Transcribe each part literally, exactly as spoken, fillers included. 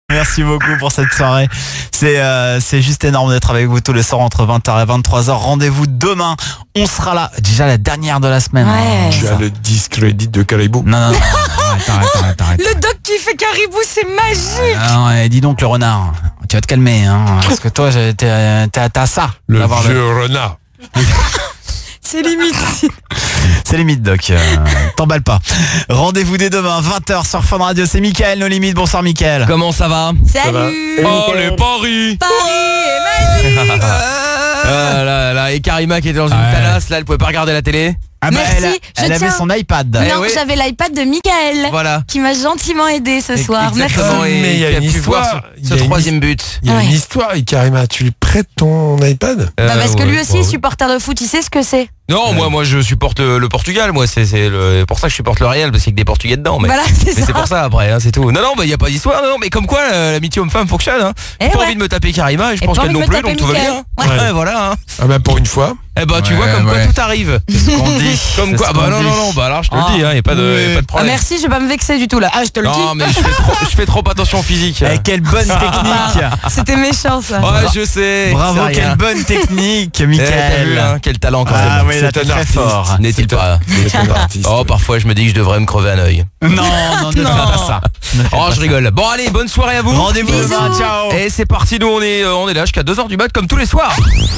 Merci beaucoup pour cette soirée. C'est euh, c'est juste énorme d'être avec vous tous les soirs entre vingt heures et vingt-trois heures. Rendez-vous demain. On sera là. Déjà la dernière de la semaine. Ouais. Hein, tu ça. as le discrédit de Caribou. Non, non, non. Arrête, arrête, arrête, arrête. Le doc qui fait Caribou, c'est magique. Ah, non, et dis donc le renard. Tu vas te calmer, hein. Parce que toi, j'ai- t'es- t'as t'as ça. Le d'avoir vieux renard. C'est limite. C'est limite, Doc. Euh, T'emballe pas. Rendez-vous dès demain, vingt heures sur Fun Radio. C'est Mickaël, nos limites. Bonsoir, Mickaël. Comment ça va? Salut. Oh les paris. Paris est magique. Ah là là, et Karima qui était dans une Ouais. talasse, là elle pouvait pas regarder la télé. Ah bah, Merci, elle, a- je elle avait tiens. son iPad. Non, Eh oui. j'avais l'iPad de Michael Voilà. qui m'a gentiment aidé ce soir. Merci. Exactement, et Mais il y a qui a une pu voir histoire, ce, il y ce a une troisième but. Il y a Ouais. une histoire avec Karima. Tu lui prêtes ton iPad? Bah, parce que Euh, lui ouais. aussi, supporter de foot, il sait ce que c'est. Non, moi moi je supporte le, le Portugal, moi c'est c'est le- pour ça que je supporte le Real parce qu'il y a que des Portugais dedans. Mais, Voilà, c'est mais ça. c'est pour ça après, hein, c'est tout. Non non, bah il y a pas d'histoire, non, non, mais comme quoi euh, l'amitié homme-femme fonctionne. Hein. Eh Pas ouais. envie de me taper Karima et je Et pense pas qu'elle envie non de me plus, taper donc tout va Mickaël. bien. Ouais. Ouais, voilà. Hein. Ah bah pour une fois. Eh bah tu Ouais, vois comme ouais. quoi tout arrive. C'est ce qu'on dit. Comme C'est quoi, ce bah qu'on non dit. non non, bah alors je te Ah. le dis, hein, y a pas de, y a pas de Ah, problème. merci, je vais pas me vexer du tout là. Ah, je te le Non dis. mais je fais trop, je fais trop attention au physique. Eh, quelle bonne technique. C'était méchant ça. Ouais, je sais. Bravo, c'est quelle rien. bonne technique, Eh, t'as vu, Mickaël. hein, quel talent quand Ah même. oui, là, C'est t'es un très artiste. fort. N'est-il pas? C'est un artiste. Oh, parfois je me dis que je devrais me crever un œil. Non, non, ne fais pas ça. Ne fais Oh, pas je ça. rigole. Bon, allez, bonne soirée à vous. Rendez-vous Bisous. demain, ciao. Et c'est parti, nous on est, euh, on est là jusqu'à deux heures du mat comme tous les soirs.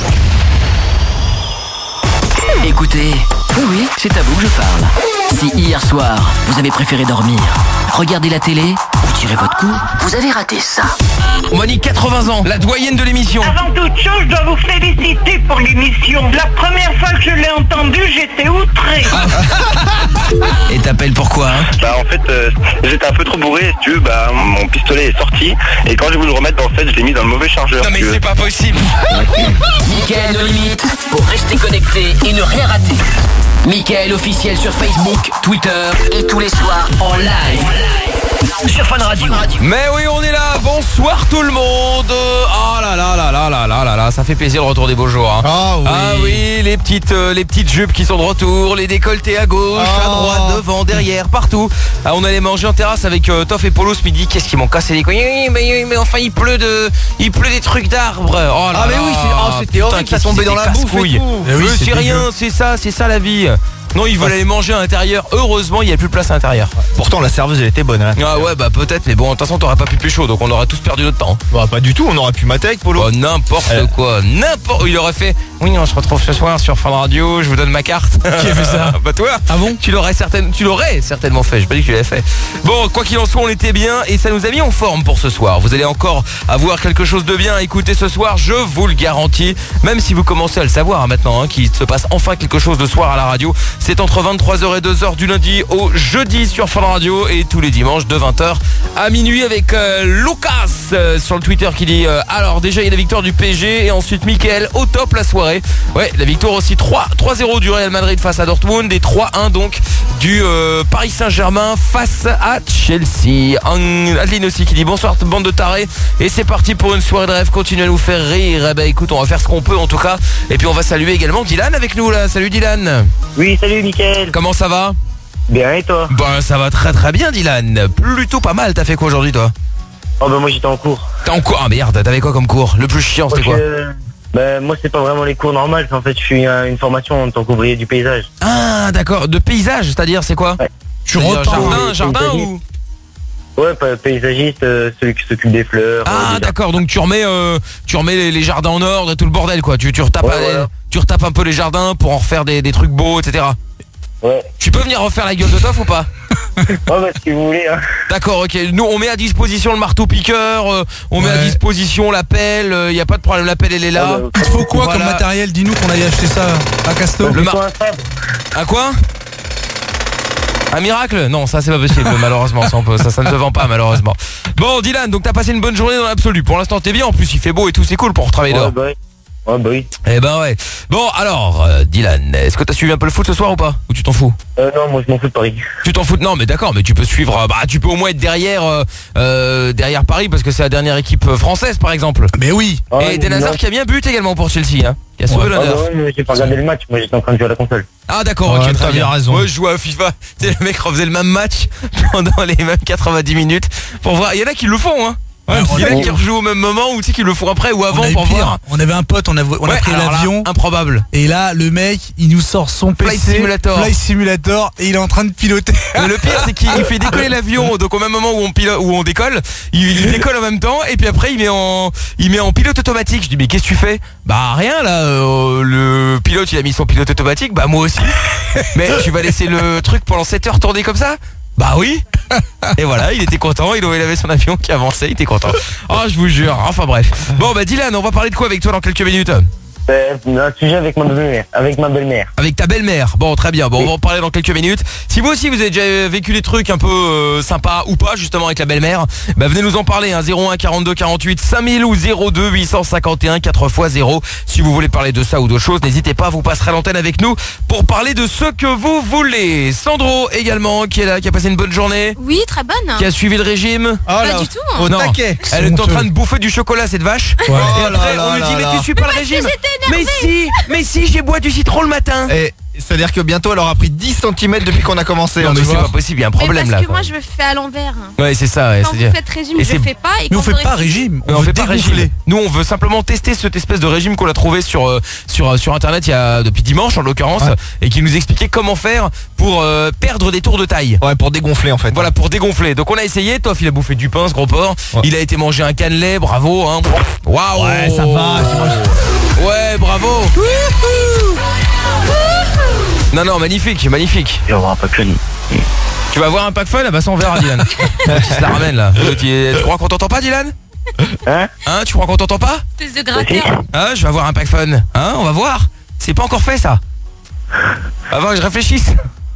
Écoutez, oui, oui, c'est à vous que je parle. Si hier soir, vous avez préféré dormir, regarder la télé ou tirer votre coup, vous avez raté ça. Monique, quatre-vingts ans, la doyenne de l'émission. Avant toute chose, je dois vous féliciter pour l'émission. La première fois que je l'ai entendue, j'étais outrée. Et t'appelles pourquoi hein? Bah en fait euh, j'étais un peu trop bourré, si tu veux, bah mon pistolet est sorti et quand j'ai voulu le remettre en fait je l'ai mis dans le mauvais chargeur. Non mais si tu veux. c'est pas possible. Mickaël No Limite, pour rester connecté et ne rien rater. Mickaël officiel sur Facebook, Twitter et tous les soirs en live sur Fun Radio. Mais oui, on est là. Bonsoir tout le monde. Oh là là là là là là là là, ça fait plaisir le retour des beaux jours. Hein. Ah oui. Ah oui, les petites euh, les petites jupes qui sont de retour, les décolletés à gauche, à Oh. droite, devant, derrière, partout. Ah, on allait manger en terrasse avec euh, Toff et Polo ce midi. Qu'est-ce qu'ils m'ont cassé les couilles? Oui, mais, oui, mais enfin il pleut de il pleut des trucs d'arbres. Oh là Ah, mais là. oui, c'est- oh, c'était Putain, horrible, ça qu'est-ce tombait qu'ils dans la étaient bouffe et casse-couilles. tout. Eh oui, Euh, c'est c'est rien, dégueu. c'est ça, c'est ça la vie. Non, ils veulent aller manger à l'intérieur. Heureusement, il n'y a plus de place à l'intérieur. Pourtant, la serveuse, elle était bonne. Hein. Ah ouais, bah peut-être, mais bon, de toute façon, t'aurais pas pu pécho, donc on aurait tous perdu notre temps. Bah, pas du tout, on aurait pu mater avec Polo. Oh, n'importe Euh. quoi, n'importe. Il aurait fait. Oui, on se retrouve ce soir sur Fun Radio. Je vous donne ma carte. Qui a fait ça? Bah toi. Ah bon? Tu l'aurais certainement, tu l'aurais certainement fait. Je pas dit que tu l'avais fait. Bon, quoi qu'il en soit, on était bien et ça nous a mis en forme pour ce soir. Vous allez encore avoir quelque chose de bien à écouter ce soir, je vous le garantis. Même si vous commencez à le savoir hein, maintenant, hein, qu'il se passe enfin quelque chose de soir à la radio. C'est entre vingt-trois heures et deux heures du lundi au jeudi sur Fun Radio et tous les dimanches de vingt heures à minuit avec euh, Lucas euh, sur le Twitter qui dit euh, alors déjà il y a la victoire du P S G et ensuite Mickaël au top la soirée. Ouais, la victoire aussi trois zéro du Real Madrid face à Dortmund et trois un donc du euh, Paris Saint-Germain face à Chelsea. Un- Adeline aussi qui dit bonsoir bande de tarés et c'est parti pour une soirée de rêve, continuez à nous faire rire. Eh ben écoute, on va faire ce qu'on peut en tout cas et puis on va saluer également Dylan avec nous là. Salut Dylan. Oui salut Mickaël. Comment ça va? Bien et toi? Bah ça va très très bien Dylan. Plutôt pas mal, t'as fait quoi aujourd'hui toi? Oh bah moi j'étais en cours. T'es en cours? Ah merde, t'avais quoi comme cours? Le plus chiant c'était Moi, quoi? je- Bah moi c'est pas vraiment les cours normaux, en fait je suis euh, une formation en tant qu'ouvrier du paysage. Ah d'accord, de paysage, c'est-à-dire c'est quoi? Ouais. Tu repeins jardin, Oui, jardin paysagiste. ou? Ouais pas paysagiste, euh, celui qui s'occupe des fleurs. euh, Ah des d'accord, donc tu remets euh, tu remets les, les jardins en ordre et tout le bordel quoi. Tu, tu, retapes, Ouais, euh, voilà. tu retapes un peu les jardins pour en refaire des, des trucs beaux, et cetera. Ouais. Tu peux venir refaire la gueule de Toff ou pas? Ouais bah si vous voulez hein. D'accord, ok. Nous on met à disposition le marteau piqueur, euh, on met à Ouais. disposition la pelle, il n'y a pas de problème, la pelle elle est là. Ouais, bah, Il te faut quoi Voilà. comme matériel? Dis-nous qu'on aille acheter ça à Casto. Le mar- faut un sabre. À quoi? Un miracle? Non, ça c'est pas possible malheureusement, ça, on peut- ça, ça ne se vend pas malheureusement. Bon Dylan, donc t'as passé une bonne journée dans l'absolu. Pour l'instant t'es bien, en plus il fait beau et tout, c'est cool pour travailler Ouais dehors. bah oui. Ouais bah oui. Eh ben ouais. Bon alors, euh, Dylan, est-ce que t'as suivi un peu le foot ce soir ou pas? Ou tu t'en fous? Euh, non moi je m'en fous de Paris. Tu t'en fous? Non mais d'accord, mais tu peux suivre, euh, bah tu peux au moins être derrière euh, euh, derrière Paris parce que c'est la dernière équipe euh, française par exemple. Mais oui. Ah, Et Eden non. Hazard qui a bien buté également pour Chelsea, hein, qui a sauvé Ouais. Ah bah l'honneur. ouais mais j'ai pas regardé le match, moi j'étais en train de jouer à la console. Ah d'accord, Ouais, ok, t'as très bien. bien raison. Ouais, je jouais à FIFA. Tu sais, le mec refaisait le même match pendant les mêmes quatre-vingt-dix minutes pour voir. Il y en a qui le font, hein. Ouais, Il y en a on- qui rejouent au même moment ou tu sais qu'ils le font après ou on avant a eu pour pire. voir. On avait un pote, on a, on a Ouais, pris alors là, l'avion. improbable. Et là, le mec, il nous sort son P C, Flight Simulator. Flight Simulator, et il est en train de piloter. Mais le pire c'est qu'il il fait décoller l'avion, donc au même moment où on pilote, où on décolle, il, il décolle en même temps et puis après il met en il met en pilote automatique. Je dis mais qu'est-ce que tu fais? Bah rien là, euh, le pilote il a mis son pilote automatique, bah moi aussi. Mais tu vas laisser le truc pendant sept heures tourner comme ça? Bah oui. Et voilà, il était content, il avait son avion qui avançait, il était content. Oh je vous jure, enfin bref. Bon bah Dylan, on va parler de quoi avec toi dans quelques minutes? Euh, un sujet avec ma belle-mère. Avec ma belle-mère. Avec ta belle-mère. Bon, très bien. Bon, on va en parler dans quelques minutes. Si vous aussi vous avez déjà vécu des trucs un peu euh, sympas ou pas, justement avec la belle-mère, bah venez nous en parler. Hein, zéro un quarante-deux quarante-huit cinq mille ou zéro deux huit cent cinquante et un quatre fois zéro. Si vous voulez parler de ça ou d'autres choses, n'hésitez pas. Vous passerez l'antenne avec nous pour parler de ce que vous voulez. Sandro également, qui est là, qui a passé une bonne journée, Oui, très bonne. qui a suivi le régime. Pas du tout. hein. Au Non. taquet. Elle est en train de bouffer du chocolat, cette vache. Ouais. Et après, Oh là on lui là dit là mais là. tu suis pas le régime. j'étais Mais si, mais si, j'ai bois du citron le matin. Et c'est-à-dire que bientôt elle aura pris dix centimètres depuis qu'on a commencé. Non hein, mais tu c'est vois. pas possible, il y a un Mais problème parce là. que quoi. moi, je me fais à l'envers. Ouais, c'est ça. Ouais, Quand c'est-à-dire- vous faites régime, Et je c'est- fais pas. Et Mais on quand fait vous pas restez- régime, Mais on, on veut fait pas dégonfler. régime. Nous on veut simplement tester cette espèce de régime qu'on a trouvé sur euh, sur sur internet il y a depuis dimanche en l'occurrence Ouais. et qui nous expliquait comment faire pour euh, perdre des tours de taille. Ouais, pour dégonfler en fait. Voilà, pour dégonfler. Donc on a essayé, Toff il a bouffé du pain ce gros porc, Ouais. il a été manger un cannelé, bravo hein. Waouh. Ouais, ça va, Ouais, bravo. Non non, magnifique, magnifique. Il va y avoir un pack fun. Tu vas voir un pack fun? Ah bah ça on verra Dylan. Tu se la ramènes là. Tu, tu crois qu'on t'entend pas Dylan? Hein? Hein, tu crois qu'on t'entend pas? Espèce de gratteur. Hein, je vais avoir un pack fun. Hein, on va voir. C'est pas encore fait ça. Avant que je réfléchisse.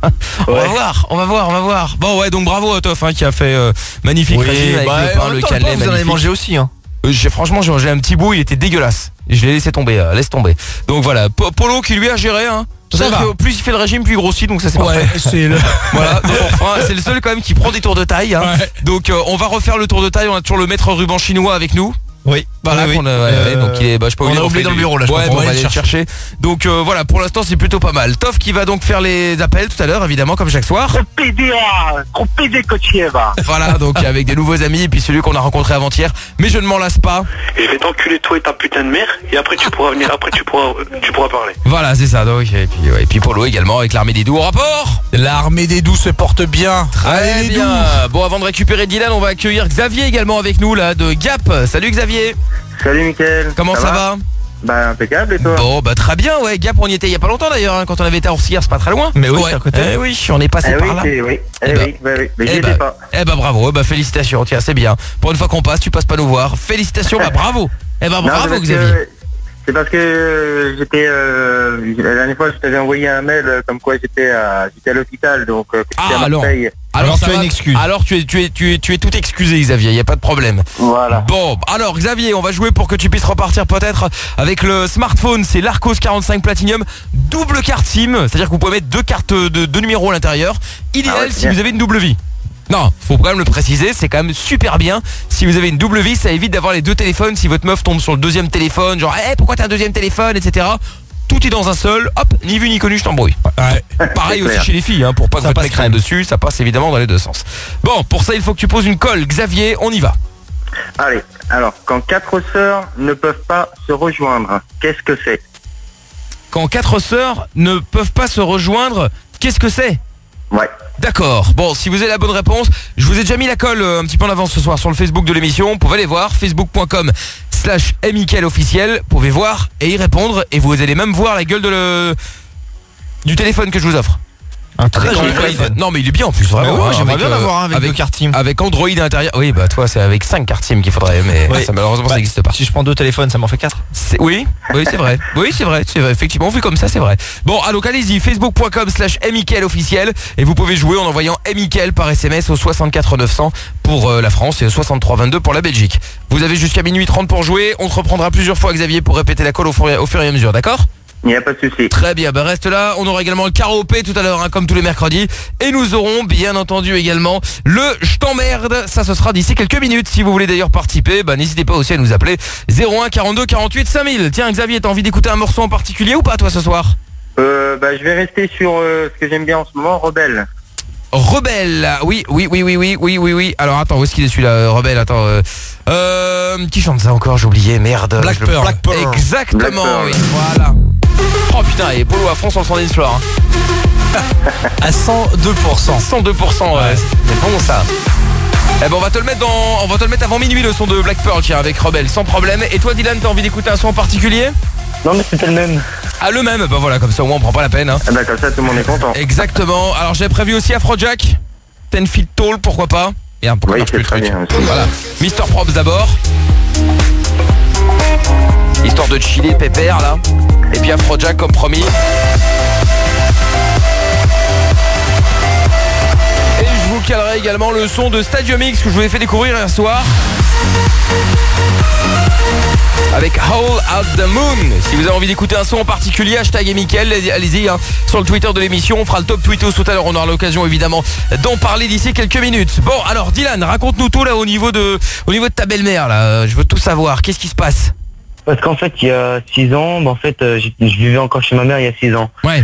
On va Ouais. voir, on va voir, on va voir. Bon ouais, donc bravo à Toff hein, qui a fait euh, magnifique Oui, régime avec bah, le en pain, même le temps, cannelé, vous en avez magnifique. mangé aussi. Hein. Euh, j'ai- franchement, j'ai mangé un petit bout, il était dégueulasse. Je l'ai laissé tomber, euh, laisse tomber. Donc voilà, Po- Polo qui lui a géré hein. Ça C'est-à-dire va. que plus il fait le régime, plus il grossit, donc ça c'est Ouais, parfait. c'est le. Voilà, donc enfin, c'est le seul quand même qui prend des tours de taille. Hein. Ouais. Donc euh, on va refaire le tour de taille, on a toujours le maître ruban chinois avec nous. Oui. Voilà, oui, qu'on oui. a- ouais, ouais, Euh, donc il est, bah, je sais pas où on il est, a oublié fait dans le du- bureau là. Je Ouais, pense bon, qu'on on va va aller aller le chercher. Donc euh, voilà, pour l'instant c'est plutôt pas mal. Toff qui va donc faire les appels tout à l'heure, évidemment, comme chaque soir. Gros P D A, gros P D Kotieva. Voilà, donc avec des nouveaux amis et puis celui qu'on a rencontré avant-hier. Mais je ne m'en lasse pas. Et je vais t'enculer toi et ta putain de mère. Et après tu pourras venir, après tu pourras, tu pourras parler. Voilà, c'est ça. Donc et puis, ouais, et puis Polo également avec l'armée des doux au rapport. L'armée des doux se porte bien. Très Allez, les bien. doux. Bon, avant de récupérer Dylan, on va accueillir Xavier également avec nous là de Gap. Salut Xavier. Salut Mickaël. Comment ça, va, Bah impeccable et toi? Bon, bah très bien. Ouais, Gap, on y était il y a pas longtemps d'ailleurs. Hein, quand on avait été à Oursière, c'est pas très loin. Mais oui, Ouais. c'est à côté. Eh oui, on est passé Eh oui, par là. c'est- oui. Eh Eh bah. oui, bah oui. Mais j'y Eh étais bah, pas. eh bah bravo, eh bah félicitations, tiens c'est bien. Pour une fois qu'on passe, tu passes pas nous voir. Félicitations, bah bravo. Eh bah Non, bravo c'est parce Xavier. que- C'est parce que euh, j'étais euh, la dernière fois je t'avais envoyé un mail euh, comme quoi j'étais à j'étais à l'hôpital donc euh, que j'étais Ah, à Marseille. Alors, ça tu as va. une excuse. Alors tu es tu es tu es tu es tout excusé Xavier, il y a pas de problème. Voilà. Bon, alors Xavier, on va jouer pour que tu puisses repartir peut-être avec le smartphone, c'est l'Arcos quarante-cinq Platinum, double carte SIM, c'est-à-dire que vous pouvez mettre deux cartes de deux numéros à l'intérieur, idéal Ah ouais, si bien. vous avez une double vie. Non, faut quand même le préciser, c'est quand même super bien. Si vous avez une double vie, ça évite d'avoir les deux téléphones. Si votre meuf tombe sur le deuxième téléphone, genre, eh, pourquoi t'as un deuxième téléphone, et cetera. Tout est dans un seul, hop, ni vu ni connu, je t'embrouille. Ouais. Pareil C'est aussi clair. chez les filles, hein, pour pas que Ça votre passe mec crème. tombe dessus, ça passe évidemment dans les deux sens. Bon, pour ça, il faut que tu poses une colle. Xavier, on y va. Allez, alors quand quatre sœurs ne peuvent pas se rejoindre, qu'est-ce que c'est? Quand quatre sœurs ne peuvent pas se rejoindre, qu'est-ce que c'est? Ouais. D'accord. Bon, si vous avez la bonne réponse, je vous ai déjà mis la colle euh, un petit peu en avance ce soir sur le Facebook de l'émission. Vous pouvez aller voir, facebook point com slash Mickaël officiel. Vous pouvez voir et y répondre. Et vous allez même voir la gueule de le... du téléphone que je vous offre. Un très Avec joli Android. téléphone. Non mais il est bien en plus, vraiment. Mais ouais, hein, j'aimerais avec, bien euh, l'avoir hein, avec, avec, deux cartes SIM. avec Android à l'intérieur. Oui, bah toi c'est avec cinq cartes SIM qu'il faudrait, mais Oui. ça malheureusement ça Bah, n'existe pas. Si je prends deux téléphones, ça m'en fait quatre. C'est- Oui, oui c'est vrai. Oui c'est vrai, c'est vrai. Effectivement vu comme ça c'est vrai. Bon alors donc allez-y, facebook point com slash Mickaël officiel et vous pouvez jouer en envoyant Mickaël par S M S au soixante-quatre neuf cents pour euh, la France et au soixante-trois vingt-deux pour la Belgique. Vous avez jusqu'à minuit trente pour jouer. On te reprendra plusieurs fois Xavier pour répéter la colle au fur et, au fur et à mesure, d'accord? Il n'y a pas de souci. Très bien, ben reste là, on aura également le karaopé tout à l'heure, hein, comme tous les mercredis. Et nous aurons bien entendu également le je t'emmerde, ça ce sera d'ici quelques minutes. Si vous voulez d'ailleurs participer, ben n'hésitez pas aussi à nous appeler zéro un quarante-deux quarante-huit cinq mille. Tiens Xavier, t'as envie d'écouter un morceau en particulier ou pas toi ce soir? Euh, bah je vais rester sur euh, ce que j'aime bien en ce moment, Rebelle. Rebelle. Oui, oui, oui, oui, oui, oui, oui, oui. Alors attends, où est-ce qu'il est celui-là, euh, Rebelle? Attends. Euh, euh, qui chante ça encore? J'ai oublié. Merde. Black Je- Pearl. Black Pearl. Exactement. Black Pearl. Oui, voilà. Oh putain, et Polo à fond sur le son dance floor. Hein. À cent deux pour cent. cent deux pour cent, ouais. C'est bon ça. Eh ben on va te le mettre dans, on va te le mettre avant minuit le son de Black Pearl, tiens, avec Rebelle, sans problème. Et toi Dylan, t'as envie d'écouter un son en particulier? Non, mais c'était le même. Ah le même, bah voilà, comme ça au moins on prend pas la peine. Hein. Ah bah comme ça, tout le monde est content. Exactement. Alors j'ai prévu aussi Afrojack, ten feet tall, pourquoi pas. Merde, pourquoi Oui, marche plus c'est le très truc. bien aussi. Voilà. Mister Props d'abord. Histoire de chiller pépère là. Et puis Afrojack comme promis. Et je vous calerai également le son de Stadium X que je vous ai fait découvrir hier soir. Avec Howl at the Moon. Si vous avez envie d'écouter un son en particulier, hashtag et Mickaël, allez-y hein, sur le Twitter de l'émission. On fera le top tweetos tout à l'heure. On aura l'occasion évidemment d'en parler d'ici quelques minutes. Bon, alors Dylan, raconte-nous tout là au niveau de, au niveau de ta belle-mère là. Je veux tout savoir. Qu'est-ce qui se passe? Parce qu'en fait, il y a six ans, bah, en fait, euh, je, je vivais encore chez ma mère il y a six ans. Ouais.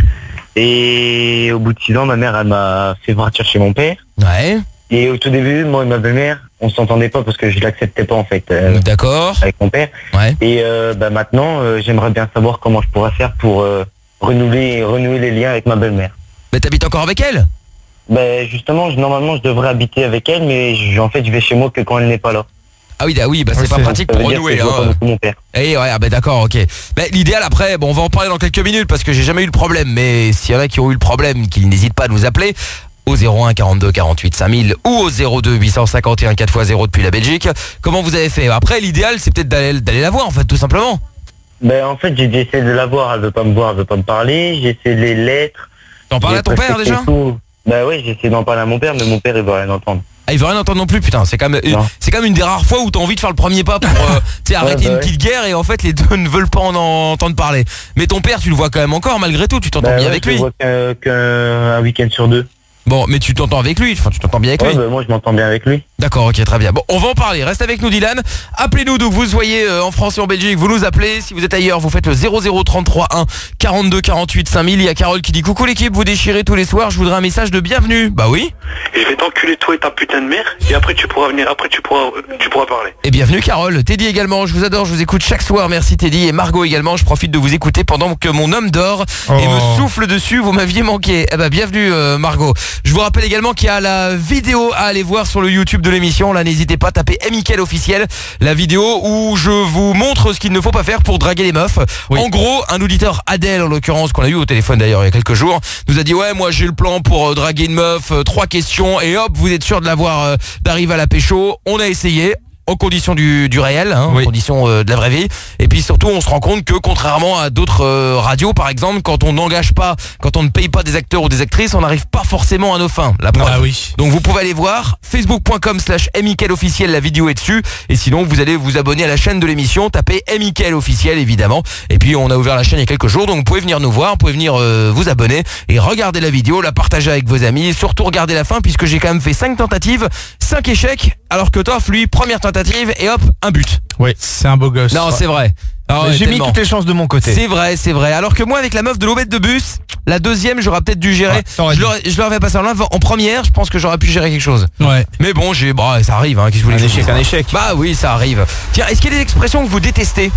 Et au bout de six ans, ma mère, elle m'a fait partir chez mon père. Ouais. Et au tout début, moi et ma belle-mère, on s'entendait pas parce que je l'acceptais pas en fait. euh, D'accord. Avec mon père. Ouais. Et euh, bah, maintenant, euh, j'aimerais bien savoir comment je pourrais faire pour euh, renouer, renouer les liens avec ma belle-mère. Mais t'habites encore avec elle? Bah, justement, je, normalement, je devrais habiter avec elle, mais je, en fait, je vais chez moi que quand elle n'est pas là. Ah oui, ah oui, bah c'est Ouais, pas c'est- pratique ça pour veut dire renouer. que je vois Hein. pas beaucoup mon père. Et ouais, ah bah d'accord, ok. Bah, l'idéal après, bon, on va en parler dans quelques minutes parce que j'ai jamais eu le problème. Mais s'il y en a qui ont eu le problème, qu'ils n'hésitent pas à nous appeler au zéro un quarante-deux quarante-huit cinq mille ou au zéro deux huit cent cinquante et un quatre fois zéro depuis la Belgique. Comment vous avez fait? Après, l'idéal, c'est peut-être d'aller d'aller la voir en fait, tout simplement. Ben, en fait, j'ai essayé de la voir, elle veut pas me voir, elle veut pas me parler, j'ai essayé les lettres. T'en parles j'ai à ton père respecté déjà? tout. Ben oui, j'ai essayé d'en parler à mon père, mais mon père, il veut rien entendre. Ah, il veut rien entendre non plus, putain. C'est quand même, Non. c'est quand même une des rares fois où t'as envie de faire le premier pas pour euh, tu sais, arrêter bah une ouais. petite guerre et en fait les deux ne veulent pas en entendre parler. Mais ton père, tu le vois quand même encore malgré tout. Tu t'entends Ben bien ouais, avec je lui. le vois qu'un qu'un- un week-end sur deux. Bon, mais tu t'entends avec lui. Enfin, tu t'entends bien avec Ouais, lui. ben moi, je m'entends bien avec lui. D'accord, ok, très bien. Bon, on va en parler. Reste avec nous, Dylan. Appelez-nous d'où vous soyez euh, en France et en Belgique. Vous nous appelez. Si vous êtes ailleurs, vous faites le zéro zéro trente-trois un quarante-deux quarante-huit cinq mille. Il y a Carole qui dit coucou l'équipe, vous déchirez tous les soirs. Je voudrais un message de bienvenue. Bah oui. Et je vais t'enculer toi et ta putain de mère. Et après tu pourras venir. Après tu pourras, euh, tu pourras parler. Et bienvenue Carole. Teddy également. Je vous adore. Je vous écoute chaque soir. Merci Teddy et Margot également. Je profite de vous écouter pendant que mon homme dort et Oh. me souffle dessus. Vous m'aviez manqué. Eh bah bienvenue euh, Margot. Je vous rappelle également qu'il y a la vidéo à aller voir sur le YouTube de l'émission. Là, n'hésitez pas, tapez Mickaël officiel, la vidéo où je vous montre ce qu'il ne faut pas faire pour draguer les meufs. Oui. En gros, un auditeur, Adèle en l'occurrence, qu'on a eu au téléphone d'ailleurs il y a quelques jours, nous a dit ouais, moi j'ai le plan pour euh, draguer une meuf, euh, trois questions et hop, vous êtes sûr de l'avoir, euh, d'arriver à la pécho. On a essayé. En condition du, du réel, hein, Oui. en condition euh, de la vraie vie. Et puis surtout, on se rend compte que contrairement à d'autres euh, radios, par exemple, quand on n'engage pas, quand on ne paye pas des acteurs ou des actrices, on n'arrive pas forcément à nos fins. La preuve. Ah oui. Donc vous pouvez aller voir facebook.com slash Mickaël officiel, la vidéo est dessus. Et sinon, vous allez vous abonner à la chaîne de l'émission, tapez Mickaël officiel évidemment. Et puis on a ouvert la chaîne il y a quelques jours, donc vous pouvez venir nous voir, vous pouvez venir euh, vous abonner et regarder la vidéo, la partager avec vos amis. Et surtout regarder la fin, puisque j'ai quand même fait cinq tentatives, cinq échecs, alors que Toff, lui, première tentative et hop, un but. Oui. C'est un beau gosse. Non, c'est vrai. Ah ouais, J'ai mis tellement. toutes les chances de mon côté. C'est vrai, c'est vrai. Alors que moi, avec la meuf de l'aubette de bus, la deuxième, j'aurais peut-être dû gérer. Ouais, t'aurais je dû. l'aurais je l'aurais passé en live. En première, je pense que j'aurais pu gérer quelque chose. Ouais. Mais bon, j'ai, bah, ça arrive. Hein, qu'est-ce que vous Un voulez que je échec, vous un dise échec. Bah oui, ça arrive. Tiens, est-ce qu'il y a des expressions que vous détestez?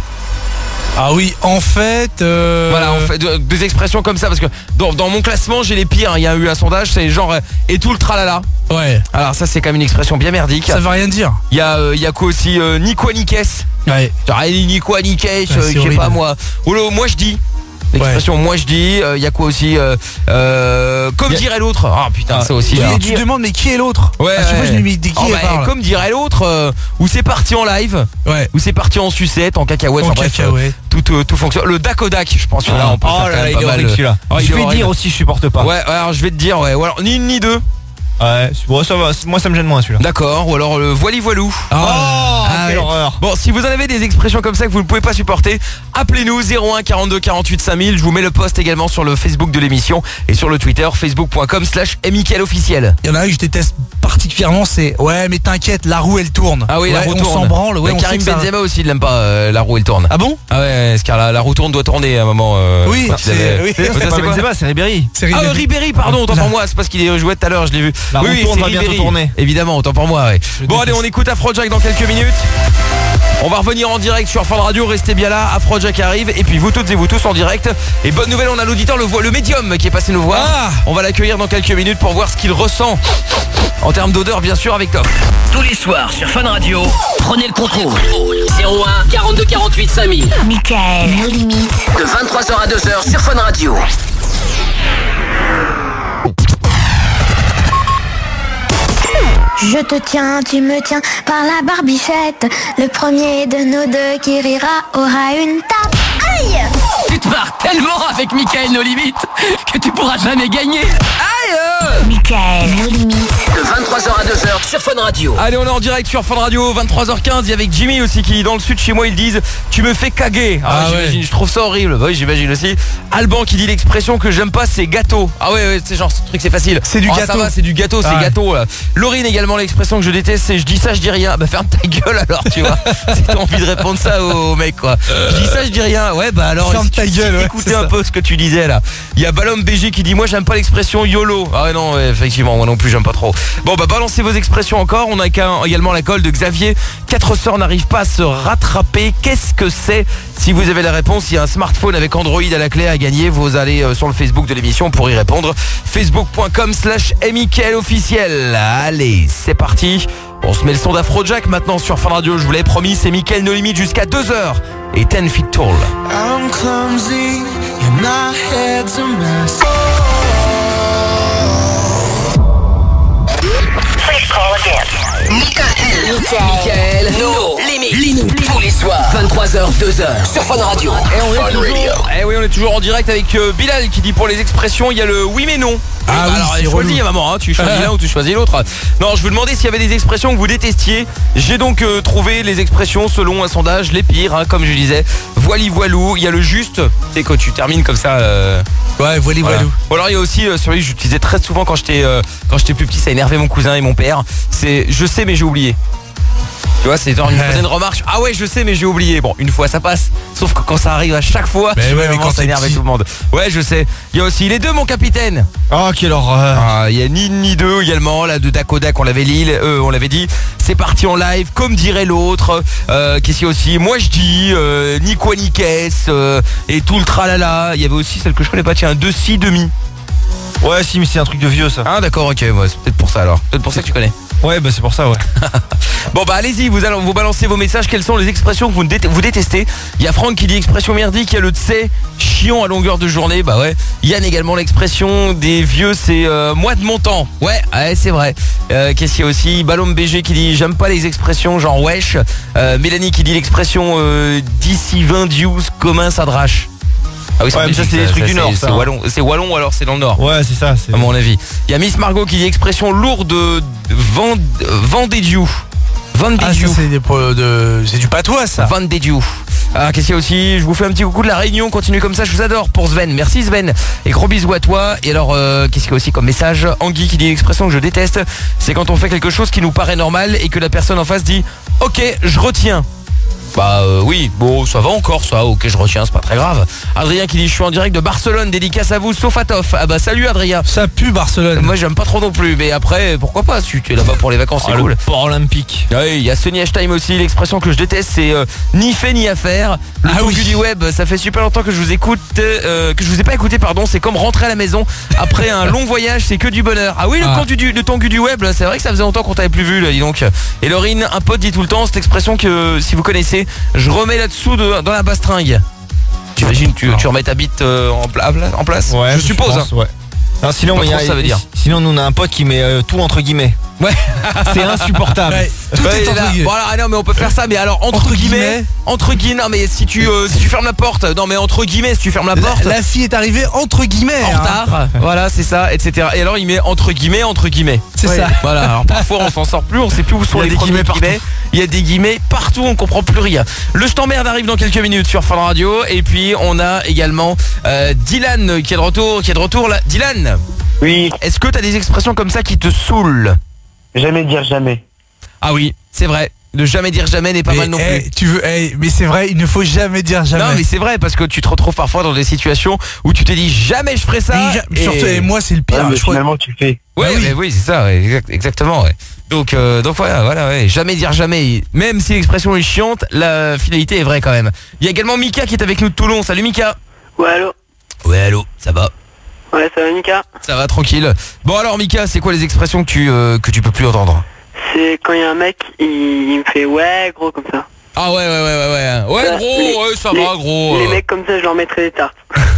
Ah oui, en fait. euh, Voilà, on fait de- des expressions comme ça parce que dans, dans mon classement, j'ai les pires. Il y a eu un sondage, c'est genre euh, et tout le tralala. Ouais. Alors ça, c'est quand même une expression bien merdique. Ça veut rien dire. Il y a, euh, il y a quoi aussi euh, ni quoi ni qu'est-ce. Ouais. Genre eh, ni quoi ni qu'est-ce, Ouais, euh, c'est je sais horrible. pas moi. Ou le moi je dis. L'expression moi je dis, il y a quoi aussi euh, euh, comme Y a- dirait l'autre. Ah putain, ça aussi. Et j'ai- tu te demandes, mais qui est l'autre? Ouais, À chaque fois, ouais. je lui dis de qui Oh, elle bah, parle. comme dirait l'autre, euh, où c'est parti en live, Ouais. où c'est parti en sucette, en cacahuète, En enfin, bref, cacahuète. euh, tout, euh, tout fonctionne. Le Dakodak, je pense que là on peut Oh faire là quand là, même il pas est mal. horrible celui-là. Oh, il Je est vais horrible. dire aussi, je supporte pas. Ouais, alors je vais te dire, ouais, ou alors ni une ni deux. Ouais, bon, ça va, moi ça me gêne moins celui-là. D'accord, ou alors le voili voilou. Ah, Ah, quelle ouais. horreur. horreur. Bon, si vous en avez des expressions comme ça que vous ne pouvez pas supporter, appelez-nous zéro un quarante-deux quarante-huit cinq mille. Je vous mets le post également sur le Facebook de l'émission et sur le Twitter facebook point com slash Mickaël officiel. Il y en a un que je déteste particulièrement, c'est ouais mais t'inquiète, la roue elle tourne. Ah oui, ouais, la roue on tourne. s'en branle. Ouais, Mais on sait Karim que ça- Benzema aussi, il l'aime pas euh, la roue elle tourne. Ah bon? Ah ouais, car la, la roue tourne doit tourner à un moment. euh, Oui, quand il c'est- avait- oui. Mais ça, C'est c'est pas quoi Benzema, c'est Ribéry. C'est Ah, Ribéry. euh, Ribéry, pardon, autant pour moi, c'est parce qu'il est joué tout à l'heure, je l'ai vu. La roue oui, tourne c'est va bientôt Ribéry. tourner. Évidemment, autant pour moi, ouais. Je Bon, allez, déteste. on écoute Afrojack dans quelques minutes. On va revenir en direct sur Fun Radio, restez bien là, Afrojack arrive, et puis vous toutes et vous tous en direct. Et bonne nouvelle, on a l'auditeur, le, vo- le médium qui est passé nous voir. Ah. On va l'accueillir dans quelques minutes pour voir ce qu'il ressent. En termes d'odeur, bien sûr, avec Top. Tous les soirs sur Fun Radio, prenez le contrôle. zéro un quarante-deux quarante-huit cinq mille. Mickaël, nos limites. De vingt-trois heures à deux heures sur Fun Radio. Je te tiens, tu me tiens par la barbichette. Le premier de nos deux qui rira aura une tape. Aïe! Tu te marres tellement avec Mickaël No Limites que tu pourras jamais gagner. Aïe! Mickaël, nos limites. De vingt-trois heures à deux heures sur Fun Radio. Allez, on est en direct sur Fun Radio, vingt-trois heures quinze. Il y a avec Jimmy aussi qui, dans le sud chez moi, ils disent tu me fais caguer. Ah, Ah j'imagine, ouais. je trouve ça horrible. Bah oui, j'imagine aussi. Alban qui dit l'expression que j'aime pas, c'est gâteau. Ah ouais, ouais, c'est genre ce truc, c'est facile. C'est du Ah, gâteau. Ça va, c'est du gâteau, c'est Ah ouais. gâteau. Là. Laurine également, l'expression que je déteste, c'est je dis ça, je dis rien. Bah ferme ta gueule alors, tu vois. Si t'as envie de répondre ça au mec, quoi. Je dis ça, je dis rien. Ouais, bah alors. Ferme si ta tu- gueule, ouais, Écoutez c'est un ça. peu ce que tu disais là. Il y a Ballon B G qui dit moi j'aime pas l'expression YOLO. Ah ouais, non, ouais, effectivement, moi non plus j'aime pas trop. Bon bah balancez vos expressions encore. On a également la colle de Xavier. Quatre sœurs n'arrivent pas à se rattraper. Qu'est-ce que c'est? Si vous avez la réponse, il y a un smartphone avec Android à la clé à gagner. Vous allez euh, sur le Facebook de l'émission pour y répondre. facebook point com slash Mickaël officiel. Allez, c'est parti. On se met le son d'Afrojack maintenant sur Fun Radio. Je vous l'avais promis, c'est Mickaël No Limit jusqu'à deux heures et ten feet tall. I'm clumsy and my head's a mess. Please call again. Mickaël. Mickaël. No Limites. Tous les soirs, vingt-trois heures, deux heures sur Fun Radio. Et on est toujours, eh oui, on est toujours en direct avec euh, Bilal qui dit pour les expressions, il y a le oui mais non. Ah oui, alors c'est choisis relou. maman, hein, tu choisis l'un ou tu choisis l'autre. Non, je vous demandais s'il y avait des expressions que vous détestiez. J'ai donc euh, trouvé les expressions selon un sondage, les pires, hein, comme je disais. Voili voilou, il y a le juste, c'est quand tu termines comme ça. Euh, Ouais, voili voilà. voilou. Ou alors il y a aussi euh, celui que j'utilisais très souvent quand j'étais euh, quand j'étais plus petit, ça énervait mon cousin et mon père. C'est je sais mais j'ai oublié. Tu vois, c'est genre une, faisait une remarque. Ah ouais, je sais, mais j'ai oublié. Bon, une fois ça passe. Sauf que quand ça arrive à chaque fois, Mais ouais, mais vraiment, quand ça c'est énerve petit. tout le monde. Ouais, je sais. Il y a aussi les deux, mon capitaine. Oh, quelle horreur. Ah, il y a ni une ni deux également. Là, de Dakodak, on l'avait dit. Euh, on l'avait dit. C'est parti en live, comme dirait l'autre. Euh, Qu'est-ce qu'il y a aussi? Moi, je dis euh, ni quoi ni qu'est-ce euh, et tout le tralala. Il y avait aussi celle que je connais pas. Tiens, deux si demi. Ouais, si, mais c'est un truc de vieux ça. Ah d'accord, ok. Ouais, c'est peut-être pour ça alors. Peut-être pour ça que tu connais. Ouais, bah c'est pour ça, ouais. Bon bah allez-y, vous allez vous balancer vos messages. Quelles sont les expressions que vous, dé- vous détestez? Il y a Franck qui dit expression merdique. Il y a le tse, chiant à longueur de journée. Bah ouais. Yann également, l'expression des vieux, c'est euh, moi de mon temps. Ouais, ouais c'est vrai. euh, Qu'est-ce qu'il y a aussi? Ballon B G qui dit j'aime pas les expressions genre wesh. euh, Mélanie qui dit l'expression euh, d'ici vingt deuce commun ça drache. Ah oui, Ouais, mais ça, c'est des trucs du Nord, ça, C'est hein. wallon, c'est wallon ou alors c'est dans le Nord. Ouais, c'est ça. c'est- À mon avis. Il y a Miss Margot qui dit expression lourde de Vend- Vendédieu. Ah, ça, Vendédieu. c'est des pro- de- c'est du patois, ça. Vendédieu. Ah, qu'est-ce qu'il y a aussi? Je vous fais un petit coucou de la Réunion. Continuez comme ça, je vous adore. Pour Sven. Merci Sven. Et gros bisous à toi. Et alors, euh, qu'est-ce qu'il y a aussi comme message? Anguille qui dit l'expression que je déteste. C'est quand on fait quelque chose qui nous paraît normal et que la personne en face dit ok, je retiens. Bah euh, oui, bon ça va encore ça, ok je retiens, c'est pas très grave. Adrien qui dit je suis en direct de Barcelone, dédicace à vous, sauf à Toff. Ah bah salut Adrien. Ça pue Barcelone. Moi j'aime pas trop non plus, mais après pourquoi pas, si tu es là-bas pour les vacances c'est Ah, cool. le port olympique. Oui, il y a Sony Time aussi, l'expression que je déteste c'est euh, ni fait ni à faire. Le Ah tongu oui. du web, ça fait super longtemps que je vous écoute, euh, que je vous ai pas écouté pardon, c'est comme rentrer à la maison après un long voyage, c'est que du bonheur. Ah oui, le Ah. tongu du, le tongu du web, là, c'est vrai que ça faisait longtemps qu'on t'avait plus vu là, dis donc. Et Laurine, un pote dit tout le temps cette expression que si vous connaissez, je remets là-dessous de- dans la bastringue. T'imagines, tu, tu remets ta bite euh, en, pla- en place Ouais, je suppose. pense, hein. ouais. Non, sinon, Pas il y a- trop, ça veut dire. sinon, nous on a un pote qui met euh, tout entre guillemets. Ouais. C'est insupportable. Ouais, tout Ouais, est entre là, guillemets. voilà, ah non mais on peut faire ça, mais alors entre, Entre guillemets, guillemets. entre guillemets, non mais si tu euh, si tu fermes la porte, non mais entre guillemets si tu fermes la porte, La, la fille est arrivée entre guillemets. en hein. retard, voilà c'est ça, et cetera. Et alors il met entre guillemets, entre guillemets. C'est ça. Voilà, alors parfois on s'en sort plus, on sait plus où sont Il y a les des premiers guillemets partout. guillemets. Il y a des guillemets partout, on comprend plus rien. Le Je t'emmerde arrive dans quelques minutes sur Fun Radio, et puis on a également euh, Dylan qui est de retour, qui est de retour là. Dylan, Oui, est-ce que t'as des expressions comme ça qui te saoulent? jamais dire jamais. Ah oui, c'est vrai. De jamais dire jamais n'est pas Mais, mal non eh, plus. tu veux, eh, mais c'est vrai, il ne faut jamais dire jamais. Non mais c'est vrai parce que tu te retrouves parfois dans des situations où tu te dis jamais je ferai ça. Mais ja- et- Surtout, et moi c'est le pire. Ouais, mais je crois- finalement, tu fais. Ouais, Bah oui. mais oui, c'est ça, ouais, exact- exactement. Ouais. Donc, euh, donc voilà, voilà, ouais. Jamais dire jamais. Même si l'expression est chiante, la finalité est vraie quand même. Il y a également Mika qui est avec nous de Toulon. Salut Mika. Ouais, allô. Ouais, allô, ça va? Ouais, ça va, Mika. Ça va, tranquille. Bon alors Mika, c'est quoi les expressions que tu euh, que tu peux plus entendre? C'est quand il y a un mec, il, il me fait ouais, gros, comme ça. Ah ouais, ouais, ouais, ouais, ouais. Ouais, Ouais, gros, les- ouais, ça les- va, gros. Les euh. mecs comme ça, je leur mettrai des tartes.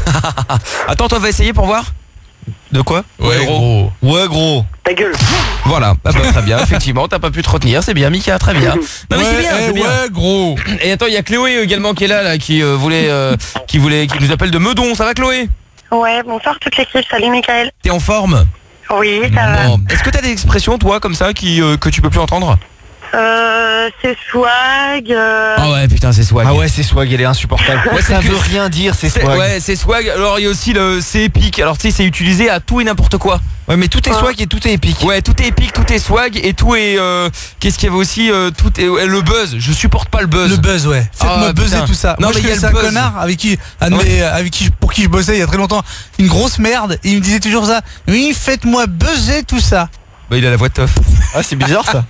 Attends, toi, va essayer pour voir. De quoi? Ouais, gros. Ouais, gros. Ta gueule. Voilà, ah bah, très bien, effectivement, t'as pas pu te retenir, c'est bien Mika, très bien. Non mais Ouais, c'est bien, eh, c'est bien. ouais, gros. Et attends, il y a Chloé également qui est là, là qui euh, voulait, euh, qui voulait, qui nous appelle de Meudon. Ça va, Chloé? Ouais, bonsoir toute l'équipe, salut Michael. T'es en forme? Oui, ça va. Bon. Est-ce que t'as des expressions, toi, comme ça, qui euh, que tu peux plus entendre? Euh, c'est swag. Euh... Ah ouais, putain, c'est swag. Ah ouais, c'est swag, elle est insupportable. Ouais, ça c'est que- veut rien dire, c'est C'est- swag. Ouais, c'est swag. Alors il y a aussi le c'est épique. Alors tu sais, c'est utilisé à tout et n'importe quoi. Ouais, mais tout est swag et tout est épique. Ouais, tout est épique, tout est swag et tout est. euh, Qu'est-ce qu'il y avait aussi euh, tout est ouais, le buzz. Je supporte pas le buzz. Le buzz, ouais. Faites-moi Ah, buzzer putain. tout ça. Non, Moi, mais je il y a connaissais le un buzz. connard avec qui, un de Ouais. mes- avec qui, pour qui je bossais il y a très longtemps, une grosse merde. Et il me disait toujours ça. Oui, faites-moi buzzer tout ça. Bah il a la voix de teuf. Ah, c'est bizarre ça.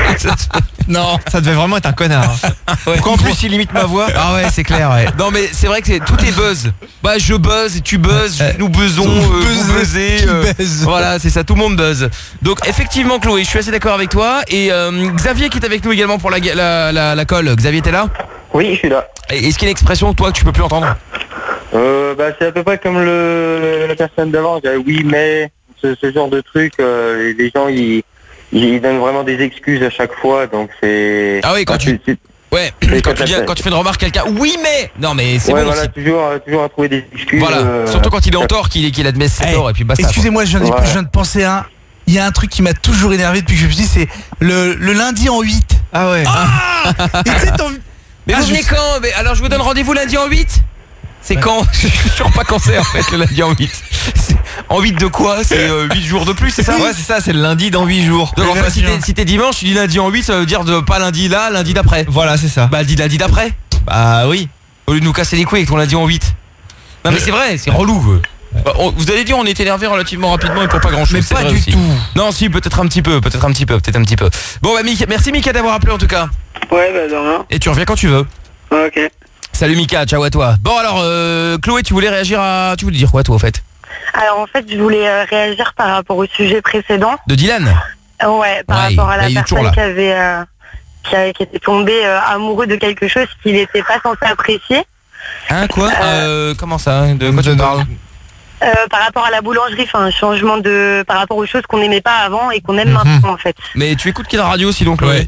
Non. Ça devait vraiment être un connard. Ouais. Pourquoi en plus il imite ma voix? Ah ouais, c'est clair, ouais. Non mais c'est vrai que c'est tout est buzz. Bah je buzz, tu buzzes, nous buzzons, euh, vous buzzez. Qui euh, baise. Voilà, c'est ça, tout le monde buzz. Donc effectivement Chloé, je suis assez d'accord avec toi. Et euh, Xavier qui est avec nous également pour la, ga- la, la, la colle. Xavier, t'es là? Oui, je suis là. Et Est-ce qu'il y a une expression, toi, que tu peux plus entendre? Euh, bah, c'est à peu près comme le, la personne d'avant. J'ai oui, mais ce, ce genre de truc, euh, les gens, ils, ils donnent vraiment des excuses à chaque fois. Donc c'est. Ah oui, quand bah, tu- c'est- c'est- Ouais, Et quand quand tu, t'as viens, fait- quand tu fais une remarque à quelqu'un, oui mais non mais c'est ouais, bon. voilà, c'est- toujours, euh, toujours à trouver des excuses. Voilà, euh, surtout quand il est en tort, qu'il qu'il admet ses Hey, torts et puis basta. Excusez-moi, je viens, de- Ouais. je viens de penser à un. Il y a un truc qui m'a toujours énervé depuis que je me suis dit, c'est le, le lundi en huit. Ah ouais. Et tu sais, t'en- Mais Ah, vous je- venez quand? Mais alors je vous donne rendez-vous lundi en huit. C'est quand? Je suis sûr pas quand c'est en fait le lundi en huit. C'est- En huit de quoi? C'est euh, huit jours de plus, c'est ça? Ouais, c'est ça, c'est le lundi dans huit jours. Donc enfin si t'es si t'es dimanche, tu dis lundi en huit, ça veut dire de pas lundi là, lundi d'après. Voilà, c'est ça. Bah dis lundi d'après. Bah oui. Au lieu de nous casser les couilles avec ton lundi en huit. Non mais c'est vrai, c'est relou. Bah, on- vous allez dire on est énervé relativement rapidement et pour pas grand chose. Mais pas du tout. Non si peut-être un petit peu, peut-être un petit peu, peut-être un petit peu. Bon bah Mika, merci Mika d'avoir appelé en tout cas. Ouais, bah de rien. Et tu reviens quand tu veux. Ok. Salut Mika, ciao à toi. Bon alors euh, Chloé, tu voulais réagir à... Tu voulais dire quoi toi au fait? Alors en fait, je voulais euh, réagir par rapport au sujet précédent. De Dylan? Euh, ouais, par Ouais, rapport à bah, la il est toujours personne là. qui avait, euh, qui, a- qui était tombée euh, amoureux de quelque chose qu'il n'était pas censé apprécier. Hein quoi euh, Comment ça? De quoi tu me parles? Euh, par rapport à la boulangerie, enfin un changement de, par rapport aux choses qu'on n'aimait pas avant et qu'on aime Mhm. maintenant en fait. Mais tu écoutes quelle radio sinon Chloé?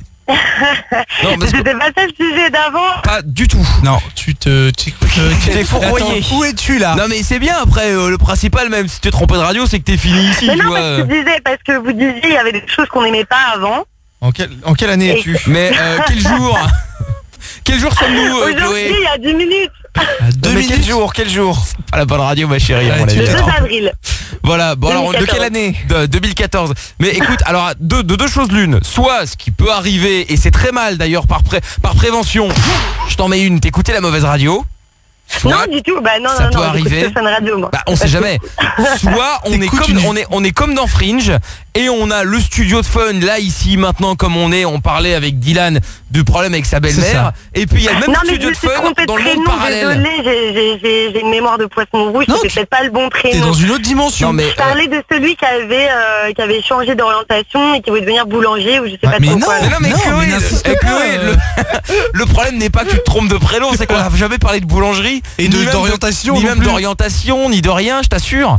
Non parce que C'était pas ça le sujet d'avant. pas du tout. Non, tu te. Tu Tu t'es fourroyé. Attends, où es-tu là? Non mais c'est bien après euh, le principal même si tu t'es trompé de radio c'est que t'es fini ici Mais tu non, vois. parce que, je disais, parce que vous disiez il y avait des choses qu'on n'aimait pas avant. En, quel- en quelle année Et- es-tu? Mais euh, quel jour? Quel jour sommes-nous euh, Aujourd'hui, Chloé? il y a dix minutes. À deux Mais quel minutes. jour? Quel jour? À la bonne radio ma chérie à mon Ouais, tu avis. Le es- deux avril. Voilà, bon alors de deux mille quatorze. quelle année? De deux mille quatorze. Mais écoute, alors de, de deux choses l'une. Soit ce qui peut arriver, et c'est très mal d'ailleurs par, pré- par prévention, je t'en mets une, t'écoutais la mauvaise radio. Soit, Non, du tout. Bah non, ça non, peut non. j'écoute arriver. que Fun Radio, moi. bah on sait jamais. Soit on est, T'écoutes comme, une- on, est, on est comme dans Fringe, et on a le studio de Fun, là ici maintenant comme on est, on parlait avec Dylan du problème avec sa C'est belle-mère. ça. Et puis il y a le même Non, mais je studio me de suis Fun trompée de dans le monde prénom, parallèle. désolée, j'ai- j'ai- j'ai j'ai une mémoire de poisson rouge, Non, c'était tu- peut-être pas le bon T'es prénom. dans une autre dimension. Non mais Je parlais de celui qui avait, euh, qui avait changé d'orientation et qui voulait devenir boulanger ou je sais pas mais trop non. quoi. Mais non mais Non, Chloé, mais n'insiste eh, pas, Chloé, euh. le, le problème n'est pas que tu te trompes de prénom, c'est qu'on n'a jamais parlé de boulangerie Et ni de- même d'orientation ni non même plus. d'orientation, ni de rien, je t'assure.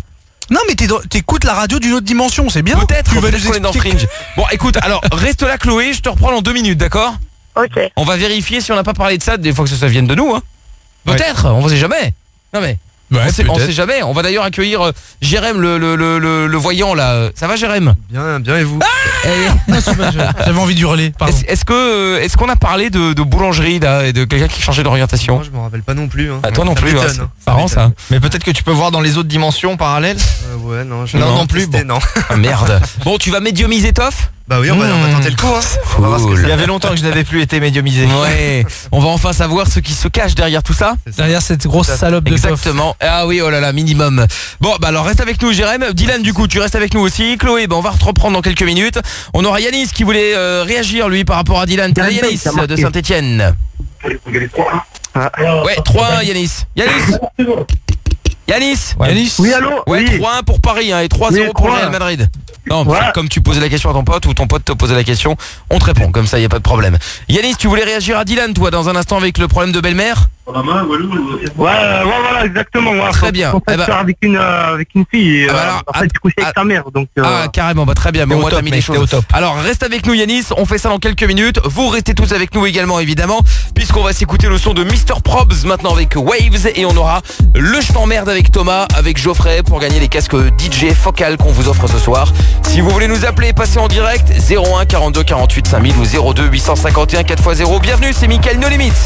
Non mais t'es dans- t'écoutes la radio d'une autre dimension, c'est bien. Peut-être, Tu vas peut-être nous qu'on est dans expliquer- Fringe. Bon, écoute, alors reste là, Chloé, je te reprends dans deux minutes, d'accord? Ok. On va vérifier si on n'a pas parlé de ça, des fois que ça vienne de nous, hein. Peut-être, on sait jamais. Non mais. Ouais, on, sait, on peut-être. sait jamais. On va d'ailleurs accueillir euh, Jérém, le, le, le, le, le voyant là. Ça va, Jérém? Bien, bien et vous? Non, c'est pas- J'avais envie d'hurler, pardon. Est-ce est-ce que euh, est-ce qu'on a parlé de, de boulangerie là et de quelqu'un qui changeait d'orientation? Moi, je me rappelle pas non plus. Hein. Ah, toi non Ça plus. m'étonne, hein, c'est hein. marrant ça. Mais peut-être que tu peux voir dans les autres dimensions parallèles. Euh, ouais, non, je Non, vais non pas plus, tester, bon. non. Ah, merde. Bon, tu vas médiumiser Toff? Bah oui, on va, on va tenter le coup. Hein. On va voir ce que Il ça y avait longtemps que je n'avais plus été médiumisé. Ouais. On va enfin savoir ce qui se cache derrière tout ça. Derrière cette grosse salope de Toff. Exactement. Ah oui, oh là là, minimum. Bon, bah alors reste avec nous, Jérém. Dylan, du coup, tu restes avec nous aussi. Chloé, bah on va te reprendre dans quelques minutes. On aura Yanis qui voulait euh, réagir lui par rapport à Dylan. T'as Yanis de Saint-Etienne. Ouais, trois un Yanis. Yanis. Yanis. Yanis. Oui, allô? Ouais, Oui. trois un pour Paris hein, et trois zéro Oui, pour le trois un. Real Madrid. Non, Ouais. comme tu posais la question à ton pote ou ton pote te posait la question, on te répond, comme ça y a pas de problème. Yanis, tu voulais réagir à Dylan toi dans un instant avec le problème de belle-mère? Ouais, ouais, voilà, exactement. Ouais. Très bien. En fait, Eh ben- faire avec une, euh, avec une fille. Ah bah euh, alors, en fait, du coup, c'est ah- avec sa mère. Donc, euh, Ah carrément, bah très bien, mais T'es au au moins top, t'as mis mec, les choses t'es au top. Alors reste avec nous Yanis, on fait ça dans quelques minutes. Vous restez tous avec nous également évidemment, puisqu'on va s'écouter le son de mister Probs maintenant avec Waves. Et on aura le je t'emmerde avec Thomas, avec Geoffrey pour gagner les casques D J Focal qu'on vous offre ce soir. Si vous voulez nous appeler, passez en direct zéro un quarante-deux quarante-huit cinq mille ou zéro deux huit cent cinquante et un quatre fois zéro. Bienvenue, c'est Mickaël No Limits.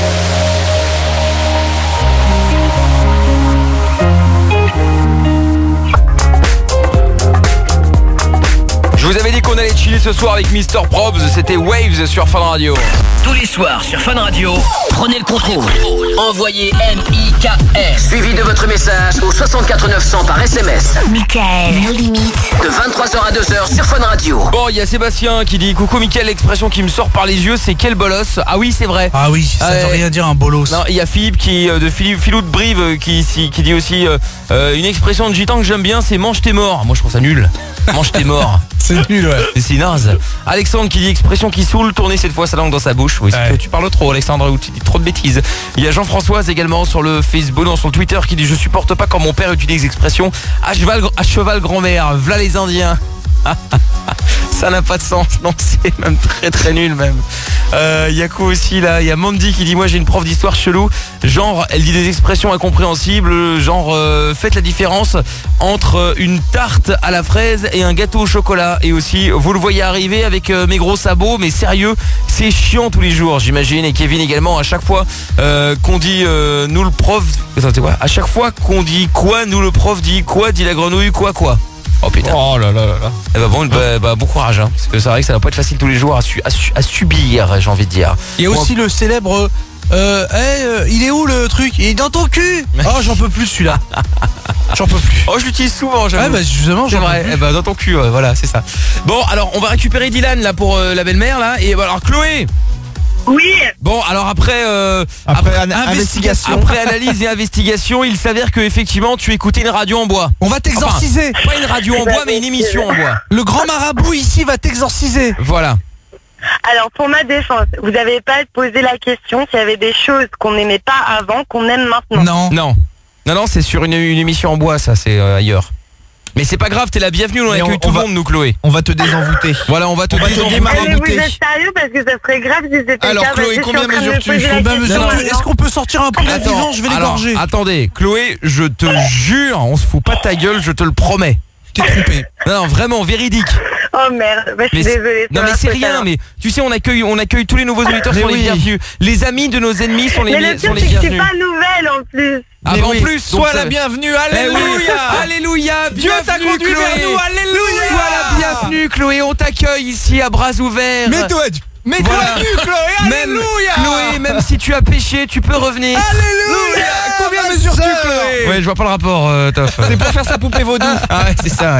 Je vous avais dit qu'on allait chiller ce soir avec mister Probs, c'était Waves sur Fun Radio. Tous les soirs sur Fun Radio, prenez le contrôle. Envoyez M I K S suivi de votre message au soixante-quatre neuf cents par S M S. Mickaël, nos limites. De vingt-trois heures à deux heures sur Fun Radio. Bon, il y a Sébastien qui dit coucou Mickaël, l'expression qui me sort par les yeux c'est quel bolos. Ah oui, c'est vrai. Ah oui, ça Ouais. veut rien dire un bolos. Non, il y a Philippe qui euh, de Philippe Philou de Brive euh, qui, qui, qui dit aussi euh, euh, une expression de gitan que j'aime bien, c'est mange tes morts. Moi je trouve ça nul. Mange tes morts. C'est nul, ouais. C'est naze. Alexandre qui dit expression qui saoule, tourner cette fois sa langue dans sa bouche. Oui, c'est Ouais. que tu parles trop Alexandre, ou tu dis trop de bêtises. Il y a Jean-Françoise également sur le Facebook, non, sur le Twitter qui dit je supporte pas quand mon père utilise l'expression à cheval, à cheval grand-mère, v'là les Indiens. Ça n'a pas de sens, non, c'est même très très nul même. Euh, y a quoi aussi là? Il y a Mandy qui dit moi j'ai une prof d'histoire chelou. Genre elle dit des expressions incompréhensibles. Genre euh, faites la différence entre une tarte à la fraise et un gâteau au chocolat. Et aussi vous le voyez arriver avec euh, mes gros sabots. Mais sérieux, c'est chiant tous les jours j'imagine. Et Kevin également, à chaque fois euh, qu'on dit euh, nous le prof. Attendez, quoi? À chaque fois qu'on dit quoi, nous le prof dit quoi, dit la grenouille quoi quoi. Oh putain. Oh là là là là. Eh bah bon, bah, bah, bon courage hein, parce que c'est vrai que ça va pas être facile tous les jours à, su- à, su- à subir, j'ai envie de dire. Il y a aussi le célèbre euh, hey, euh, il est où le truc? Il est dans ton cul. Oh, j'en peux plus celui-là. J'en peux plus. Oh, je l'utilise souvent, j'avoue. Ouais, bah justement, C'est j'en peux vrai. plus. Eh bah dans ton cul, ouais, voilà, c'est ça. Bon, alors on va récupérer Dylan là pour euh, la belle-mère là et bah, alors Chloé. Oui. Bon, alors après euh, Après, an- investigation. après analyse et investigation, il s'avère que effectivement tu écoutais une radio en bois. On va t'exorciser. Enfin, pas une radio en bois mais une émission en bois. Le grand marabout ici va t'exorciser. Voilà. Alors, pour ma défense, vous n'avez pas posé la question s'il y avait des choses qu'on n'aimait pas avant, qu'on aime maintenant. Non. Non. Non non, c'est sur une, une émission en bois ça, c'est euh, ailleurs. Mais c'est pas grave, t'es la bienvenue, on Mais accueille on- tout on le va- monde nous Chloé. On va te désenvoûter. Voilà, on va te On va te désenvoûter. Mais vous démarabouter. êtes sérieux parce que ça serait grave si c'était Alors, le cas. Chloé, parce que combien je suis en train de me mesures-tu? poser la Combien question mesures-tu? maintenant. Est-ce qu'on peut sortir un poulet Attends, vivant? Je vais alors, l'égorger. attendez, Chloé, je te jure, on se fout pas de ta gueule, je te le promets. T'es trompé. Non, non, vraiment, véridique. Oh merde, bah, je suis Mais c'est- désolée. non mais c'est rien, mais tu sais on accueille on accueille tous les nouveaux auditeurs Mais sont oui. les bienvenus. Les amis de nos ennemis sont les, Mais bi- le sont pire, les c'est que je suis bienvenus. pas nouvelle en plus. Ah Mais bah, oui. en plus, Sois donc la ça- bienvenue. Eh oui. Alléluia. Alléluia. Dieu t'a Bienvenue, conduit vers Chloé. nous. Alléluia. Sois la bienvenue Chloé, on t'accueille ici à bras ouverts. Mets-toi Mets-toi Voilà. nu, Chloé. Même Alléluia. Chloé, même si tu as péché, tu peux revenir. Alléluia. Combien ma mesures-tu, sœur. Chloé? Ouais, je vois pas le rapport, euh, Toff. C'est pour faire sa poupée vaudou. Ah ouais, c'est ça, ouais.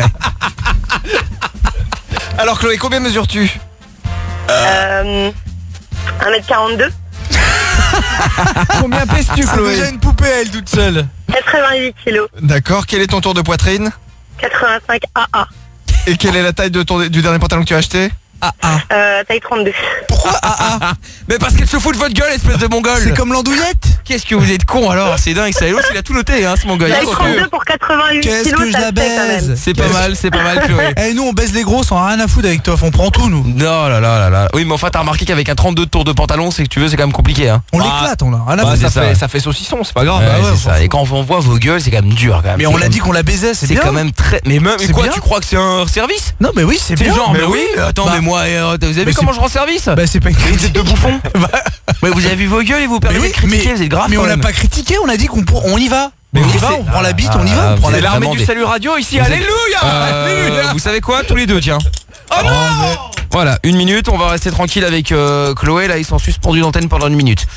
Alors, Chloé, combien mesures-tu? Euh, un mètre quarante-deux. Combien pèses-tu, C'est Chloé? déjà une poupée elle toute seule. quatre-vingt-huit kilos. D'accord. Quel est ton tour de poitrine? quatre-vingt-cinq A A. Et quelle est la taille de ton, du dernier pantalon que tu as acheté? Ah ah. Euh, taille trente-deux. Pourquoi ah ah? Mais parce qu'elle se fout de votre gueule, espèce de mongole. C'est comme l'andouillette? Qu'est-ce que vous êtes con alors? C'est dingue, ça. Et l'autre, il a tout noté, hein, ce mon gars. J'avais Donc, trente-deux euh, pour quatre-vingt-huit Qu'est-ce kilos, que je ça la le fait quand même. baise. C'est pas mal, c'est pas mal, Chloé. Eh, nous, on baise les gros sans rien à foutre avec toi. On prend tout, nous. Non, là, là, là, là. Oui, mais enfin, t'as remarqué qu'avec un trente-deux de tour de pantalon, c'est que tu veux, c'est quand même compliqué, hein. On l'éclate, on a rien à Bah, foutre. ça, c'est ça, fait, ouais. ça fait saucisson, c'est pas grave. Ouais, bah ouais, c'est ça. Et quand on voit vos gueules, c'est quand même dur, quand même. Mais C'est on quand l'a même- dit qu'on la baisait, c'est C'est bien. quand même très. Mais même, mais C'est quoi, bien. tu crois que c'est un service? Non, mais oui, c'est C'est bien. genre, mais Mais oui, mais attends, Bah, mais moi, euh, vous avez mais vu comment c'est- je rends service? Bah, c'est pas une Mais vous êtes deux bouffons. Bah, Mais vous avez vu vos gueules et vous mais permettez oui, de critiquer, mais, vous êtes grave. mais quand on l'a même. pas critiqué, on a dit qu'on pour- on y va. Mais on oui, y va, c'est- on prend la bite, Ah, on y ah, va, on prend c'est la l'armée L'armée des- du salut radio ici, Vous êtes- alléluia. Euh, Alléluia. vous savez quoi, tous les deux, tiens. Oh non. Voilà, une minute, on va rester tranquille avec euh, Chloé. Là, ils sont suspendus d'antenne pendant une minute.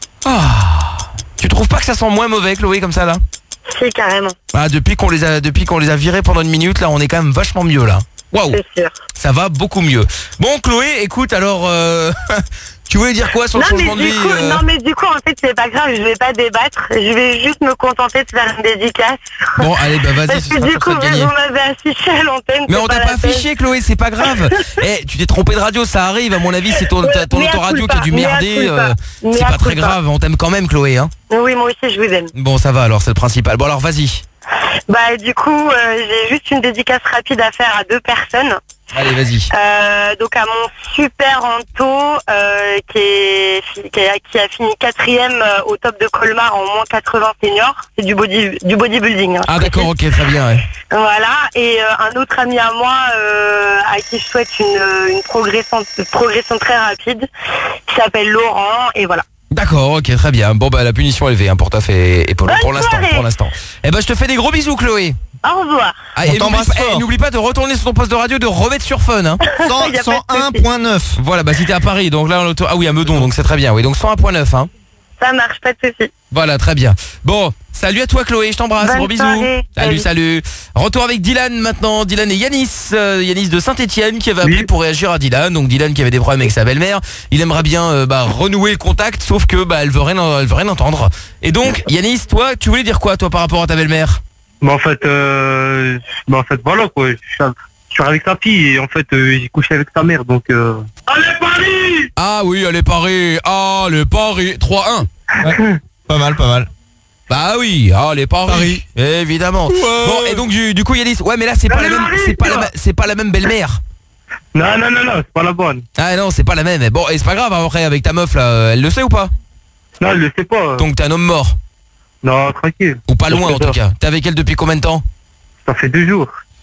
Ah. Tu trouves pas que ça sent moins mauvais, Chloé, comme ça là? Si, carrément. Ah, depuis qu'on les a, depuis qu'on les a virés pendant une minute, là, on est quand même vachement mieux là. Waouh. C'est sûr. Ça va beaucoup mieux. Bon, Chloé, écoute, alors, euh, tu voulais dire quoi sur le Non changement mais, de du vie coup, euh non mais du coup en fait c'est pas grave, je vais pas débattre, je vais juste me contenter de faire une dédicace. Bon, allez, bah vas-y, Parce ce que sera du pour coup ça de vous gagner. m'avez affiché à l'antenne. Mais c'est on t'a la pas peine. affiché, Chloé, c'est pas grave. Eh, tu t'es trompé de radio, ça arrive. À mon avis, c'est ton, ta- ton Mais à autoradio culpa, qui a dû mais à merder. culpa, euh, mais c'est à pas très culpa. grave. On t'aime quand même, Chloé. Hein. Oui, moi aussi je vous aime. Bon, ça va. Alors, c'est le principal. Bon, alors, vas-y. Bah du coup euh, j'ai juste une dédicace rapide à faire à deux personnes. Allez, vas-y. Euh, donc à mon super Anto euh, qui, est, qui, a, qui a fini quatrième euh, au top de Colmar en moins quatre-vingts seniors. C'est du body du bodybuilding. hein, Ah, je d'accord, précise. ok, très bien. Ouais. Voilà, et euh, un autre ami à moi euh, à qui je souhaite une, une progression, progression très rapide, qui s'appelle Laurent, et voilà. D'accord, ok, très bien. Bon, bah, la punition est élevée hein, pour ta fait et pour, Bonne pour l'instant. soirée. Pour l'instant. Eh ben, je te fais des gros bisous, Chloé. Au revoir. Ah, On et n'oublie t'embrasse pas, fort. eh, n'oublie pas de retourner sur ton poste de radio, de remettre sur Fun. Hein. Y a pas de cent un souci. point neuf. Voilà, bah si t'es à Paris, donc là on auto... Ah oui, à Meudon, donc c'est très bien. Oui, donc cent un point neuf. Hein. Ça marche, pas de soucis. Voilà, très bien. Bon, salut à toi Chloé, je t'embrasse, Bonne gros bisous. soirée. Salut, Salut. salut. Retour avec Dylan maintenant, Dylan et Yanis, euh, Yanis de Saint-Étienne qui avait appelé Oui. pour réagir à Dylan. Donc Dylan qui avait des problèmes avec sa belle-mère, il aimerait bien euh, bah, renouer le contact, sauf que bah elle veut rien, elle veut rien entendre. Et donc Yanis, toi, tu voulais dire quoi toi par rapport à ta belle-mère? Bah en fait, euh, bah en fait voilà quoi. Je suis, je suis avec sa fille et en fait euh, j'ai couché avec sa mère donc. Euh... Allez Paris. Ah oui, allez Paris, allez Paris, trois un. Pas mal, pas mal. Bah oui, allez Paris, Paris. évidemment. Bon et donc du, du coup Yanis, ouais mais là c'est pas la Allez, même, Paris, c'est pas la, toi. ma- c'est pas la même belle-mère. Non non non non, c'est pas la bonne. Ah non, c'est pas la même. Bon et c'est pas grave après avec ta meuf là, elle le sait ou pas? Non, elle le sait pas. Donc t'es un homme mort. Non, tranquille. Ou pas Ça loin fait en tout peur. cas. T'es avec elle depuis combien de temps? Ça fait deux jours. Oh,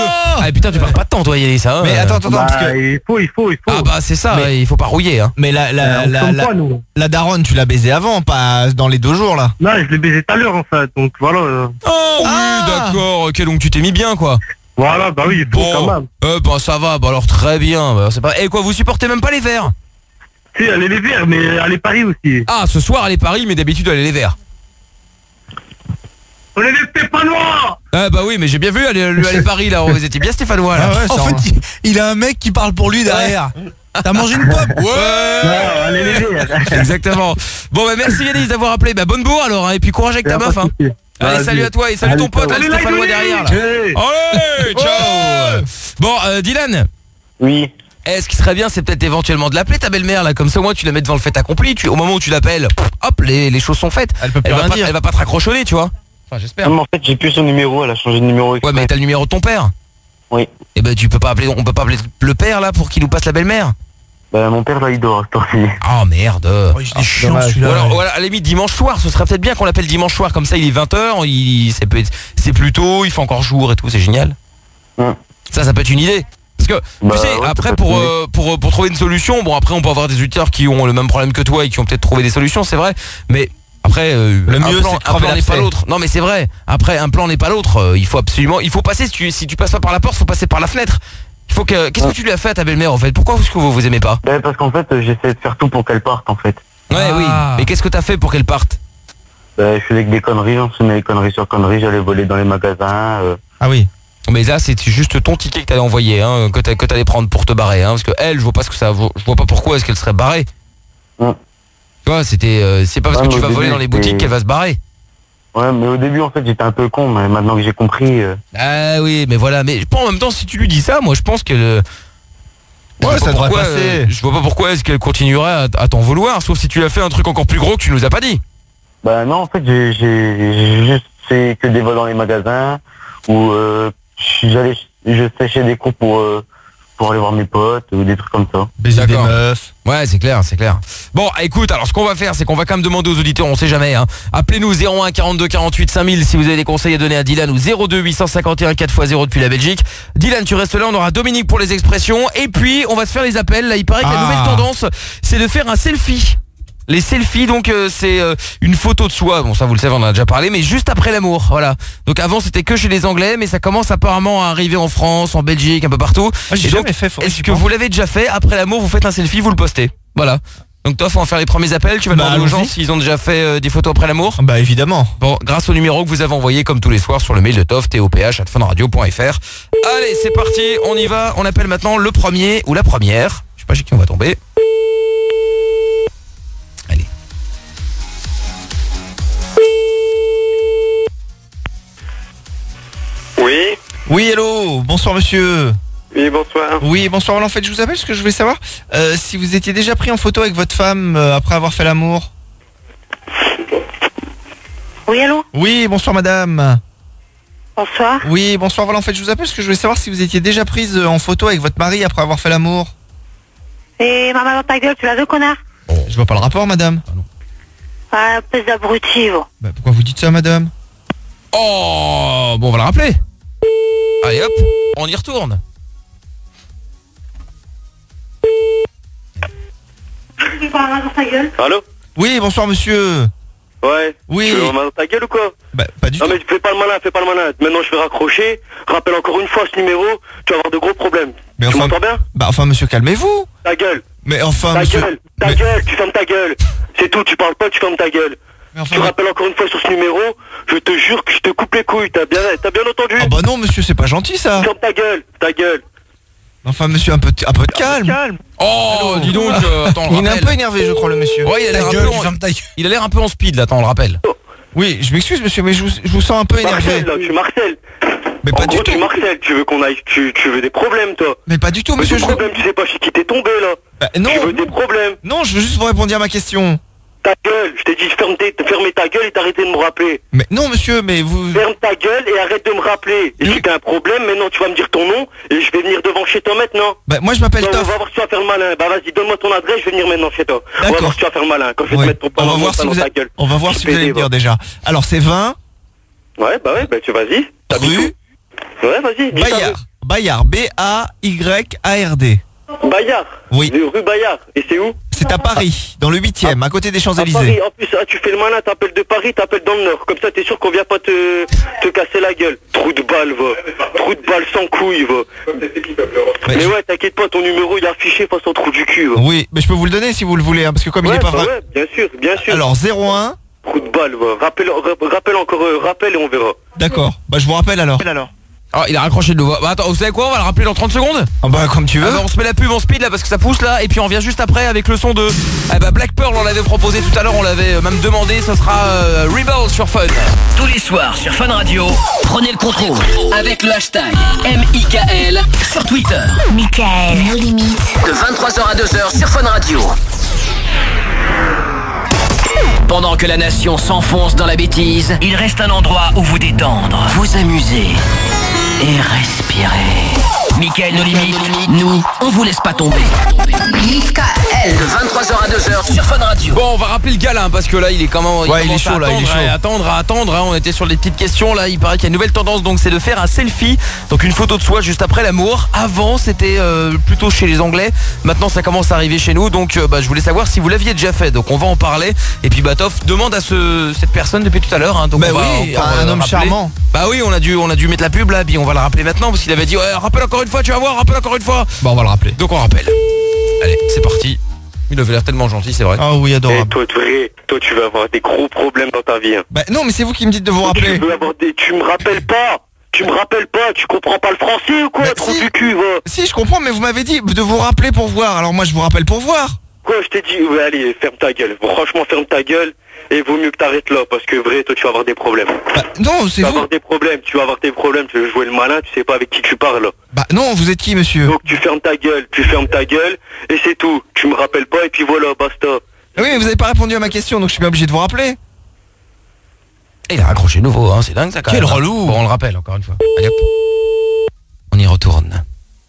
ah putain, tu perds pas de temps toi Yanis hein. Mais euh. attends, attends, attends, Bah, parce que. il faut, il faut, il faut. Ah bah c'est ça, Mais- ouais, il faut pas rouiller hein. Mais la, la, Euh, on la, tombe la, pas, nous. la daronne, tu l'as baisé avant, pas dans les deux jours là. Non, je l'ai baisé tout à l'heure en fait, donc voilà. euh, Oh oui, Ah. d'accord, ok, donc tu t'es mis bien quoi. Voilà, bah oui, il faut quand Bon, même. euh, bah ça va, bah alors très bien. Bah, c'est pas. Et quoi, vous supportez même pas les Verts? Si, elle est les verts, mais elle est Paris aussi. Ah, ce soir elle est Paris, mais d'habitude elle est les Verts. On est les Stéphanois. Ah bah oui, mais j'ai bien vu, elle est, elle est Paris là. Vous étiez bien stéphanois là. Ah ouais, En ça fait, rend- il, il a un mec qui parle pour lui derrière. T'as mangé une pomme? Ouais. Non, elle est les verts. Exactement. Bon bah merci Yanis d'avoir appelé. Bah bonne bourre alors hein, et puis courage avec ta meuf hein. Allez, Vas-y. salut à toi et salut Allez, ton pote, ciao. là, le Stéphanois derrière là. Hey. Allez, ciao. Bon, euh, Dylan, Oui. eh, ce qui serait bien, c'est peut-être éventuellement de l'appeler ta belle-mère là, comme ça au moins tu la mets devant le fait accompli. Tu, au moment où tu l'appelles, hop, les, les choses sont faites. Elle peut plus Elle va, rien pas, dire. elle va pas te raccrochonner, tu vois. Enfin, j'espère. Non, mais en fait, j'ai plus son numéro, elle a changé de numéro. Ouais, mais t'as le numéro de ton père. Oui. Et ben tu peux pas appeler, on peut pas appeler le père là pour qu'il nous passe la belle-mère. Bah, mon père, là, il dort à cette heure-ci. Oh merde. Oh, il est chiant dommage. Ou celui-là. alors, voilà, à la limite dimanche soir, ce serait peut-être bien qu'on l'appelle dimanche soir, comme ça il est vingt heures, il, c'est, peut- c'est plus tôt, il fait encore jour et tout, c'est génial. Hum. Ça, ça peut être une idée. Parce que, Bah, tu sais, ouais, ça après, peut pour, être une euh, pour, pour trouver une solution, bon, après, on peut avoir des auditeurs qui ont le même problème que toi et qui ont peut-être trouvé des solutions, c'est vrai, mais après, euh, Le un mieux, plan, c'est de un crever plan n'est pas l'abcès. l'autre. Non, mais c'est vrai, après, un plan n'est pas l'autre, euh, il faut absolument, il faut passer, si tu, si tu passes pas par la porte, faut passer par la fenêtre. Il faut que, qu'est-ce que tu lui as fait à ta belle-mère, en fait? Pourquoi est-ce que vous vous aimez pas? Bah, parce qu'en fait, euh, j'essaie de faire tout pour qu'elle parte, en fait. Ouais, Ah. oui, mais qu'est-ce que t'as fait pour qu'elle parte? Bah, je faisais que des conneries, on se met des conneries sur conneries, j'allais voler dans les magasins. euh. Ah oui. Mais là, c'est juste ton ticket que t'allais envoyer, hein, que t'a- que t'allais prendre pour te barrer, hein, parce que elle, je vois pas ce que ça, vaut- je vois pas pourquoi est-ce qu'elle serait barrée. Ouais. Tu vois, c'était, euh, c'est pas parce Ouais, que tu mais vas au voler début, dans les boutiques c'était- qu'elle va se barrer. Ouais, mais au début, en fait, j'étais un peu con, mais maintenant que j'ai compris... euh, Ah oui, mais voilà, mais en même temps, si tu lui dis ça, moi, je pense que. euh, je Ouais, vois pas ça devrait pourquoi, passer. euh, je vois pas pourquoi est-ce qu'elle continuerait à, à t'en vouloir, sauf si tu as fait un truc encore plus gros que tu nous as pas dit. Bah non, en fait, j'ai j'ai- j'ai juste fait que des vols dans les magasins où euh, j'allais, je séchais des cours pour euh, pour aller voir mes potes ou des trucs comme ça. Baiser des D'accord. meufs. Ouais, c'est clair, c'est clair. Bon, écoute, alors ce qu'on va faire, c'est qu'on va quand même demander aux auditeurs, on sait jamais, hein. Appelez-nous zéro un quarante-deux quarante-huit cinq mille si vous avez des conseils à donner à Dylan ou zéro deux huit cent cinquante et un quatre fois zéro depuis la Belgique. Dylan, tu restes là, on aura Dominique pour les expressions et puis on va se faire les appels. Là, il paraît que la Ah. nouvelle tendance, c'est de faire un selfie. Les selfies, donc euh, c'est euh, une photo de soi, bon ça vous le savez, on en a déjà parlé, mais juste après l'amour, voilà. Donc avant c'était que chez les Anglais, mais ça commence apparemment à arriver en France, en Belgique, un peu partout. Moi, j'ai Et donc, jamais fait, faudrait que est-ce j'y que pense. vous l'avez déjà fait? Après l'amour, vous faites un selfie, vous le postez. Voilà. Donc toi, faut en faire les premiers appels. Tu vas Bah, demander aux gens allons-y. s'ils ont déjà fait euh, des photos après l'amour. Bah évidemment. Bon, grâce au numéro que vous avez envoyé comme tous les soirs sur le mail de Toff, T O P H arobase funradio point F R. Allez, c'est parti, on y va. On appelle maintenant le premier ou la première. Je sais pas chez qui on va tomber. Allez. Oui. Oui, hello, bonsoir monsieur. Oui, bonsoir. Oui, bonsoir. Alors, en fait, je vous appelle parce que je voulais savoir euh, si vous étiez déjà pris en photo avec votre femme euh, après avoir fait l'amour. Oui, allô? Oui, bonsoir madame. Bonsoir. Oui, bonsoir. Voilà, en fait, je vous appelle parce que je voulais savoir si vous étiez déjà prise euh, en photo avec votre mari après avoir fait l'amour. Et maman dans ta gueule, tu l'as vu, connard? Je vois pas le rapport, madame. Ah, espèce d'abruti, va. Bah, pourquoi vous dites ça, madame? Oh, bon, on va le rappeler. Allez hop, on y retourne. Tu parles maman dans ta gueule? Allô? Oui, bonsoir monsieur. Ouais. Oui. Tu veux ma main dans ta gueule ou quoi? Bah, pas du non, tout. mais fais pas le malin, fais pas le malin. Maintenant, je vais raccrocher. Rappelle encore une fois ce numéro, tu vas avoir de gros problèmes. Mais tu enfin, m'entends bien? Bah, enfin, monsieur, calmez-vous. Ta gueule. Mais enfin, Ta monsieur. gueule. Ta mais- gueule, tu fermes ta gueule. C'est tout, tu parles pas, tu fermes ta gueule. mais enfin, Tu rappelles encore une fois sur ce numéro, je te jure que je te coupe les couilles, t'as bien, t'as bien entendu? Ah bah non, monsieur, c'est pas gentil ça. Ferme ta gueule, ta gueule. Enfin, monsieur, un peu, de- un peu de calme. Oh, dis donc, euh, attends, on le Il est un rappelle. peu énervé, je crois, le monsieur. Ouais, il a l'air un gueule, peu tu en... fermes ta gueule. il a l'air un peu en speed là, attends, on le rappelle. Oui, je m'excuse, monsieur, mais je vous, je vous sens un peu énervé. Marcel, là, tu marcelles. Mais En pas du gros, tout. tu marcelles, tu veux qu'on aille, tu, tu veux des problèmes, toi. Mais pas du tout, Mais monsieur. des Je... problèmes, tu sais pas chez qui t'es tombé, là. Bah, non, Tu veux des problèmes. non, je veux juste vous répondre à ma question. Ta gueule, je t'ai dit ferme tes- fermez ta gueule et t'arrêter de me rappeler. Mais non, monsieur, mais vous. Ferme ta gueule et arrête de me rappeler. Et si t'as un problème, maintenant tu vas me dire ton nom et je vais venir devant chez toi maintenant. Bah, moi, je m'appelle Non, on Toff. va voir si tu vas faire le malin. Bah vas-y, donne-moi ton adresse, je vais venir maintenant chez toi. On va D'accord. voir si tu vas faire le malin. Quand je vais Ouais. te mettre ton On poing va dans voir si dans vous ta allez- gueule. On va voir Je si vais vous allez me t'aider, dire va. déjà. Alors, c'est vingt Ouais, bah ouais, bah tu vas-y. T'habites rue où? Ouais, vas-y. dis ta Bayard. Bayard. B A Y A R D. rue. Bayard. Oui. De rue Bayard. Et c'est où? C'est à Paris, dans le huitième, à côté des À Champs-Élysées. Paris. En plus, ah, tu fais le malin, t'appelles de Paris, t'appelles dans le Nord. Comme ça, t'es sûr qu'on vient pas te, te casser la gueule. Trou de balle, va. Trou de balle sans couille, va. Mais Mais je- ouais, t'inquiète pas, ton numéro il est affiché face au trou du cul. Va. Oui, mais je peux vous le donner si vous le voulez, hein, parce que comme il Ouais, est pas bah vrai. ouais, bien sûr, bien sûr. Alors, zéro un. Trou de balle, va. Rappelle, ra- rappelle encore, euh, rappelle et on verra. D'accord. Bah, je vous rappelle alors. Ah, il a raccroché de nouveau. Bah attends, vous savez quoi, on va le rappeler dans trente secondes. Ah bah, comme tu veux. Ah bah, on se met la pub en speed là parce que ça pousse là et puis on revient juste après avec le son de ah bah Black Pearl, on l'avait proposé tout à l'heure, on l'avait même demandé, ça sera euh, Rebel sur Fun. Tous les soirs sur Fun Radio, prenez le contrôle avec le hashtag M I K L sur Twitter. Michael, nos limites. De vingt-trois heures à deux heures sur Fun Radio. Pendant que la nation s'enfonce dans la bêtise, il reste un endroit où vous détendre, vous amuser et respirer. Michael, nos limites, nous, on vous laisse pas tomber. Michael. De vingt-trois heures à deux heures sur Fun Radio. Bon, on va rappeler le gars là, parce que là il est comment Ouais, il est commence chaud, à là, il est attendre, chaud. à attendre, à attendre, hein. On était sur des petites questions là, il paraît qu'il y a une nouvelle tendance, donc c'est de faire un selfie, donc une photo de soi juste après l'amour. Avant c'était euh, plutôt chez les Anglais, maintenant ça commence à arriver chez nous, donc euh, bah, je voulais savoir si vous l'aviez déjà fait, donc on va en parler. Et puis Batoff demande à ce, cette personne depuis tout à l'heure, hein, donc Bah on va, oui, on va un le homme rappeler. charmant. Bah oui, on a dû, on a dû mettre la pub là, puis on va le rappeler maintenant parce qu'il avait dit ouais, rappelle encore une fois, tu vas voir, rappelle encore une fois. Bah, on va le rappeler. Donc on rappelle. Allez, c'est parti. Il avait l'air tellement gentil, c'est vrai. Ah oui, Et adorable. toi, vrai, toi, tu vas avoir des gros problèmes dans ta vie. Hein. Bah, non, mais c'est vous qui me dites de vous Tu rappeler. veux avoir des, tu me rappelles pas. Tu me rappelles pas. Tu comprends pas le français ou quoi? Bah, Trou si. du cul, va. Si, je comprends, mais vous m'avez dit de vous rappeler pour voir. Alors moi, je vous rappelle pour voir. Quoi, je t'ai dit, ouais, allez, ferme ta gueule. Franchement, ferme ta gueule. Et vaut mieux que t'arrêtes là, parce que vrai, toi, tu vas avoir des problèmes. Bah, non, Tu c'est vas vous. avoir des problèmes, tu vas avoir des problèmes, tu veux jouer le malin, tu sais pas avec qui tu parles. Là. Bah, non, vous êtes qui, monsieur? Donc tu fermes ta gueule, tu fermes ta gueule, et c'est tout. Tu me rappelles pas, et puis voilà, basta. Ah oui, mais vous avez pas répondu à ma question, donc je suis bien obligé de vous rappeler. Et il a raccroché nouveau, hein, c'est dingue ça quand Quel même. relou. Bon, on le rappelle encore une fois. Allez hop. On y retourne.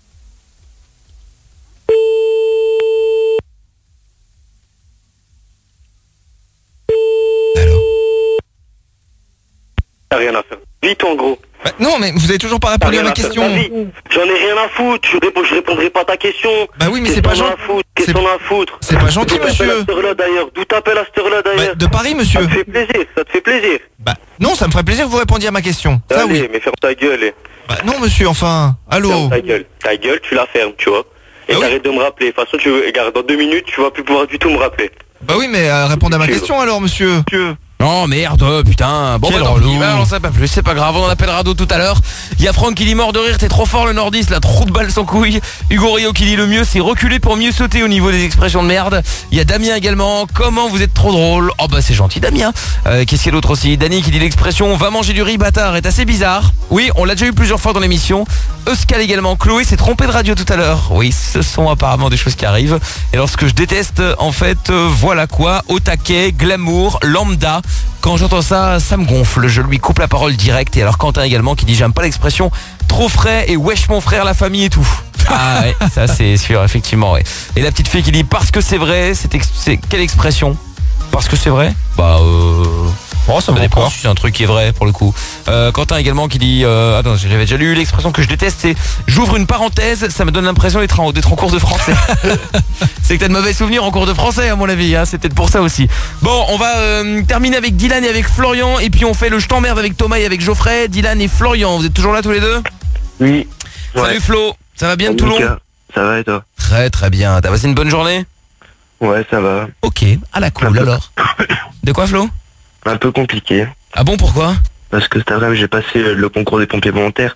T'as rien à faire. Vite en gros. Bah, non, mais vous avez toujours pas répondu à ma question. J'en ai rien à foutre, je, réponds, je répondrai pas à ta question. Bah oui, mais c'est pas gentil. Qu'est-ce qu'on a à foutre? C'est pas gentil, D'où t'appelles monsieur. à cette heure-là d'ailleurs? D'où t'appelles à cette heure-là d'ailleurs? Bah, de Paris, monsieur. Ça te fait plaisir, ça te fait plaisir. Bah non, ça me ferait plaisir que vous répondiez à ma question. Ça Allez, oui. mais ferme ta gueule. eh. Bah non, monsieur, enfin. Allô. Ferme ta gueule. Ta gueule, tu la fermes, tu vois. Et t'arrêtes de me rappeler. De toute façon, tu regarde, dans deux minutes, tu vas plus pouvoir du tout me rappeler. Bah oui, mais euh, répondez à ma question alors, monsieur. Monsieur. Non merde, putain. Bon, Quel bah, tant pis. relou. Bah, on sait pas plus, c'est pas grave, on en appellera d'autres tout à l'heure. Il y a Franck qui dit mort de rire, t'es trop fort le nordiste, la trou de balle sans couille. Hugo Rio qui dit le mieux c'est reculer pour mieux sauter au niveau des expressions de merde. Il y a Damien également, comment vous êtes trop drôle. Oh bah c'est gentil Damien. Euh, Qu'est-ce qu'il y a d'autre aussi? Dany qui dit l'expression va manger du riz bâtard est assez bizarre. Oui, on l'a déjà eu plusieurs fois dans l'émission. Euskal également, Chloé s'est trompée de radio tout à l'heure. Oui, ce sont apparemment des choses qui arrivent. Et lorsque je déteste, en fait, euh, voilà quoi, au taquet, glamour, lambda. Quand j'entends ça, ça me gonfle, je lui coupe la parole direct. Et alors Quentin également qui dit j'aime pas l'expression trop frais et wesh mon frère la famille et tout. Ah ouais, ça c'est sûr, effectivement ouais. Et la petite fille qui dit parce que c'est vrai, c'est ex quelle expression? Parce que c'est vrai? Bah euh... Oh, ça dépend si c'est un truc qui est vrai pour le coup. Euh, Quentin également qui dit euh, attends, j'avais déjà lu l'expression que je déteste, c'est j'ouvre une parenthèse, ça me donne l'impression d'être en, d'être en cours de français. C'est que t'as de mauvais souvenirs en cours de français à mon avis, hein, c'est peut-être pour ça aussi. Bon, on va euh, terminer avec Dylan et avec Florian et puis on fait le je t'emmerde avec Thomas et avec Geoffrey. Dylan et Florian, vous êtes toujours là tous les deux? Oui. Salut Ouais. Flo, ça va bien de Toulon? Lucas, ça va et toi? Très très bien, t'as passé une bonne journée? Ouais, ça va. Ok, à la cool alors. De quoi Flo? Un peu compliqué. Ah bon, pourquoi? Parce que cet après-midi, j'ai passé le concours des pompiers volontaires.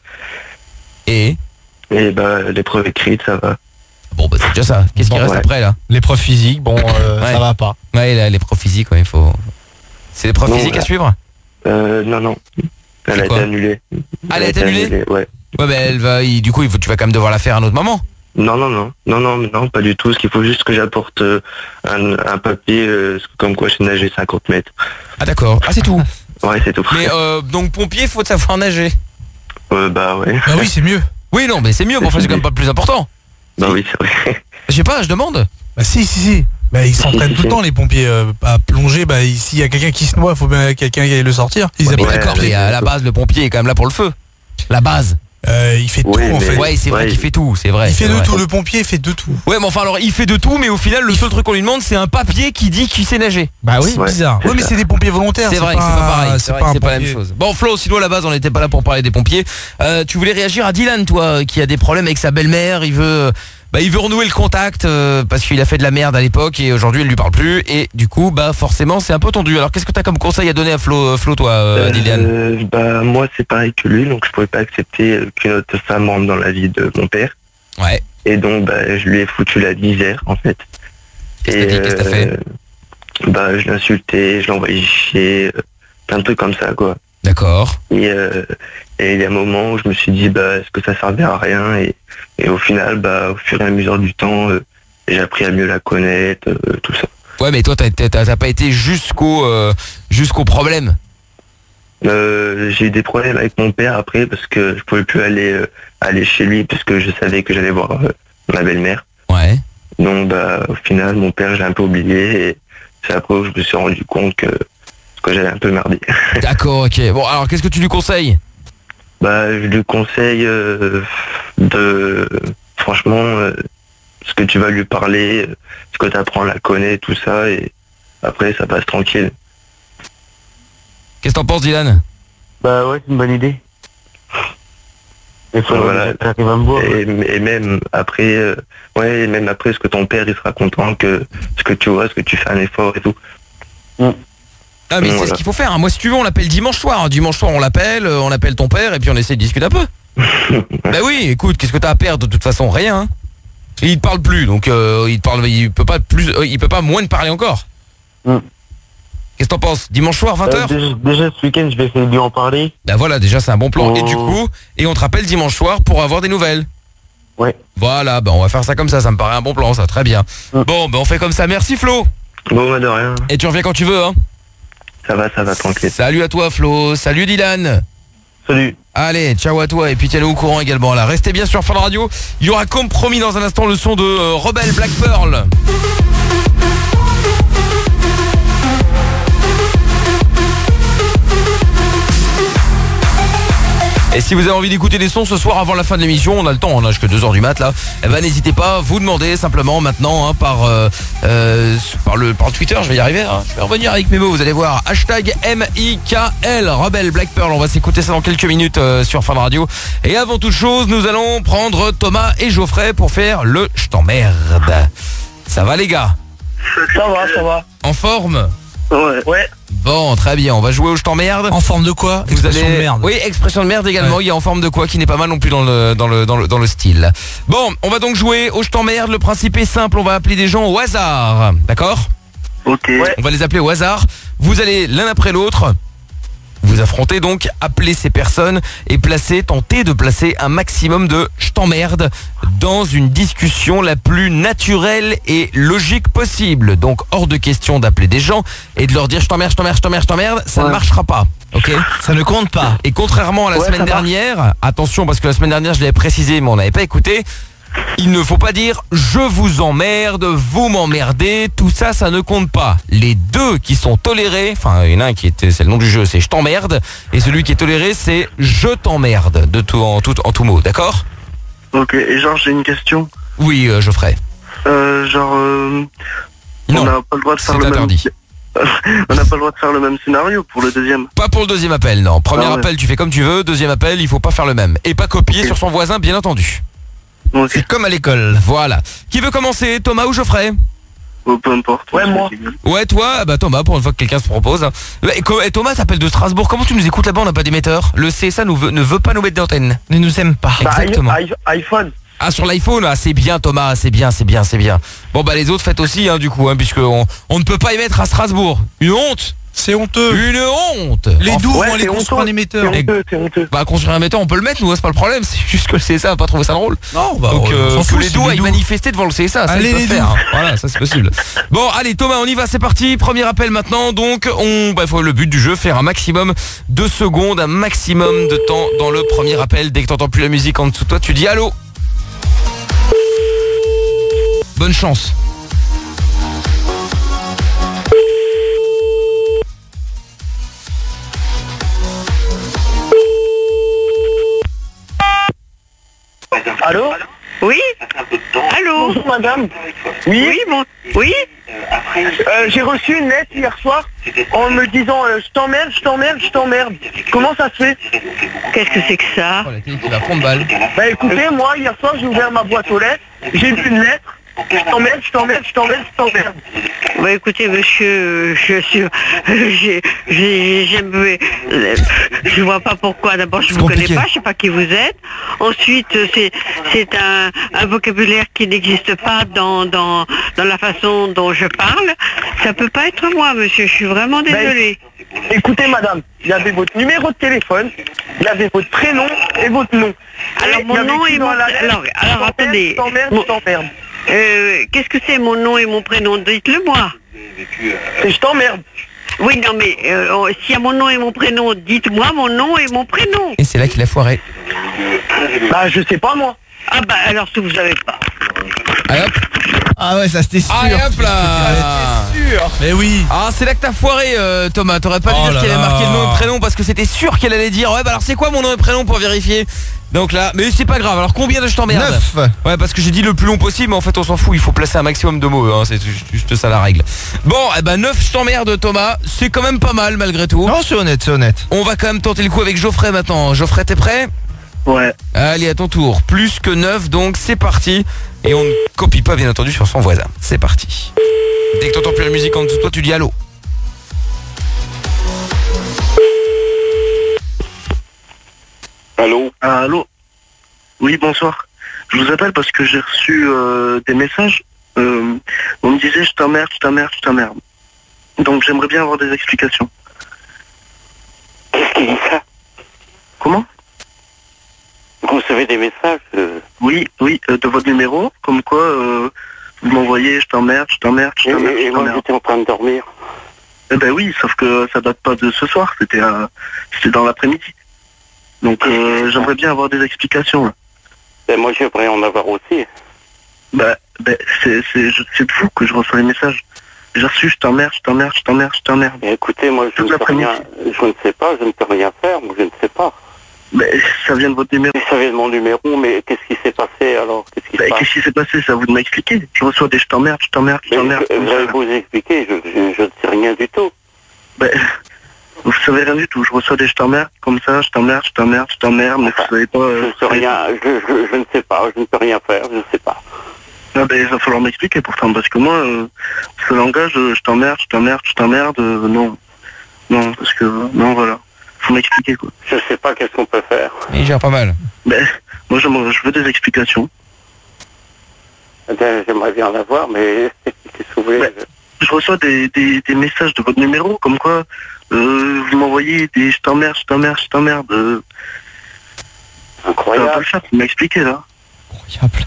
Et Et bah, l'épreuve écrite, ça va. Bon bah c'est déjà ça. Qu'est-ce qui Bon, reste ouais. après là? L'épreuve physique, bon, euh, Ouais. ça va pas. Ouais, là, l'épreuve physique, ouais, il faut... C'est l'épreuve Non, physique là. à suivre? Euh, non, non. Elle a quoi été annulée. Ah, elle a été annulée? Ouais. Ouais, bah elle va... il- Du coup, il faut... tu vas quand même devoir la faire à un autre moment. Non, non, non. Non, non, non, pas du tout. Ce qu'il faut juste que j'apporte euh, un, un papier euh, comme quoi je sais nager cinquante mètres. Ah d'accord, ah c'est tout. Ouais, c'est tout. Mais euh, donc pompier, faut savoir nager. Euh, bah ouais. Bah oui, c'est mieux. Oui, non, mais c'est mieux, mais enfin c'est quand même pas le plus important. Bah oui, c'est vrai. Je sais pas, je demande. Bah si, si, si. Bah ils s'entraînent tout le temps les pompiers euh, à plonger. Bah s'il y a quelqu'un qui se noie, faut bien quelqu'un qui aille le sortir. Ils Ouais, mais appellent- d'accord, mais à la base, le pompier est quand même là pour le feu. La base. Euh, il fait tout en fait. Ouais, c'est vrai qu'il fait tout, c'est vrai. Il fait c'est de vrai. tout, le pompier fait de tout. Ouais, mais enfin alors il fait de tout, mais au final le seul truc qu'on lui demande c'est un papier qui dit qu'il sait nager. Bah oui, bizarre. Ouais, mais c'est des pompiers volontaires. C'est vrai que c'est pas pareil, c'est vrai que un c'est pas la même pompier. chose. Bon Flo, sinon à la base on n'était pas là pour parler des pompiers. Euh, tu voulais réagir à Dylan, toi, qui a des problèmes avec sa belle-mère, il veut, bah il veut renouer le contact euh, parce qu'il a fait de la merde à l'époque et aujourd'hui elle lui parle plus et du coup bah forcément c'est un peu tendu. Alors qu'est-ce que t'as comme conseil à donner à Flo, Flo toi, euh, Dylan? Euh, bah moi c'est pareil que lui, donc je pouvais pas accepter euh, qu'une autre femme rentre dans la vie de mon père. Ouais. Et donc bah je lui ai foutu la misère en fait. Qu'est-ce que t'as dit, qu'est-ce que t'as fait? Bah je l'ai insulté, je l'ai envoyé chier, euh, plein de trucs comme ça quoi. D'accord. Et euh, et il y a un moment où je me suis dit bah est-ce que ça servait à rien et, et au final bah au fur et à mesure du temps euh, j'ai appris à mieux la connaître, euh, tout ça. Ouais, mais toi t'as t'as- t'as pas été jusqu'au euh, jusqu'au problème. Euh, j'ai eu des problèmes avec mon père après parce que je pouvais plus aller euh, aller chez lui parce que je savais que j'allais voir euh, ma belle-mère. Ouais. Donc bah au final mon père j'ai un peu oublié et c'est après où je me suis rendu compte que que j'avais un peu merdé. D'accord, ok. Bon alors qu'est-ce que tu lui conseilles? Bah je lui conseille euh, de franchement euh, ce que tu vas lui parler, euh, ce que tu apprends à la connaître, tout ça et après ça passe tranquille. Qu'est-ce que t'en penses Dylan? Bah ouais, c'est une bonne idée. Et voilà. à me voir. Et, et même après, euh, ouais, et même après, ce que ton père il sera content que ce que tu vois, ce que tu fais un effort et tout. Ah mais Donc, c'est voilà. ce qu'il faut faire, hein. Moi si tu veux on l'appelle dimanche soir. Dimanche soir on l'appelle, euh, on appelle ton père et puis on essaie de discuter un peu. Bah oui, écoute, qu'est-ce que t'as à perdre de toute façon? Rien, hein. Et il te parle plus, donc euh, il te parle, il peut pas plus, euh, il peut pas moins te parler encore. Mm. Qu'est-ce que t'en penses? Dimanche soir, vingt heures? déjà, déjà, ce week-end, je vais essayer de lui en parler. Bah voilà, déjà c'est un bon plan. Oh. Et du coup, et on te rappelle dimanche soir pour avoir des nouvelles. Ouais. Voilà, bah on va faire ça comme ça, ça me paraît un bon plan, ça, très bien. Bon, bah on fait comme ça, merci Flo. Bon, bah de rien. Et tu reviens quand tu veux, hein. Ça va, ça va, tranquille. Salut à toi Flo, salut Dylan. Salut. Allez, ciao à toi et puis tiens-le au courant également là. Restez bien sur Fun Radio. Il y aura comme promis dans un instant le son de euh, Rebelle Black Pearl. Et si vous avez envie d'écouter des sons ce soir avant la fin de l'émission, on a le temps, on a jusqu'à deux heures du mat là. Eh ben n'hésitez pas, vous demandez simplement maintenant hein, par euh, euh, par le par le Twitter, je vais y arriver. Hein. Je vais revenir avec mes mots, vous allez voir. Hashtag M I K L Rebelle Black Pearl. On va s'écouter ça dans quelques minutes euh, sur Fun Radio. Et avant toute chose, nous allons prendre Thomas et Geoffrey pour faire le je t'emmerde. Ça va les gars? Ça va, ça va. En forme? Ouais. Ouais. Bon, très bien, on va jouer au je t'emmerde. En forme de quoi? Vous Expression allez... de merde. Oui, expression de merde également, Ouais. il y a en forme de quoi qui n'est pas mal non plus dans le, dans le, dans le, dans le style. Bon, on va donc jouer au je t'emmerde, le principe est simple, on va appeler des gens au hasard, d'accord? Ok. Ouais. On va les appeler au hasard, vous allez l'un après l'autre vous affronter donc, appeler ces personnes et placer, tenter de placer un maximum de je t'emmerde dans une discussion la plus naturelle et logique possible. Donc hors de question d'appeler des gens et de leur dire je t'emmerde, je t'emmerde, je t'emmerde, je t'emmerde, ça Ouais. ne marchera pas. Ok, ça ne compte pas. Et contrairement à la Ouais, semaine ça marche. dernière, attention parce que la semaine dernière je l'avais précisé mais on n'avait pas écouté. Il ne faut pas dire je vous emmerde, vous m'emmerdez, tout ça, ça ne compte pas. Les deux qui sont tolérés, enfin il y en a un qui était, c'est le nom du jeu, c'est je t'emmerde, et celui qui est toléré c'est je t'emmerde, de tout en tout en tout mot, d'accord? Ok, et genre j'ai une question. Oui, euh, Geoffrey. Euh, genre, euh, Non, on n'a pas le droit de faire c'est le interdit. même. On n'a pas le droit de faire le même scénario pour le deuxième. Pas pour le deuxième appel, non. Premier Ah ouais. appel, tu fais comme tu veux. Deuxième appel, il faut pas faire le même. Et pas copier Ok. sur son voisin, bien entendu. Ok. C'est comme à l'école. Voilà. Qui veut commencer, Thomas ou Geoffrey? Oh, peu importe. Ouais, moi. Ouais, toi, ah bah Thomas, pour une fois que quelqu'un se propose. Et co- et Thomas t'appelle de Strasbourg. Comment tu nous écoutes là-bas? On n'a pas d'émetteur. Le C S A nous veut- ne veut pas nous mettre d'antenne. Ne nous aime pas. Bah, Exactement. i- i- iPhone. Ah, sur l'iPhone, ah, c'est bien Thomas, c'est bien, c'est bien, c'est bien. Bon bah les autres faites aussi, hein, du coup, hein, puisque on, on ne peut pas émettre à Strasbourg. Une honte. C'est honteux. Une honte. Les Enfin, douves, ouais, on les c'est construit honteux. en émetteur. C'est honteux, c'est honteux. Bah construire un émetteur, on peut le mettre, nous, hein, c'est pas le problème. C'est juste que le C S A n'a pas trouvé ça drôle. Non, bah, Donc on euh, s'en que fout, les c'est doux des aillent doux. manifester devant le C S A, ça Allez, ils peuvent les faire. doux. hein. Voilà, ça c'est possible. Bon, allez Thomas, on y va, c'est parti. Premier appel maintenant. Donc, on, bah, faut le but du jeu, faire un maximum de secondes, un maximum de temps dans le premier appel. Dès que t'entends plus la musique en dessous de toi, tu dis allô. Bonne chance. Allô? Oui? Allô? Bonjour madame. Oui? Oui, bon. Oui? Euh, j'ai reçu une lettre hier soir en me disant euh, je t'emmerde, je t'emmerde, je t'emmerde. Comment ça se fait? Qu'est-ce que c'est que ça? Oh, la télé qui va fond de balle. Bah écoutez, moi hier soir j'ai ouvert ma boîte aux lettres, j'ai vu une lettre, je t'emmerde, je t'emmerde, je t'emmerde, je t'emmerde. Bah écoutez monsieur, euh, je suis... euh, j'ai- j'ai- j'aime... euh, Je vois pas pourquoi. D'abord je C'est vous connais compliqué. pas, je sais pas qui vous êtes. Ensuite euh, c'est c'est un, un vocabulaire qui n'existe pas dans, dans, dans la façon dont je parle. Ça peut pas être moi monsieur, je suis vraiment désolée. Écoutez madame, il y avait votre numéro de téléphone, il y avait votre prénom et votre nom. Alors, Et mon il y avait nom écrit et dans mon- la lettre, alors, alors, je t'emmerde, attendez. Je t'emmerde, Mon- je t'emmerde. Euh, Qu'est-ce que c'est mon nom et mon prénom? Dites-le moi. Et je t'emmerde. Oui, non, mais euh, oh, s'il y a mon nom et mon prénom, dites-moi mon nom et mon prénom. Et c'est là qu'il a foiré. Bah je sais pas moi. Ah bah alors si vous savez pas. Allez hop. Ah ouais, ça c'était sûr. Allez hop là. Mais oui. Ah, c'est là que t'as foiré, euh, Thomas. T'aurais pas dû Oh dire là qu'elle avait là. marqué le nom et le prénom parce que c'était sûr qu'elle allait dire ouais, bah alors c'est quoi mon nom et prénom pour vérifier. Donc là, mais c'est pas grave. Alors combien de je t'emmerde? Neuf. Ouais, parce que j'ai dit le plus long possible, mais en fait on s'en fout. Il faut placer un maximum de mots. Hein, c'est juste juste ça la règle. Bon, eh ben neuf je t'emmerde, Thomas. C'est quand même pas mal malgré tout. Non, c'est honnête, c'est honnête. On va quand même tenter le coup avec Geoffrey maintenant. Geoffrey, t'es prêt? Ouais. Allez, à ton tour. Plus que neuf, donc c'est parti. Et on ne copie pas, bien entendu, sur son voisin. C'est parti. Dès que t'entends plus la musique en dessous de toi, tu dis allô. Allô? Ah, allô? Oui, bonsoir. Je vous appelle parce que j'ai reçu euh, des messages. Euh, on me disait je t'emmerde, je t'emmerde, je t'emmerde. Donc j'aimerais bien avoir des explications. Qu'est-ce qui dit ça? Comment? Vous recevez des messages euh, Oui, oui, euh, de votre numéro, comme quoi euh, vous m'envoyez je t'emmerde, je t'emmerde, je et, t'emmerde, et je moi t'emmerde. j'étais en train de dormir. Eh ben oui, sauf que ça date pas de ce soir, c'était euh, c'était dans l'après-midi. Donc euh, j'aimerais bien avoir des explications. Là. Ben, moi j'aimerais en avoir aussi. Bah, ben, c'est c'est je- c'est de vous que je reçois les messages. J'ai reçu, je t'emmerde, je t'emmerde, je t'emmerde, je t'emmerde. Et écoutez, moi je Toute ne peux l'après-midi. rien, je ne sais pas, je ne peux rien faire, moi, je ne sais pas. Ben, ça vient de votre numéro. Mais ça vient de mon numéro, mais qu'est-ce qui s'est passé alors? Qu'est-ce qui Ben, se passe? qu'est-ce qui s'est passé? C'est à vous de m'expliquer. Je reçois des je t'emmerde, je t'emmerde, je Mais t'emmerde. je, je vais vous expliquer, je, je, je ne sais rien du tout. Ben, vous savez rien du tout. Je reçois des je t'emmerde comme ça, je t'emmerde, je t'emmerde, je t'emmerde, mais vous savez pas. Je euh, ne sais rien, je, je, je ne sais pas, je ne peux rien faire, je ne sais pas. Ah ben, il va falloir m'expliquer pourtant, parce que moi, euh, ce langage, euh, je t'emmerde, je t'emmerde, je t'emmerde, euh, non. Non, parce que, non, voilà. Faut m'expliquer, quoi. Je ne sais pas qu'est-ce qu'on peut faire. Il gère pas mal. Ben, moi, j'aimerais- je veux des explications. Ben, j'aimerais bien en avoir, mais qu'est-ce que vous voulez? Je reçois des, des, des messages de votre numéro, comme quoi, euh, vous m'envoyez des je t'emmerde, je t'emmerde, je t'emmerde. Euh... Incroyable. Ça va pas le faire, faut m'expliquer, là. Incroyable.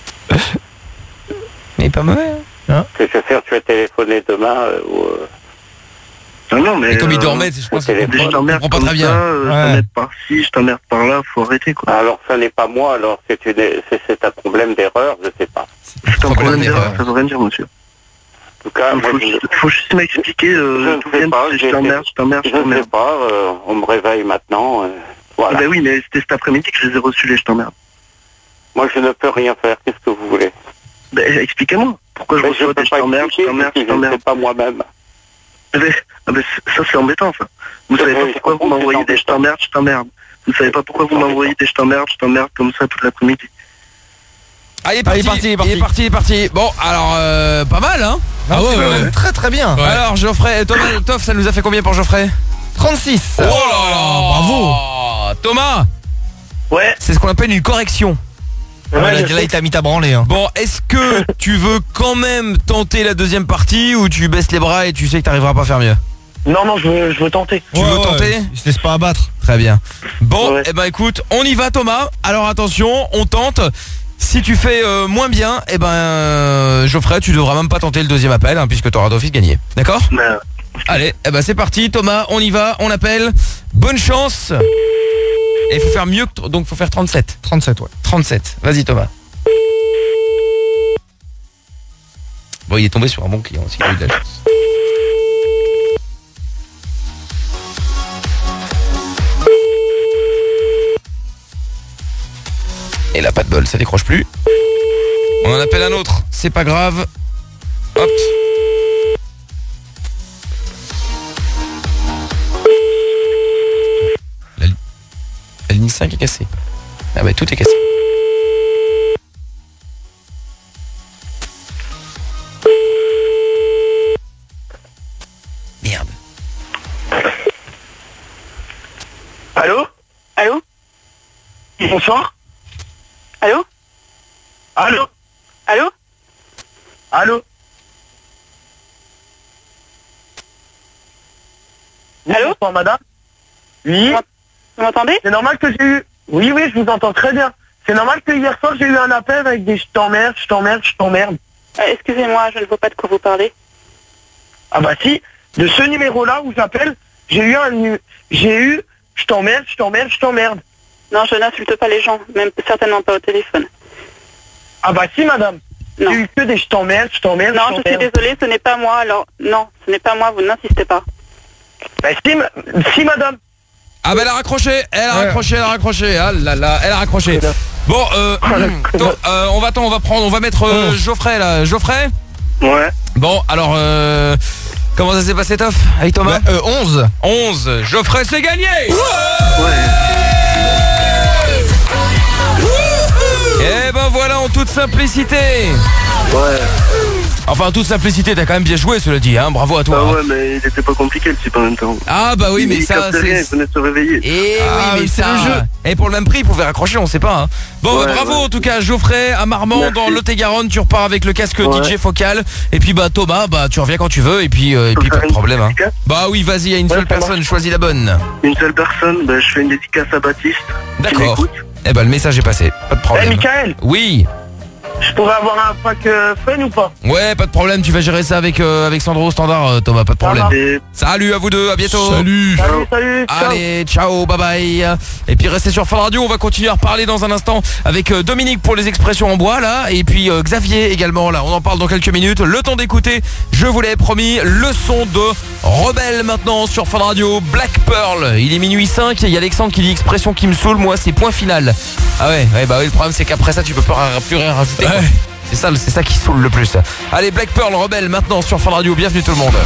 Mais pas mauvais, hein. Ce que je vais faire, tu vas téléphoner demain euh, ou... euh, Non, non, mais... Et comme il euh, dormait, je pense qu'il des je comprend, t'emmerde comprend pas comme très bien. ça, euh, je Ouais. t'emmerde par ci, je t'emmerde par là, faut arrêter, quoi. Alors, ça n'est pas moi, alors c'est une... c'est- c'est un problème d'erreur, je sais pas. C'est un problème d'erreur, ça veut rien dire, monsieur. En tout cas, moi, faut, je, juste- faut juste m'expliquer je euh, ne d'où sais viennent pas, ces j'ai je t'emmerde, été- je t'emmerde, je je ne sais t'emmerde. pas, euh, on me réveille maintenant, euh, voilà. Ah ben oui, mais c'était cet après-midi que je les ai reçus, les je t'emmerde. Moi, je ne peux rien faire, qu'est-ce que vous voulez? Ben, expliquez-moi. Pourquoi je Ben, reçois peux des je pas t'emmerde, je expliquer, t'emmerde, parce je que je ne sais t'emmerde. pas moi-même. Ah ben, ah ben, ça c'est embêtant, ça. Vous savez pas je pourquoi vous comprends que m'envoyez c'est des je t'emmerde, je t'emmerde. Vous savez pas pourquoi vous m'envoyez des je t'emmerde, je t'emmerde comme ça toute l'après-midi. Ah, il est parti, il est parti, il est parti. il est parti, il est parti. Bon, alors, euh, pas mal, hein. Ah ouais, ouais, ouais. Très très bien. Alors, Geoffrey, Thomas, Toff, ça nous a fait combien pour Geoffrey? trente-six. Oh là là, bravo. Thomas. Ouais. C'est ce qu'on appelle une correction. Ah ouais, là, là, il t'a mis ta branlée, hein. Bon, est-ce que tu veux quand même tenter la deuxième partie ou tu baisses les bras et tu sais que t'arriveras pas à faire mieux? Non, non, je veux, je veux tenter. Tu Ouais, veux ouais, tenter? Il se laisse pas abattre. Très bien. Bon, Ouais. eh ben écoute, on y va Thomas. Alors attention, on tente. Si tu fais euh, moins bien, eh ben euh, Geoffrey, tu devras même pas tenter le deuxième appel hein, puisque tu auras d'office gagné. D'accord? Ben, Allez, eh ben c'est parti Thomas, on y va, on appelle. Bonne chance. Et il faut faire mieux que t- donc faut faire trente-sept. trente-sept, ouais. trente-sept. Vas-y Thomas. Bon, il est tombé sur un bon client aussi, il a eu de la chance. Et là, pas de bol, ça décroche plus. On en appelle un autre, c'est pas grave. Hop. La, li- la ligne cinq est cassée. Ah bah tout est cassé. Merde. Allô? Allô? Bonsoir? Allô? Allô? Allô? Allô? Allô? Bonsoir, madame? Oui? Vous m'entendez? C'est normal que j'ai eu... Oui, oui, je vous entends très bien. C'est normal que hier soir, j'ai eu un appel avec des je t'emmerde, je t'emmerde, je t'emmerde. Euh, Excusez-moi, je ne vois pas de quoi vous parlez. Ah bah si, de ce numéro-là où j'appelle, j'ai eu un... nu- J'ai eu je t'emmerde, je t'emmerde, je t'emmerde. Non, je n'insulte pas les gens, même certainement pas au téléphone. Ah bah si, madame. Non. J'ai eu que des je t'emmerde, je t'emmerde, Non, je suis désolée, ce n'est pas moi, alors non, ce n'est pas moi, vous n'insistez pas. Bah si, ma- si, madame. Ah bah elle a raccroché, elle a raccroché, elle a raccroché. Ah là là, elle a raccroché. Bon, euh, attends, euh, on va attends, on va prendre, on va mettre euh, Geoffrey là. Geoffrey? Ouais. Bon, alors euh, comment ça s'est passé Toff avec Thomas? Bah, euh, onze. onze. Geoffrey, c'est gagné. Et ben voilà, en toute simplicité. Ouais. Enfin, en toute simplicité, t'as quand même bien joué, cela dit, hein. Bravo à toi. Ah hein. ouais, mais il était pas compliqué le type en même temps. Ah bah oui, mais il ça, captait rien, il c'est... venait de se réveiller. Et Ah, oui, mais c'est ça... le jeu. Et pour le même prix, il pouvait raccrocher, on sait pas. Hein. Bon, Ouais, bah, bravo ouais. en tout cas, Geoffrey, à Marmande, Merci. dans Lot-et-Garonne, tu repars avec le casque Ouais. D J Focal. Et puis bah Thomas, bah tu reviens quand tu veux, et puis, euh, et Faut puis faire pas de une problème. Hein. dédicace Bah oui, vas-y, il y a une Ouais, seule ça personne, marche. choisis la bonne. Une seule personne, bah, je fais une dédicace à Baptiste. D'accord. m'écoute Eh ben le message est passé, pas de Eh, problème. Michael, Oui. je pourrais avoir un pack euh, fun ou pas? Ouais, pas de problème, tu vas gérer ça avec, euh, avec Sandro au standard, euh, Thomas, pas de problème. Salut à vous deux, à bientôt. Salut. Salut, salut. Ciao. Allez, ciao, bye bye. Et puis restez sur Fun Radio, on va continuer à reparler dans un instant avec euh, Dominique pour les expressions en bois là, et puis euh, Xavier également là, on en parle dans quelques minutes. Le temps d'écouter, je vous l'avais promis, le son de Rebelle maintenant sur Fun Radio, Black Pearl. Il est minuit cinq, il y a Alexandre qui dit expression qui me saoule, moi c'est point final. Ah ouais, ouais bah oui, le problème c'est qu'après ça tu peux pas plus rien rajouter. Ouais. C'est ça, c'est ça qui saoule le plus. Allez, Black Pearl, Rebelle maintenant sur Fun Radio, bienvenue tout le monde.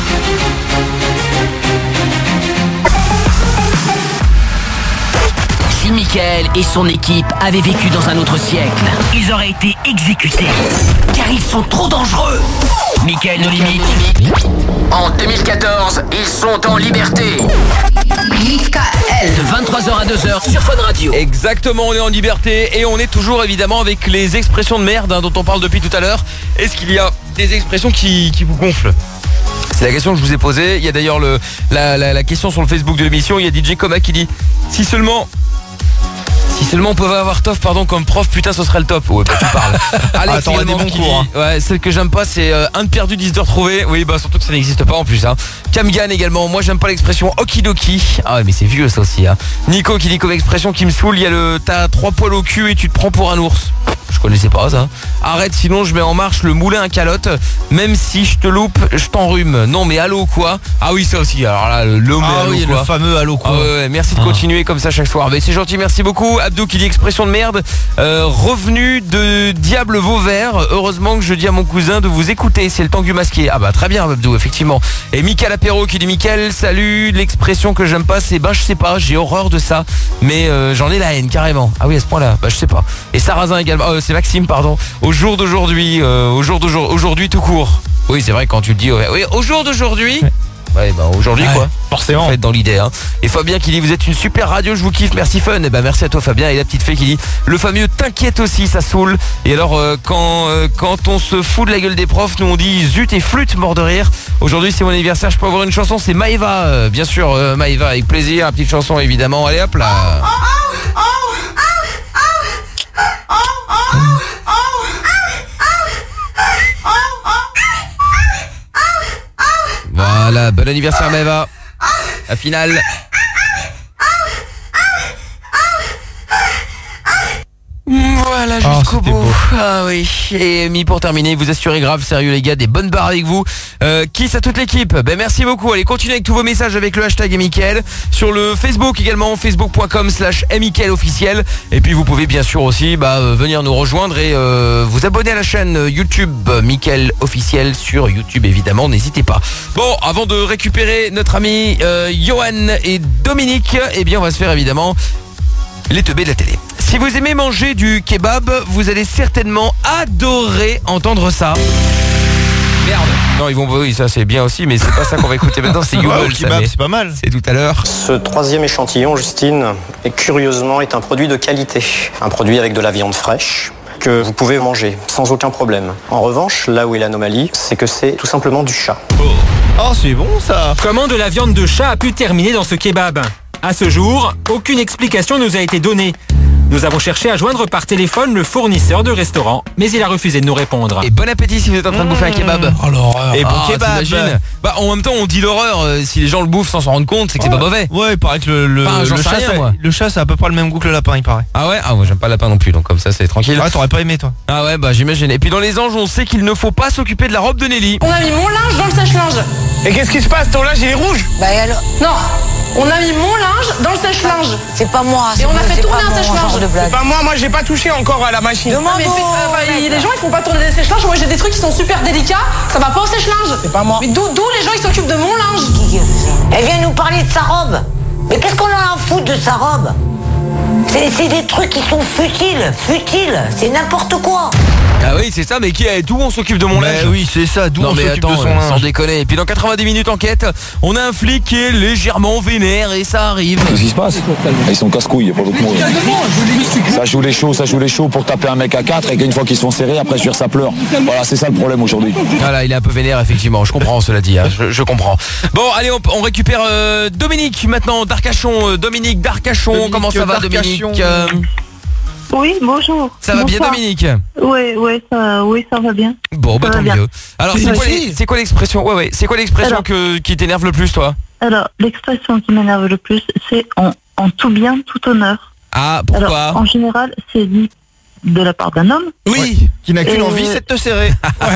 Si Mickaël et son équipe avaient vécu dans un autre siècle, ils auraient été exécutés, car ils sont trop dangereux. Mickaël No Limite. En deux mille quatorze, ils sont en liberté. Mickaël. De vingt-trois heures à deux heures sur Fun Radio. Exactement, on est en liberté et on est toujours évidemment avec les expressions de merde hein, dont on parle depuis tout à l'heure. Est-ce qu'il y a des expressions qui, qui vous gonflent ? C'est la question que je vous ai posée. Il y a d'ailleurs le, la, la, la question sur le Facebook de l'émission. Il y a D J Coma qui dit si seulement... Si seulement on pouvait avoir Toff pardon comme prof, putain ce serait le top. Ouais bah tu parles. Alex ah, t'aurais des bons cours. Hein. Ouais, celle que j'aime pas c'est euh, un de perdu, dix de retrouvé. Oui bah surtout que ça n'existe pas en plus hein. Camgan également, moi j'aime pas l'expression okidoki. Ah ouais mais c'est vieux ça aussi hein. Nico qui dit comme expression qui me saoule, il y a le t'as trois poils au cul et tu te prends pour un ours. Je connaissais pas ça. Arrête sinon je mets en marche le moulin à calotte. Même si je te loupe, je t'enrhume. Non mais allô quoi. Ah oui ça aussi. Alors là le, le ah allô, oui quoi. Le fameux allô quoi. Ah ouais, ouais, merci de continuer ah. comme ça chaque soir. Mais c'est gentil, merci beaucoup. Abdou qui dit expression de merde. Euh, revenu de Diable Vauvert. Heureusement que je dis à mon cousin de vous écouter. C'est le Tangu masqué. Ah bah très bien Abdou effectivement. Et Mickaël Apéro qui dit Mickaël salut. L'expression que j'aime pas c'est bah je sais pas. J'ai horreur de ça. Mais euh, j'en ai la haine carrément. Ah oui à ce point là. Bah je sais pas. Et Sarrazin également. Euh, c'est Maxime pardon. Au jour d'aujourd'hui. Euh, au jour d'aujourd'hui. Aujourd'hui tout court. Oui c'est vrai quand tu le dis. Ouais. Oui au jour d'aujourd'hui. Ouais. Ouais bah aujourd'hui ouais, quoi. Forcément. En fait dans l'idée hein. Et Fabien qui dit vous êtes une super radio, je vous kiffe, merci Fun. Et bah merci à toi Fabien. Et la petite fée qui dit le fameux t'inquiète aussi, ça saoule. Et alors euh, quand euh, quand on se fout de la gueule des profs, nous on dit zut et flûte mort de rire. Aujourd'hui c'est mon anniversaire, je peux avoir une chanson, c'est Maëva euh, bien sûr euh, Maëva avec plaisir, la petite chanson évidemment. Allez hop là. Voilà, bon anniversaire Maëva. La finale. Voilà jusqu'au oh, bout. Beau. Ah oui. Et mis pour terminer, vous assurez grave, sérieux les gars, des bonnes barres avec vous. Euh, kiss à toute l'équipe. Ben merci beaucoup. Allez, continuez avec tous vos messages avec le hashtag Mickaël. Sur le Facebook également, facebook point com slash Mickaël officiel. Et puis vous pouvez bien sûr aussi bah, euh, venir nous rejoindre et euh, vous abonner à la chaîne YouTube Mickaël officiel sur YouTube évidemment, n'hésitez pas. Bon, avant de récupérer notre ami euh, Johan et Dominique, eh bien on va se faire évidemment les teubés de la télé. Si vous aimez manger du kebab, vous allez certainement adorer entendre ça. Merde. Non, ils vont oui, ça c'est bien aussi, mais c'est pas ça qu'on va écouter maintenant, c'est Youbel. Ouais, kebab, c'est pas mal. C'est tout à l'heure. Ce troisième échantillon, Justine, est curieusement est un produit de qualité. Un produit avec de la viande fraîche que vous pouvez manger sans aucun problème. En revanche, là où est l'anomalie, c'est que c'est tout simplement du chat. Oh, c'est bon ça. Comment de la viande de chat a pu terminer dans ce kebab ? À ce jour, aucune explication nous a été donnée. Nous avons cherché à joindre par téléphone le fournisseur de restaurant, mais il a refusé de nous répondre. Et bon appétit si vous êtes en train de bouffer un kebab. Oh l'horreur. Et bon ah, kebab. Bah en même temps on dit l'horreur, euh, si les gens le bouffent sans s'en rendre compte, c'est que ouais. c'est pas mauvais. Ouais, il paraît que le, le, enfin, le, chat, rien, ça, moi. le chat c'est à peu près le même goût que le lapin, il paraît. Ah ouais. Ah moi j'aime pas le lapin non plus, donc comme ça c'est tranquille. Ah t'aurais pas aimé toi. Ah ouais bah j'imagine. Et puis dans les anges on sait qu'il ne faut pas s'occuper de la robe de Nelly. On a mis mon linge dans le sèche-linge. Et qu'est-ce qui se passe? Ton linge il est rouge? Bah alors. Non. On a mis mon linge dans le sèche-linge. C'est pas moi. Et on a fait tourner un sèche-linge. C'est pas moi, moi j'ai pas touché encore à la machine. Non, mais fait, euh, bah, y, les gens ils font pas tourner des sèche-linges. Moi j'ai des trucs qui sont super délicats. Ça va pas au sèche-linge. C'est pas moi. Mais d'où les gens ils s'occupent de mon linge? Elle vient nous parler de sa robe. Mais qu'est-ce qu'on en a à foutre de sa robe? C'est des trucs qui sont futiles, futiles, c'est n'importe quoi. Ah oui c'est ça, mais qui d'où on s'occupe de mon mais linge? Oui c'est ça, d'où on s'occupe de son linge. Sans déconner. Et puis dans quatre-vingt-dix minutes enquête, on a un flic qui est légèrement vénère et ça arrive. Qu'est-ce qui se passe? Ils sont casse-couilles, y a pas d'autre mot. Ça joue les chauds, ça joue les chauds pour taper un mec à quatre et qu'une fois qu'ils se font serrer, après sur ça pleure. Voilà, c'est ça le problème aujourd'hui. Voilà, il est un peu vénère effectivement, je comprends cela dit, hein. je, je comprends. Bon allez on, on récupère euh, Dominique maintenant, d'Arcachon. Dominique d'Arcachon, Dominique comment ça va Dominique? euh... Oui, bonjour. Ça va bien, Bonsoir. Dominique? Oui, oui, ça, oui, ça va bien. Bon, bah Ça va tant bien. mieux. Alors, c'est Oui, quoi, oui. les- c'est quoi l'expression? Ouais, ouais. C'est quoi l'expression Alors. que qui t'énerve le plus, toi? Alors, l'expression qui m'énerve le plus, c'est en, en tout bien, tout honneur. Ah, pourquoi? Alors, en général, c'est dit de la part d'un homme. Oui, qui n'a qu'une Et- envie, c'est de te serrer.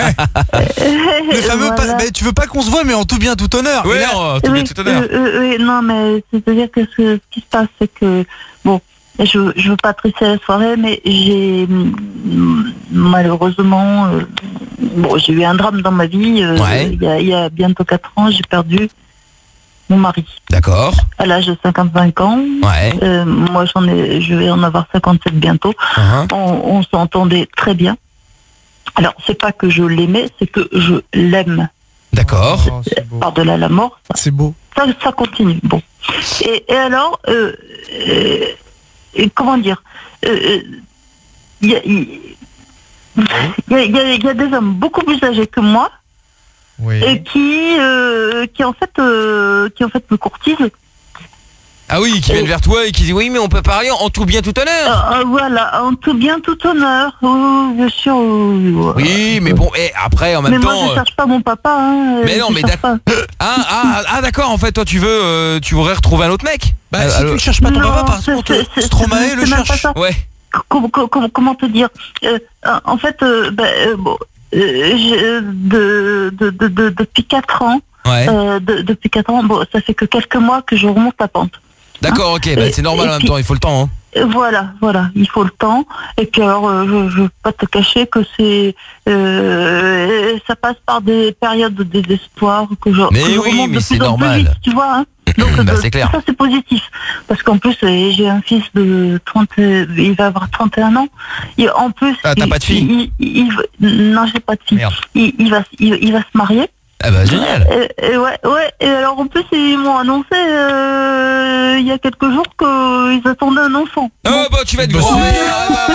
Le fameux Voilà. pas- mais tu veux pas qu'on se voit, mais en tout bien, tout honneur. Oui, Et là- en tout bien, Oui, tout honneur. euh, euh, oui, non, mais c'est-à-dire que ce, ce qui se passe, c'est que, bon, je, je veux pas trisser la soirée, mais j'ai mm, malheureusement, euh, bon, j'ai eu un drame dans ma vie. euh, Ouais. Il y, a, il y a bientôt quatre ans, j'ai perdu mon mari D'accord. à l'âge de cinquante-cinq ans. Ouais. Euh, moi, j'en ai, je vais en avoir cinquante-sept bientôt. Uh-huh. On, on s'entendait très bien. Alors, c'est pas que je l'aimais, c'est que je l'aime. D'accord. Par-delà la mort, ça, C'est beau. ça, ça continue. Bon. Et, et alors, euh, euh, et comment dire, euh, il y, a, il y, a, il y a- il y a des hommes beaucoup plus âgés que moi et qui, euh, qui en fait, euh, qui en fait me courtisent. Ah oui, qui viennent vers toi et qui disent oui, mais on peut parler en tout bien, tout honneur. Euh, euh, voilà, en tout bien, tout honneur. Oh, bien sûr. euh, Oui, mais bon, et après, en même mais moi, temps. je euh, cherche pas mon papa. Hein, Mais euh, non, je mais cherche d'accord. pas. Ah, ah, ah, d'accord, en fait, toi, tu veux, euh, tu voudrais retrouver un autre mec? Bah, Euh, si alors- tu ne cherches pas ton Non, papa, par c'est- contre, c'est- c'est- Stromae c'est le même pas cherche. ça. Ouais. Com- com- com- comment te dire euh, En fait, euh, bah, euh, bon, euh, je- de, de, de, de- depuis quatre ans, Ouais. euh, de- depuis quatre ans, bon, ça fait que quelques mois que je remonte la pente. D'accord, ok, bah, Et- c'est normal et en même puis- temps, il faut le temps. Hein. Euh, Voilà, voilà, il faut le temps. Et puis alors, euh, je je veux pas te cacher que c'est, euh, ça passe par des périodes de désespoir que je, Mais que je oui, remonte mais de c'est plus en plus normal. vite, tu vois. Hein. Donc Bah, de- c'est clair. ça c'est positif, parce qu'en plus euh, j'ai un fils de trente, euh, il va avoir trente et un ans. Et en plus, Ah, t'as il- pas de fille? il, il- il- Non, j'ai pas de fille. Merde. Il, il va, il, il va se marier. Ah bah génial. Et, et ouais, ouais. Et alors en plus ils m'ont annoncé euh, il y a quelques jours qu'ils attendaient un enfant. Oh bah tu vas être grand. Ah, bah,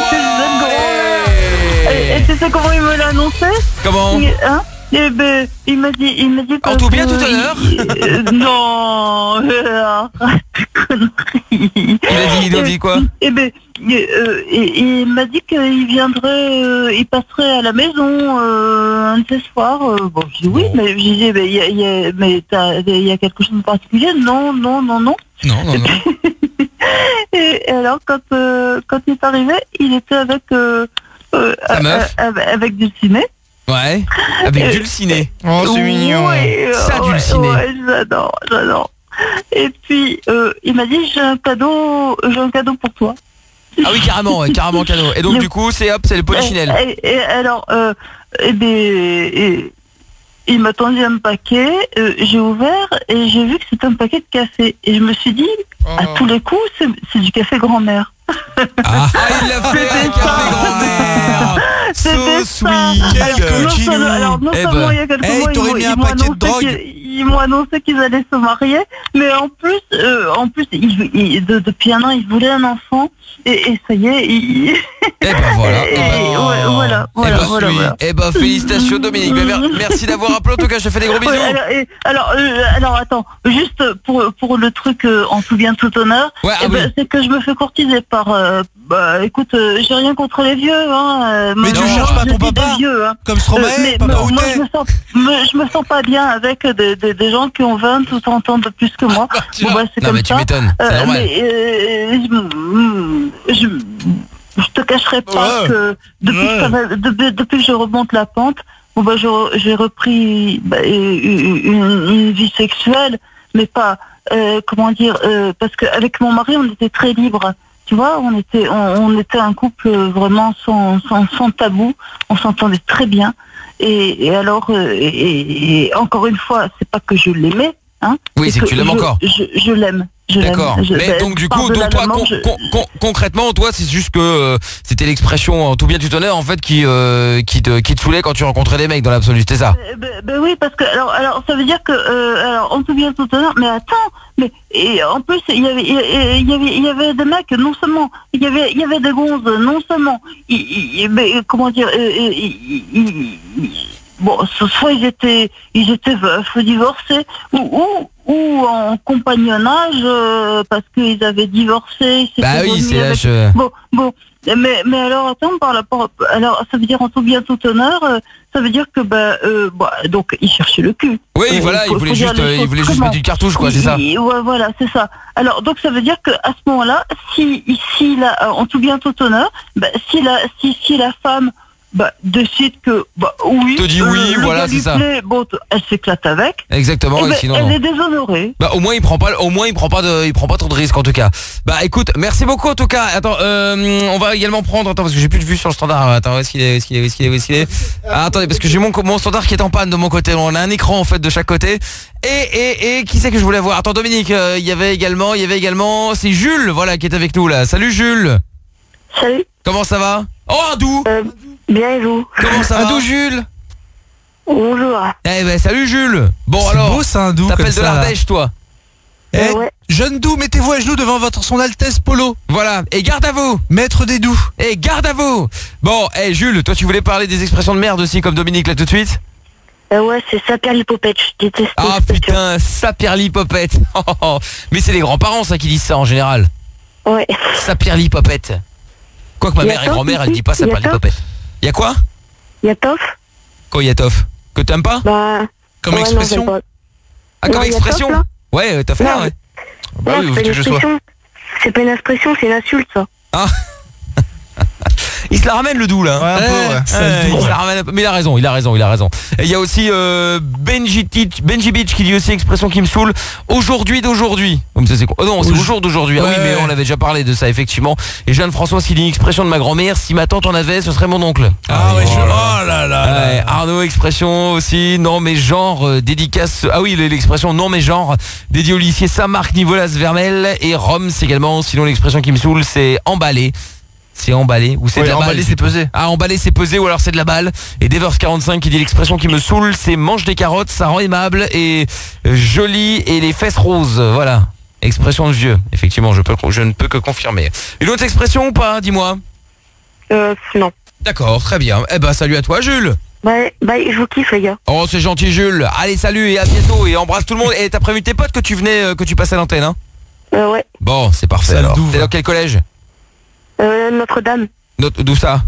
Et, et tu sais comment il me l'a annoncé? Comment? Il- hein Eh ben, il m'a dit, il m'a dit. En tout bien, tout honneur. Euh, non, euh, arrête tes conneries. Il a dit, il a dit quoi? Eh ben, euh, et- et il m'a dit qu'il viendrait, euh, il passerait à la maison euh, un de ces soirs. Euh, bon, je dis oui, mais je disais, ben, il y a, il y a- mais t'as- il y a quelque chose de particulier? Non, non, non, non. Non, non, non. Et, et alors, quand, euh, quand il est arrivé, il était avec, euh, euh, Sa meuf. euh, avec, avec Dulciné. Ouais. Avec Euh, Dulciné. Oh, c'est mignon. Ouais, Ça, ouais, Dulciné. ouais, j'adore, j'adore. Et puis, euh, il m'a dit, j'ai un cadeau, j'ai un cadeau pour toi. Ah oui, carrément, ouais, carrément cadeau. Et donc du coup, c'est hop, c'est le polichinelle. Et, et- et alors, euh, eh ben, et- il m'a tendu un paquet, euh, j'ai ouvert et j'ai vu que c'était un paquet de café. Et je me suis dit, à tous les coups, c'est c'est du café grand-mère. Ah, il l'a fait un café grand-mère. C'était So ça. sweet. Alors, Quel non coquinou. seulement, alors, non Eh seulement ben. il y a quelques Hey, mois, t'aurais ils, mis m'ont- un ils m'ont paquet de annoncé drogue. qu'ils- ils m'ont annoncé qu'ils allaient se marier, mais en plus, euh, en plus, ils- ils- de- depuis un an, ils voulaient un enfant, et, et ça y est, ils... Eh ben voilà. Et- Eh ben, ouais, voilà, eh voilà, ben, voilà, oui. voilà. Eh ben, félicitations Dominique. Ben, mer- merci d'avoir appelé. En tout cas, je te fais des gros bisous. Ouais, alors, et- alors, euh, alors, attends, juste pour, pour le truc euh, en tout bien tout honneur, Ouais, ah eh ben, oui. c'est que je me fais courtiser par... euh, bah, écoute, euh, j'ai rien contre les vieux, hein. euh, Mais tu moi, cherches pas je ton dis des papa vieux, hein. Comme Stromae, mais papa moi, moi, Outet. je me sens, me- je me sens pas bien avec des, des, des gens qui ont vingt ou trente ans de plus que moi. Bon, bah, c'est Non comme mais tu ça. m'étonnes, c'est Euh, normal. mais, euh, je, je, je te cacherai pas Ouais. que depuis, que ça va- depuis, depuis que je remonte la pente, bon, bah, je- j'ai repris bah, une, une- une vie sexuelle, mais pas, euh, comment dire, euh, parce qu'avec mon mari, on était très libre. Tu vois, on était, on, on était un couple vraiment sans, sans, sans tabou, on s'entendait très bien. Et, et alors, euh, et, et- et encore une fois, c'est pas que je l'aimais, hein. Oui, c'est que tu l'aimes je- encore. Je, je l'aime. je l'aime. D'accord. Je- Mais ben, donc du par coup, de la donc toi, maman, con- je- con- con- concrètement, toi, c'est juste que euh, c'était l'expression en tout bien tout honneur en fait qui euh, qui te qui te saoulait quand tu rencontrais des mecs dans l'absolu, c'était ça. Euh, ben, ben oui, parce que alors, alors ça veut dire que euh, alors en tout bien tout honneur, mais attends, mais et en plus il y avait il y avait il y avait, il y avait des mecs, non seulement il y avait il y avait des gonzes, non seulement ils, ils- ben, comment dire, euh, euh, ils- ils- ils- bon, soit ils étaient ils étaient veufs, divorcés, ou ou ou en compagnonnage euh, parce qu'ils avaient divorcé. Bah oui, remis c'est avec- l'âge, euh. Bon, bon, mais, mais alors attends, par rapport, alors ça veut dire en tout bien tout honneur, euh, ça veut dire que bah, euh, bah donc ils cherchaient le cul. Oui, Euh, voilà, faut- il voulait faut dire juste, les euh, il choses voulait juste crûment. mettre une cartouche, quoi, c'est Il- ça. il- ouais, voilà, c'est ça. Alors donc ça veut dire que à ce moment-là, si, si la, en tout bien tout honneur, bah, si la, si, si la femme bah, décide que bah, oui, Te dit oui, le voilà, gars lui c'est ça. plaît, bon, t- elle s'éclate avec. Exactement, Eh et ben, sinon, elle non. est déshonorée. Bah au moins il prend pas, au moins il prend pas de, il prend pas trop de risques en tout cas. Bah écoute, merci beaucoup en tout cas. Attends, euh, on va également prendre, attends parce que j'ai plus de vue sur le standard. Attends, où est-ce qu'il est, où est-ce qu'il est, où est-ce qu'il est, où est-ce qu'il est Ah, attendez parce que j'ai mon, mon standard qui est en panne de mon côté. On a un écran en fait de chaque côté. Et et et qui c'est que je voulais voir? Attends Dominique, euh, il y avait également, il y avait également, c'est Jules, voilà qui est avec nous là. Salut Jules. Salut. Comment ça va? Oh Indou. Bien et vous? Comment ça va? Indou Jules. Bonjour. Eh ben salut Jules. Bon C'est alors. beau, ça, Indou, T'appelles comme de ça, là. l'Ardèche toi? Eh, jeune Doux, mettez-vous à genoux devant votre son Altesse Polo. Voilà, et garde à vous. Maître des Doux. Et garde à vous. Bon, eh Jules, toi tu voulais parler des expressions de merde aussi comme Dominique là tout de suite? Euh, ouais, c'est Saperlipopette, je déteste. Ah putain, Saperlipopette. Oh, oh, oh. Mais c'est les grands-parents ça qui disent ça en général. Ouais. Saperlipopette. Quoique ma Y a mère et Toff grand-mère elle ici dit pas Y a Toff Saperlipopette. Y'a quoi? Yatoff? Quoi Yatoff? Que t'aimes pas? Bah. Comme ouais, expression non, j'aime pas. Ah comme Non, y a expression? Toff, là Ouais, euh, t'as fait Non, là, ouais. non, c'est pas une expression. C'est pas une expression, c'est une insulte, ça. Ah. Il se la ramène le doux là. Ouais, un peu, ouais. Ouais, Ça, le il doux, se ouais. la ramène un peu. Mais il a raison, il a raison, il a raison. Et il y a aussi euh, Benji, Tich- Benji Beach qui dit aussi expression qui me saoule. Aujourd'hui d'aujourd'hui. Comme ça c'est quoi? Oh non, c'est au jour d'aujourd'hui. Ah oui, Ouais. mais on avait déjà parlé de ça effectivement. Et Jeanne François qui dit une expression de ma grand-mère. Si ma tante en avait, ce serait mon oncle. Ah ouais, je... oh oh là là. Ouais, Arnaud expression aussi non mais genre euh, dédicace ah oui l'expression non mais genre dédié au lycée Saint-Marc Nicolas Vermel et Rome c'est également sinon l'expression qui me saoule c'est emballé. C'est emballé ou c'est Ouais, de la emballé, balle c'est plutôt. pesé. Ah emballé c'est pesé ou alors c'est de la balle. Et Devers quarante-cinq qui dit l'expression qui me saoule c'est mange des carottes ça rend aimable et euh, joli et les fesses roses. Voilà. Expression de vieux. Effectivement je peux je ne peux que confirmer. Une autre expression ou pas dis-moi. Euh, non. D'accord très bien. Eh ben salut à toi Jules. Bye, bye, je vous kiffe, les gars. Oh c'est gentil Jules. Allez salut et à bientôt et embrasse tout le monde. Et t'as prévu tes potes que tu venais euh, que tu passais à l'antenne hein? Euh, ouais. Bon c'est parfait Ça le alors. douve. T'es dans quel collège? Euh, Notre-Dame. Notre- D'où ça?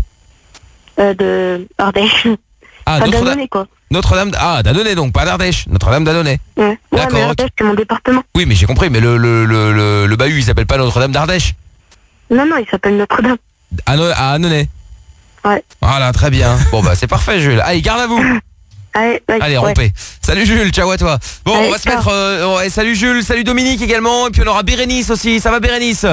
Euh, de Ardèche. Ah Enfin, Notre-Dame. d'Annonay, quoi. Notre-Dame. Ah d'Annonay donc pas d'Ardèche. Notre-Dame d'Annonay. Ouais, ouais D'accord, mais ok. Ardèche, c'est mon département. Oui mais j'ai compris mais le le le le, le bahut il s'appelle pas Notre-Dame d'Ardèche. Non, non, il s'appelle Notre-Dame. Anno- À Annonay. Ouais. Voilà très bien. Bon bah c'est parfait Jules. Allez garde à vous. Allez, bye. Allez ouais. rompez. Salut Jules, ciao à toi. Bon Allez, on va se ciao. mettre euh, ouais, salut Jules, salut Dominique également et puis on aura Bérénice aussi. Ça va Bérénice?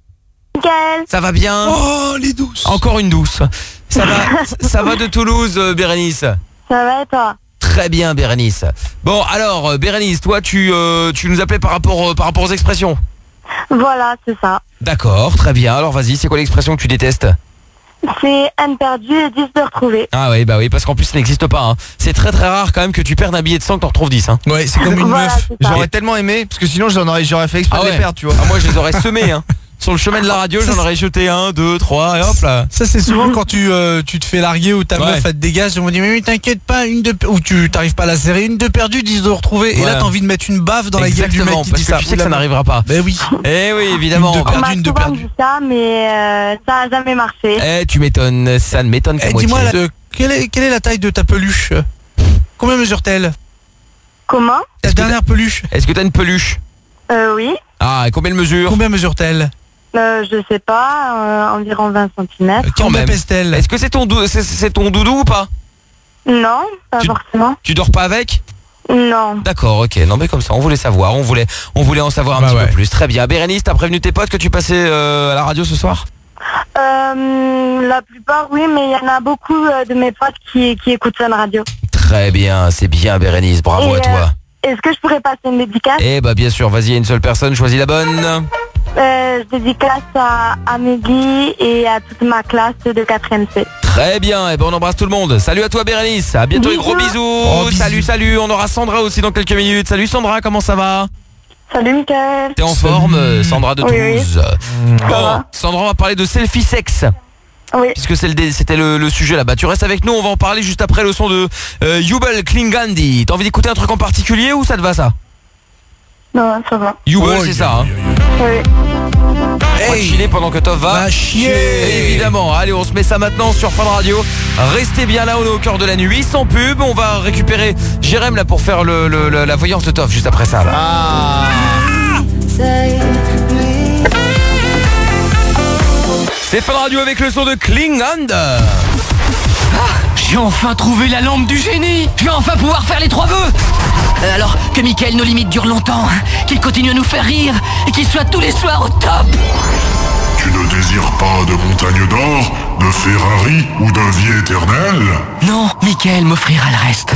Nickel. Ça va bien? Oh, les douces. Encore une douce. Ça va ça va de Toulouse euh, Bérénice? Ça va et toi? Très bien Bérénice. Bon alors euh, Bérénice, toi tu euh, tu nous appelais par rapport euh, par rapport aux expressions. Voilà, c'est ça. D'accord, très bien. Alors vas-y, c'est quoi l'expression que tu détestes? C'est un perdu et dix de retrouver. Ah oui, bah oui, parce qu'en plus ça n'existe pas. Hein. C'est très très rare quand même que tu perdes un billet de cent que t'en retrouves dix. Hein. Ouais, c'est comme une Voilà, meuf. c'est ça. J'aurais tellement aimé, parce que sinon j'en aurais, j'aurais fait exprès Ah de ouais. les perdre, tu vois. Ah, moi je les aurais semés. Hein. Sur le chemin de la radio, j'en aurais jeté un, deux, trois, et hop là. Ça c'est souvent quand tu euh, tu te fais larguer ou ta Ouais. meuf elle te dégage, on dit mais oui, t'inquiète pas, une de ou tu t'arrives pas à la serrer, une de perdue, dix de retrouver. Et Ouais. là t'as envie de mettre une baffe dans la gueule du mec Exactement, qui parce dit que ça. tu sais que Oula, ça n'arrivera pas. Ben oui. Eh oui, évidemment. Une de On perdu, m'a une de souvent perdu. dit ça, mais euh, ça a jamais marché. Eh, tu m'étonnes, ça ne m'étonne qu'à Eh, moitié. dis-moi là, euh, quelle est quelle est la taille de ta peluche? Combien mesure-t-elle? Comment? Ta Est-ce que dernière peluche? Est-ce que t'as une peluche? Euh, oui. Ah, et combien elle mesure? Combien mesure-t-elle? Euh, je sais pas, euh, environ vingt centimètres. Quand Combien même. pèse-t-elle? Est-ce que c'est ton, dou- c'est, c'est ton doudou ou pas? Non, pas Tu- forcément. Tu dors pas avec? Non. D'accord, ok. Non mais comme ça, on voulait savoir, on voulait, on voulait en savoir un Bah petit ouais. peu plus. Très bien. Bérénice, t'as prévenu tes potes que tu passais euh, à la radio ce soir? Euh, la plupart, oui, mais il y en a beaucoup euh, de mes potes qui, qui écoutent Fun Radio. Très bien, c'est bien Bérénice, bravo Et, à toi. euh, Est-ce que je pourrais passer une dédicace? Eh bah bien sûr, vas-y, il y a une seule personne, choisis la bonne. Euh, je dédicace à, à Meggy et à toute ma classe de quatrième C. Très bien, et ben on embrasse tout le monde. Salut à toi Bérénice, à bientôt et gros Bisous. bisous. Oh, bisous. Salut, salut, on aura Sandra aussi dans quelques minutes. Salut Sandra, comment ça va? Salut Mickaël. T'es en Salut. forme, euh, Sandra de Oui, oui. Toulouse. Ça Bon, va. Sandra, on va parler de selfie sexe. Oui. Puisque c'est le dé- c'était le, le sujet là-bas. Tu restes avec nous, on va en parler juste après le son de euh, Jubel Klingandi. T'as envie d'écouter un truc en particulier ou ça te va ça? Non, ça va. Youble, c'est ça, hein. Oui. On va chiller pendant que Toff va Va chier. Évidemment. Allez, on se met ça maintenant sur Fun Radio. Restez bien là, on est au cœur de la nuit, sans pub. On va récupérer Jérém là pour faire le, le- le- la voyance de Toff juste après ça. Là. Ah. C'est Fun Radio avec le son de Cling Under. J'ai enfin trouvé la lampe du génie. Je vais enfin pouvoir faire les trois vœux. Euh, Alors que Mickaël nos limites dure longtemps, qu'il continue à nous faire rire et qu'il soit tous les soirs au top. Tu ne désires pas de montagne d'or, de Ferrari ou d'un vie éternelle? Non, Mickaël m'offrira le reste.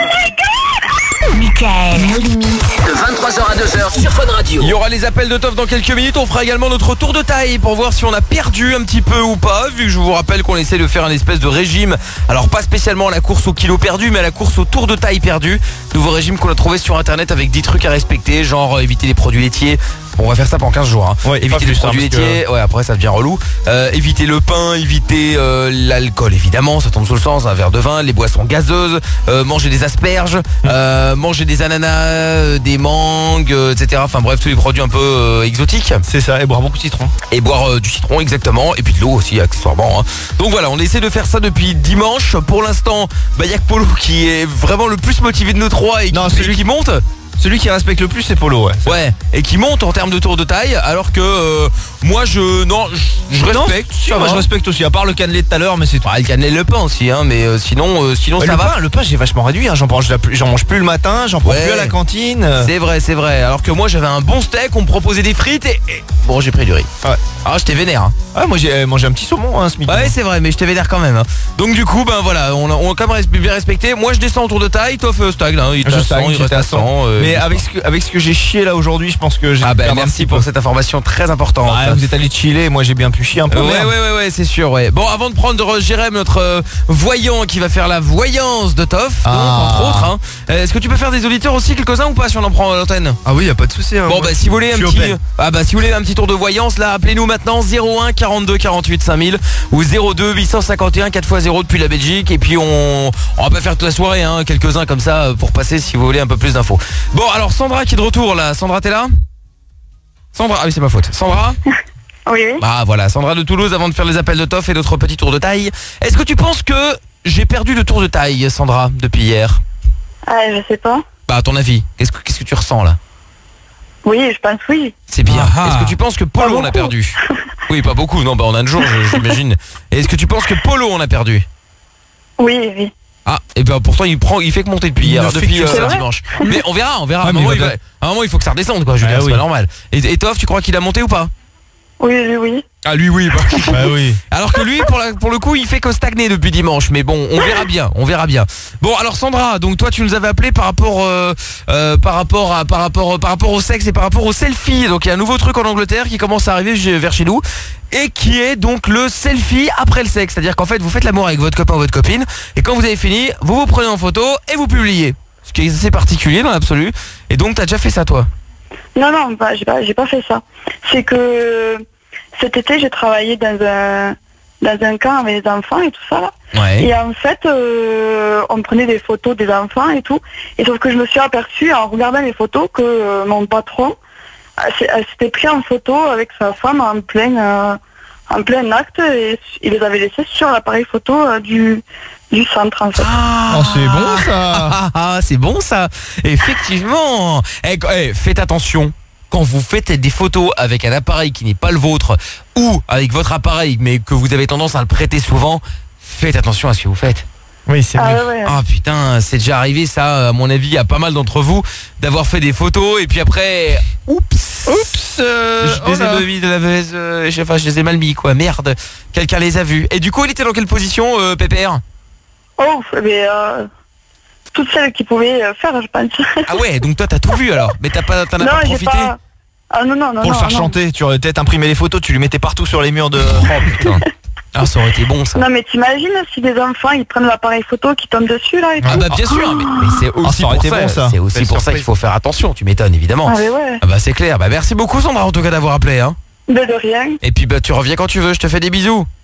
Mickaël, nos limites. De vingt-trois heures à deux heures sur Fun Radio. Il y aura les appels de Toff dans quelques minutes. On fera également notre tour de taille pour voir si on a perdu un petit peu ou pas. Vu que je vous rappelle qu'on essaie de faire un espèce de régime. Alors pas spécialement à la course au kilo perdu, mais à la course au tour de taille perdu. Nouveau régime qu'on a trouvé sur internet avec dix trucs à respecter. Genre euh, éviter les produits laitiers. On va faire ça pendant quinze jours. Hein. Ouais, pas éviter les plus, produits hein, parce laitiers. Ouais, après ça devient relou. Euh, éviter le pain, éviter euh, l'alcool évidemment. Ça tombe sous le sens. Un verre de vin, les boissons gazeuses. Euh, manger des asperges. euh, manger des ananas. Euh, des mangues, euh, et cetera. Enfin bref, tous les produits un peu euh, exotiques. C'est ça, et boire beaucoup de citron. Et boire euh, du citron, exactement. Et puis de l'eau aussi, accessoirement. Hein. Donc voilà, on essaie de faire ça depuis dimanche. Pour l'instant, bah, y a que Polo qui est vraiment le plus motivé de nos trois et qui, Non, celui et qui monte. Celui qui respecte le plus, c'est Polo, ouais. Ouais, et qui monte en termes de tour de taille, alors que euh, moi je non je, je Non, respecte. si, ça moi va. je respecte aussi, à part le cannelé de tout à l'heure, mais c'est tout. Ah, le cannelé, le pain aussi, hein, mais euh, sinon euh, sinon Ouais, ça le va. pain, le pain, j'ai vachement réduit, hein. J'en prends- j'en mange plus le matin, j'en prends Ouais. plus à la cantine. C'est vrai, c'est vrai. Alors que moi j'avais un bon steak, on me proposait des frites et, et- bon j'ai pris du riz. Ouais. Ah j'étais vénère. Hein. Ah, moi j'ai mangé un petit saumon hein, ce midi. Ouais c'est vrai, mais je t'ai vénère quand même. Hein. Donc du coup ben voilà, on a, on a quand même res- bien respecté. Moi je descends au tour de taille, toi euh, stagne, hein. Il est Je à stagne, cent, il j'étais reste à à cent. cent. euh, Mais il- avec ce, que, avec ce que j'ai chié là aujourd'hui, je pense que j'ai Ah pu ben perdre un merci petit pour peu. cette information très importante. Ouais, vous êtes allé chiller, moi j'ai bien pu chier un peu. Ouais, ouais, merde. ouais, ouais, c'est sûr, ouais. Bon, avant de prendre Jérém, notre euh, voyant qui va faire la voyance de Toff, donc, Ah. entre autres, hein. Euh, Est-ce que tu peux faire des auditeurs aussi, quelques-uns ou pas, si on en prend à l'antenne? Ah oui, y a pas de souci. Hein, Bon, moi. bah, si vous voulez un Je suis petit, open. ah bah, si vous voulez un petit tour de voyance, là, appelez-nous maintenant zéro un quarante-deux quarante-huit cinq mille ou zéro deux huit cent cinquante et un quatre fois zéro depuis la Belgique. Et puis on, on va pas faire toute la soirée, hein, quelques-uns comme ça euh, pour passer si vous voulez un peu plus d'infos. Bon, alors Sandra qui est de retour là. Sandra, t'es là? Sandra, ah oui, c'est ma faute. Sandra? Oui, oui. Ah voilà, Sandra de Toulouse avant de faire les appels de Toff et d'autres petits tours de taille. Est-ce que tu penses que j'ai perdu le tour de taille, Sandra, depuis hier? Ah, je sais pas. Bah à ton avis, qu'est-ce que, qu'est-ce que tu ressens là? Oui, je pense oui. C'est bien. Ah. Est-ce que tu penses que Polo on a perdu? Oui, pas beaucoup, non, bah en un jour je- j'imagine. Et est-ce que tu penses que Polo on a perdu? Oui, oui. Ah, et ben pourtant il prend, il fait que monter depuis Il hier, ne fait depuis que euh, ça. dimanche. Mais on verra, on verra. Ouais, à, un mais moment, il il va va- à un moment il faut que ça redescende quoi, je veux Ah dire, c'est oui. pas normal. Et, et Toff, tu crois qu'il a monté ou pas? Oui, oui, oui. Ah lui oui, bah, Bah oui. alors que lui pour, la- pour le coup il fait que stagner depuis dimanche, mais bon on verra bien, on verra bien. Bon alors Sandra, donc toi tu nous avais appelé par rapport euh, euh, par rapport à par rapport par rapport au sexe et par rapport au selfie. Donc il y a un nouveau truc en Angleterre qui commence à arriver chez- vers chez nous et qui est donc le selfie après le sexe, c'est-à-dire qu'en fait vous faites l'amour avec votre copain ou votre copine et quand vous avez fini, vous vous prenez en photo et vous publiez. Ce qui est assez particulier dans l'absolu. Et donc t'as déjà fait ça toi? Non, non, bah, j'ai pas, j'ai pas fait ça. C'est que cet été, j'ai travaillé dans un, dans un camp avec les enfants et tout ça, là. Ouais. Et en fait, euh, on prenait des photos des enfants et tout. Et sauf que je me suis aperçue en regardant les photos que euh, mon patron euh, s'est- euh, s'était pris en photo avec sa femme en plein, euh, en plein acte et il les avait laissés sur l'appareil photo euh, du, du centre en fait. Oh, c'est bon ça. Ah, ah, c'est bon ça. Effectivement. Eh, eh, faites attention. Quand vous faites des photos avec un appareil qui n'est pas le vôtre ou avec votre appareil mais que vous avez tendance à le prêter souvent, faites attention à ce que vous faites. Oui, c'est Ah mieux. ouais, ouais. Ah putain, c'est déjà arrivé ça, à mon avis, à pas mal d'entre vous, d'avoir fait des photos et puis après, oups, Oups. euh, je oh les là. ai mis de la mauvaise, euh, je, enfin, je les ai mal mis quoi, merde. Quelqu'un les a vus. Et du coup, il était dans quelle position, euh, Pépère? Oh, mais euh, toutes celles qui pouvaient euh, faire, je pense. Ah ouais, donc toi t'as tout vu alors, mais t'as pas, t'en as non, pas j'ai profité? pas. Ah non, non, non. Pour le non, faire non. chanter, tu aurais peut-être imprimé les photos, tu lui mettais partout sur les murs de. Oh putain. Ah ça aurait été bon ça. Non, mais t'imagines si des enfants ils prennent l'appareil photo qui tombe dessus là et Ah tout. bah bien sûr, mais, mais c'est aussi ça aurait pour été ça, bon, ça. c'est aussi Belle pour ça surprise. qu'il faut faire attention, tu m'étonnes évidemment. Ah, mais ouais. Ah bah c'est clair, bah merci beaucoup Sandra en tout cas d'avoir appelé hein. De, de rien. Et puis bah tu reviens quand tu veux, je te fais des bisous.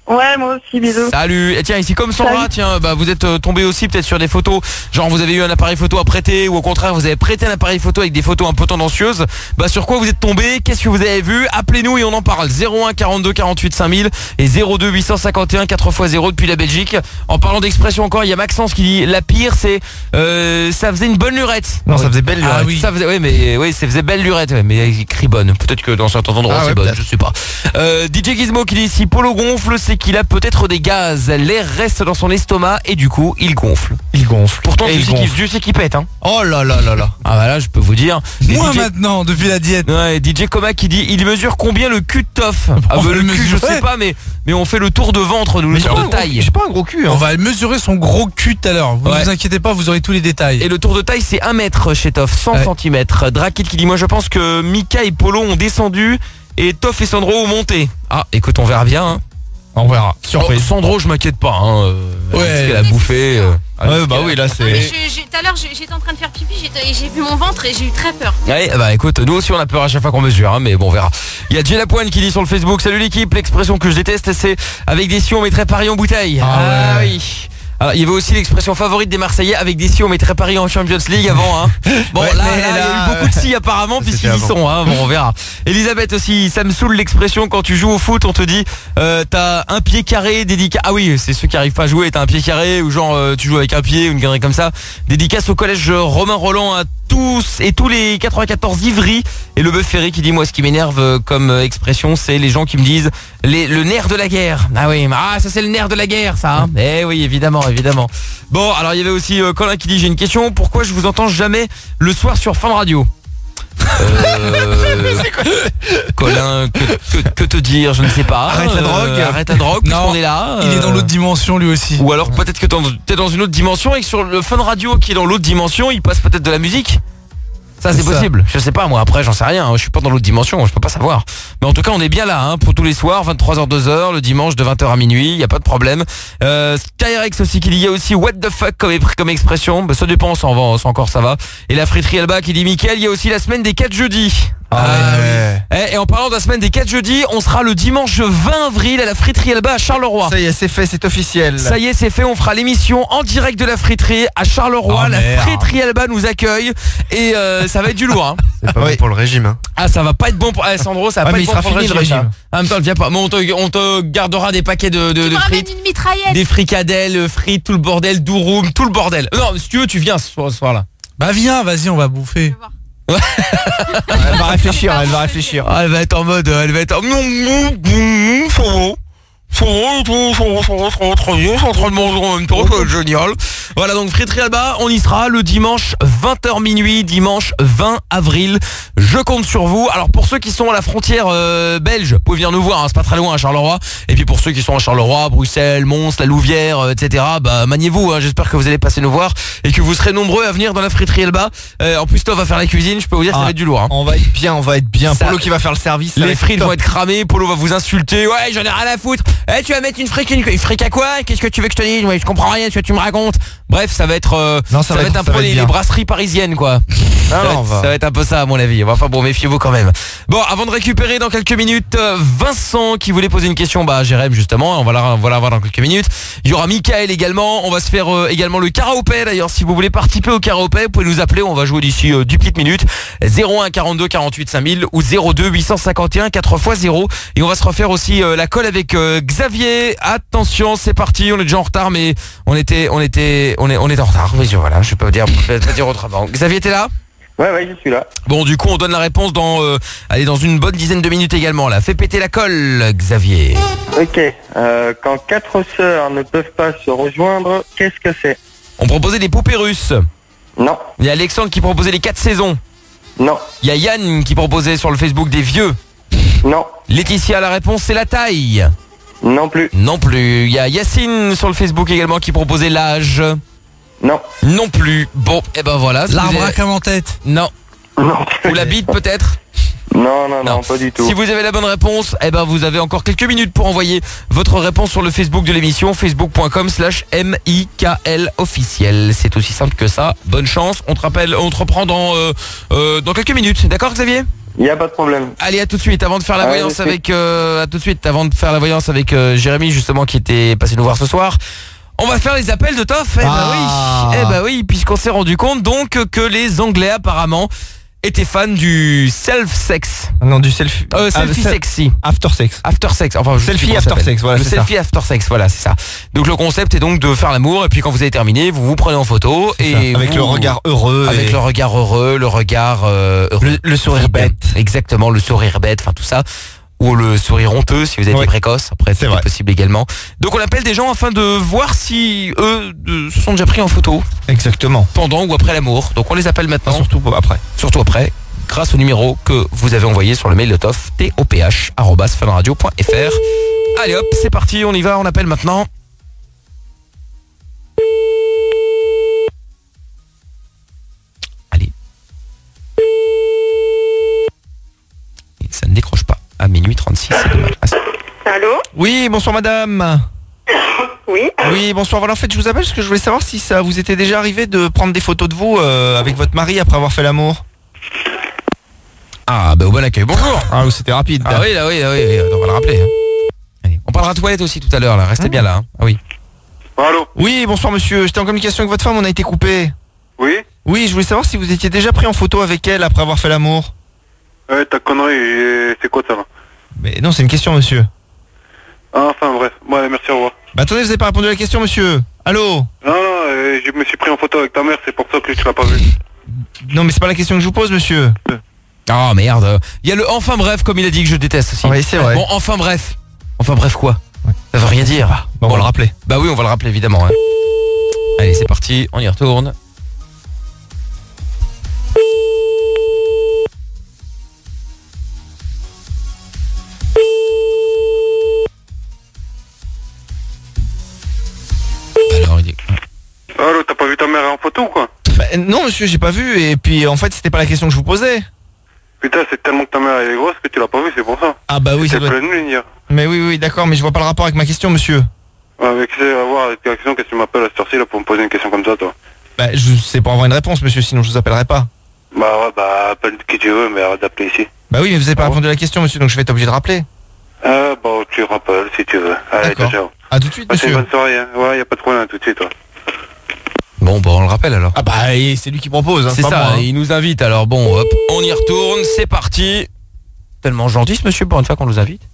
Ouais, moi aussi, bisous. Salut. Et tiens, ici comme Sandra, Salut. tiens, bah vous êtes euh, tombé aussi peut-être sur des photos, genre vous avez eu un appareil photo à prêter ou au contraire vous avez prêté un appareil photo avec des photos un peu tendancieuses. Bah sur quoi vous êtes tombé? Qu'est-ce que vous avez vu? Appelez-nous et on en parle. zéro un quarante-deux quarante-huit cinq mille et zéro deux huit cent cinquante et un quatre fois zéro depuis la Belgique. En parlant d'expression encore, il y a Maxence qui dit la pire c'est euh, ça faisait une bonne lurette. Non, ça faisait belle lurette. Ah oui. Ça faisait, oui, mais oui, ça faisait belle lurette, ouais, mais écrit bonne. Peut-être que dans certains endroits Ah c'est ouais, bonne, peut-être. je sais pas. Euh, D J Gizmo qui dit si Polo gonfle, c'est qu'il a peut-être des gaz. L'air reste dans son estomac et du coup il gonfle. Il gonfle. Pourtant Et Dieu il sait qu'il gonfle. Dieu sait qu'il pète, hein. Oh là là là là. Ah bah là je peux vous dire. Et Moi D J maintenant, depuis la diète. Ouais, D J Coma qui dit il mesure combien le cul de Toff. Ah On bah va le le cul je mesurer. sais pas mais mais on fait le tour de ventre nous, le tour de taille. J'ai pas un gros cul. Hein. On va mesurer son gros cul tout à l'heure. Vous Ouais. vous inquiétez pas, vous aurez tous les détails. Et le tour de taille c'est un mètre chez Toff, cent Ouais. centimètres. Drakit qui dit moi je pense que Mika et Polo ont descendu et Toff et Sandro ont monté. Ah écoute on verra bien hein. On verra. Surprise. Oh, Sandro je m'inquiète pas hein. euh, Ouais. ce qu'elle a bouffé. euh, Ouais, bah oui, là Non, mais c'est. je- j'ai- tout à l'heure, j'ai- j'étais en train de faire pipi, j'étais- j'ai vu mon ventre et j'ai eu très peur. Ouais, bah écoute, nous aussi on a peur à chaque fois qu'on mesure, hein, mais bon, on verra. Il y a Jay Lapointe qui dit sur le Facebook, salut l'équipe, l'expression que je déteste, c'est avec des si on mettrait Paris en bouteille. Ah ouais. oui. Alors, il y avait aussi l'expression favorite des Marseillais, avec des si on mettrait Paris en Champions League avant. Hein. Bon, Ouais, là, mais là, il y a là, eu beaucoup de si apparemment, c'était puisqu'ils y avant. sont. Hein. Bon, on verra. Elisabeth aussi, ça me saoule l'expression quand tu joues au foot, on te dit, euh, t'as un pied carré, dédicace. Ah oui, c'est ceux qui arrivent pas à jouer, t'as un pied carré, ou genre euh, tu joues avec un pied, ou une connerie comme ça. Dédicace au collège Romain Roland à tous et tous les quatre-vingt-quatorze Ivry. Et le bœuf ferré qui dit, moi ce qui m'énerve euh, comme euh, expression, c'est les gens qui me disent les, le nerf de la guerre. Ah oui, ah ça c'est le nerf de la guerre ça. Hein. Eh oui, évidemment, évidemment. Bon, alors il y avait aussi euh, Colin qui dit, j'ai une question, pourquoi je vous entends jamais le soir sur Fun Radio? Euh, Colin, que, que, que te dire, je ne sais pas. Arrête la drogue. Euh, arrête la drogue, Non, puisqu'on est là. Il est dans euh, l'autre dimension lui aussi. Ou alors peut-être que t'es dans une autre dimension et que sur le Fun Radio qui est dans l'autre dimension, il passe peut-être de la musique. Ça c'est C'est ça. possible, je sais pas moi, après j'en sais rien, hein. Je suis pas dans l'autre dimension, je peux pas savoir. Mais en tout cas on est bien là hein, pour tous les soirs, vingt-trois heures deux heures, le dimanche de vingt heures à minuit, y a pas de problème. euh, Skyrex aussi qui dit, il y a aussi what the fuck comme, comme expression, bah, ça dépend, ça, en va, ça encore ça va. Et la friterie Alba qui dit, Mickaël, il y a aussi la semaine des quatre jeudis. Ah ouais. Eh, et en parlant de la semaine des quatre jeudis, on sera le dimanche vingt avril à la friterie Alba à Charleroi. Ça y est, c'est fait, c'est officiel. Ça y est, c'est fait, on fera l'émission en direct de la friterie à Charleroi. Oh, la merde. friterie Alba nous accueille et euh, ça va être du lourd. Hein. C'est pas bon pour le régime. Hein. Ah, ça va pas être bon pour eh, Sandro, ça va Ouais, pas mais être il bon sera pour fini le régime. ça. En même temps, viens pas. Bon, on, te, on te gardera des paquets de, de, Tu de me ramènes frites, une mitraillette. des fricadelles, frites, tout le bordel, douroum, tout le bordel. Non, si tu veux, tu viens ce soir- ce soir-là. Bah viens, vas-y, on va bouffer. Elle va réfléchir, elle va réfléchir. Ah, elle va être en mode, elle va être en Très bien, en train de manger en même temps, ça va être génial. Voilà, donc friterie Alba, on y sera le dimanche vingt heures minuit, dimanche vingt avril. Je compte sur vous. Alors pour ceux qui sont à la frontière euh, belge, vous pouvez venir nous voir, hein, c'est pas très loin à Charleroi. Et puis pour ceux qui sont à Charleroi, Bruxelles, Mons, la Louvière, euh, et cetera. Bah maniez-vous, hein, j'espère que vous allez passer nous voir et que vous serez nombreux à venir dans la friterie Alba. Euh, en plus, Tov va faire la cuisine, je peux vous dire que ça va être du lourd. Hein. On va être bien, on va être bien. Ça- Polo qui va faire le service. ça va Les être frites top. vont être cramées, Polo va vous insulter. Ouais, j'en ai rien à foutre. Eh, tu vas mettre une fric, une, une fric à quoi? Qu'est-ce que tu veux que je te dise? Ouais, je comprends rien, ce que tu me racontes. Bref, ça va être, euh, Non, ça, va être un ça peu les, bien. les brasseries parisiennes, quoi. Ah, ça, va non, on être, va- ça va être un peu ça, à mon avis. Enfin bon, méfiez-vous quand même. Bon, avant de récupérer dans quelques minutes euh, Vincent qui voulait poser une question bah, à Jérém justement. On va la, on va la voir dans quelques minutes. Il y aura Mickaël également. On va se faire euh, également le karaopé. D'ailleurs, si vous voulez participer au karaopé, vous pouvez nous appeler. On va jouer d'ici euh, dix petites minutes. zéro un quarante-deux quarante-huit cinq mille ou zéro deux huit cent cinquante et un quatre fois zéro. Et on va se refaire aussi euh, la colle avec euh, Xavier. Attention, c'est parti. On est déjà en retard, mais on était, on était, on est, on est en retard. Oui, voilà. Je vais pas vous dire, je vais pas dire autrement. Xavier, t'es là? Ouais, ouais, je suis là. Bon, du coup, on donne la réponse dans, euh, allez, dans une bonne dizaine de minutes également. Là, fais péter la colle, Xavier. Ok. Euh, quand quatre sœurs ne peuvent pas se rejoindre, qu'est-ce que c'est? On proposait des poupées russes. Non. Il y a Alexandre qui proposait les quatre saisons. Non. Il y a Yann qui proposait sur le Facebook des vieux. Non. Laetitia, la réponse, c'est la taille. Non plus. Non plus. Il y a Yacine sur le Facebook également qui proposait l'âge. Non. Non plus. Bon, et ben voilà. L'arbre Vous à avez- cam en tête. Non. Non. Ou la bite peut-être. Non, non, non, pas du tout. Si vous avez la bonne réponse, eh ben vous avez encore quelques minutes pour envoyer votre réponse sur le Facebook de l'émission, facebook point com slash M I K L officiel. C'est aussi simple que ça. Bonne chance. On te rappelle, on te reprend dans, euh, euh, dans quelques minutes. D'accord, Xavier? Il n'y a pas de problème. Allez, à tout de suite, avant de faire la Ouais, voyance je sais. avec... Euh, à tout de suite, avant de faire la voyance avec euh, Jérémy, justement, qui était passé nous voir ce soir. On va faire les appels de Toff. Eh bah Ah. oui, eh bah oui, puisqu'on s'est rendu compte donc que les Anglais, apparemment, étaient fans du self-sex. Non, du selfie. Euh, selfie Ah, sexy. After sex. After sex, enfin je sais Selfie plus comment ça after s'appelle. sex, voilà, le c'est selfie ça. after sex, voilà, c'est ça. Donc le concept est donc de faire l'amour et puis quand vous avez terminé, vous vous prenez en photo et ça, avec vous- le regard heureux avec et- le regard heureux, le regard euh, heureux. Le- le sourire Évidemment. bête. Exactement, le sourire bête, enfin tout ça. Ou le sourire honteux si vous êtes Oui. précoce, après c'est vrai. possible également. Donc on appelle des gens afin de voir si eux euh, se sont déjà pris en photo Exactement. pendant ou après l'amour. Donc on les appelle maintenant. Surtout après. Surtout après, grâce au numéro que vous avez envoyé sur le mail de Toff, T O P H arobase funradio point F R. Allez hop, c'est parti, on y va, on appelle maintenant. Allez. Et ça ne décroche pas. À minuit trente-six, c'est dommage. Ah, c'est- Allô? Oui, bonsoir madame. Oui. Oui, bonsoir. Voilà, en fait, je vous appelle parce que je voulais savoir si ça vous était déjà arrivé de prendre des photos de vous euh, avec votre mari après avoir fait l'amour. Ah, bah au bon accueil, bonjour. Ah, oui, c'était rapide. Ah oui, là, oui, là, oui, oui, on va le rappeler. hein. Allez, on parlera toilette aussi tout à l'heure, là. Restez bien là. hein. Ah oui. Allô? Oui, bonsoir monsieur. J'étais en communication avec votre femme, on a été coupé. Oui? Oui, je voulais savoir si vous étiez déjà pris en photo avec elle après avoir fait l'amour. Ouais, ta connerie, et c'est quoi ça là? Mais non, c'est une question, monsieur. Ah, enfin bref. Ouais, merci, au revoir. Bah attendez, vous avez pas répondu à la question, monsieur. Allô? Non, non, euh, je me suis pris en photo avec ta mère, c'est pour ça que tu l'as pas vu. Non, mais c'est pas la question que je vous pose, monsieur. Oh merde. Il y a le enfin bref comme il a dit que je déteste aussi. Oui, c'est vrai. Bon, enfin bref. Enfin bref quoi? Ça veut rien dire. Bon, on va le rappeler. Bah oui, on va le rappeler évidemment. hein. Allez, c'est parti, on y retourne. Alors, il dit... Allô, t'as pas vu ta mère en photo ou quoi? Bah, non, monsieur, j'ai pas vu. Et puis, en fait, c'était pas la question que je vous posais. Putain, c'est tellement que ta mère elle est grosse que tu l'as pas vu, c'est pour ça. Ah bah oui, ça c'est doit... plein de lumière. Mais oui, oui, d'accord, mais je vois pas le rapport avec ma question, monsieur. Ouais, mais qu'est-ce que c'est à voir avec ta question? Qu'est-ce que tu m'appelles à cette heure-ci là pour me poser une question comme ça, toi? Bah, je sais pour avoir une réponse, monsieur, sinon je vous appellerai pas. Bah ouais, bah appelle qui tu veux, mais arrête d'appeler ici. Bah oui, mais vous avez pas répondu à la question, monsieur, donc je vais être obligé de rappeler. Ah bah tu rappelles si tu veux. Allez, ciao, ciao. À tout de suite, Passez une monsieur. bonne soirée, hein. Ouais, y a pas de problème, à tout de suite, toi. Bon, bah on le rappelle alors. Ah bah, et c'est lui qui propose, hein, C'est pas ça, moi, hein. il nous invite alors. Bon, hop, on y retourne, c'est parti. Tellement gentil ce monsieur pour une fois qu'on nous invite.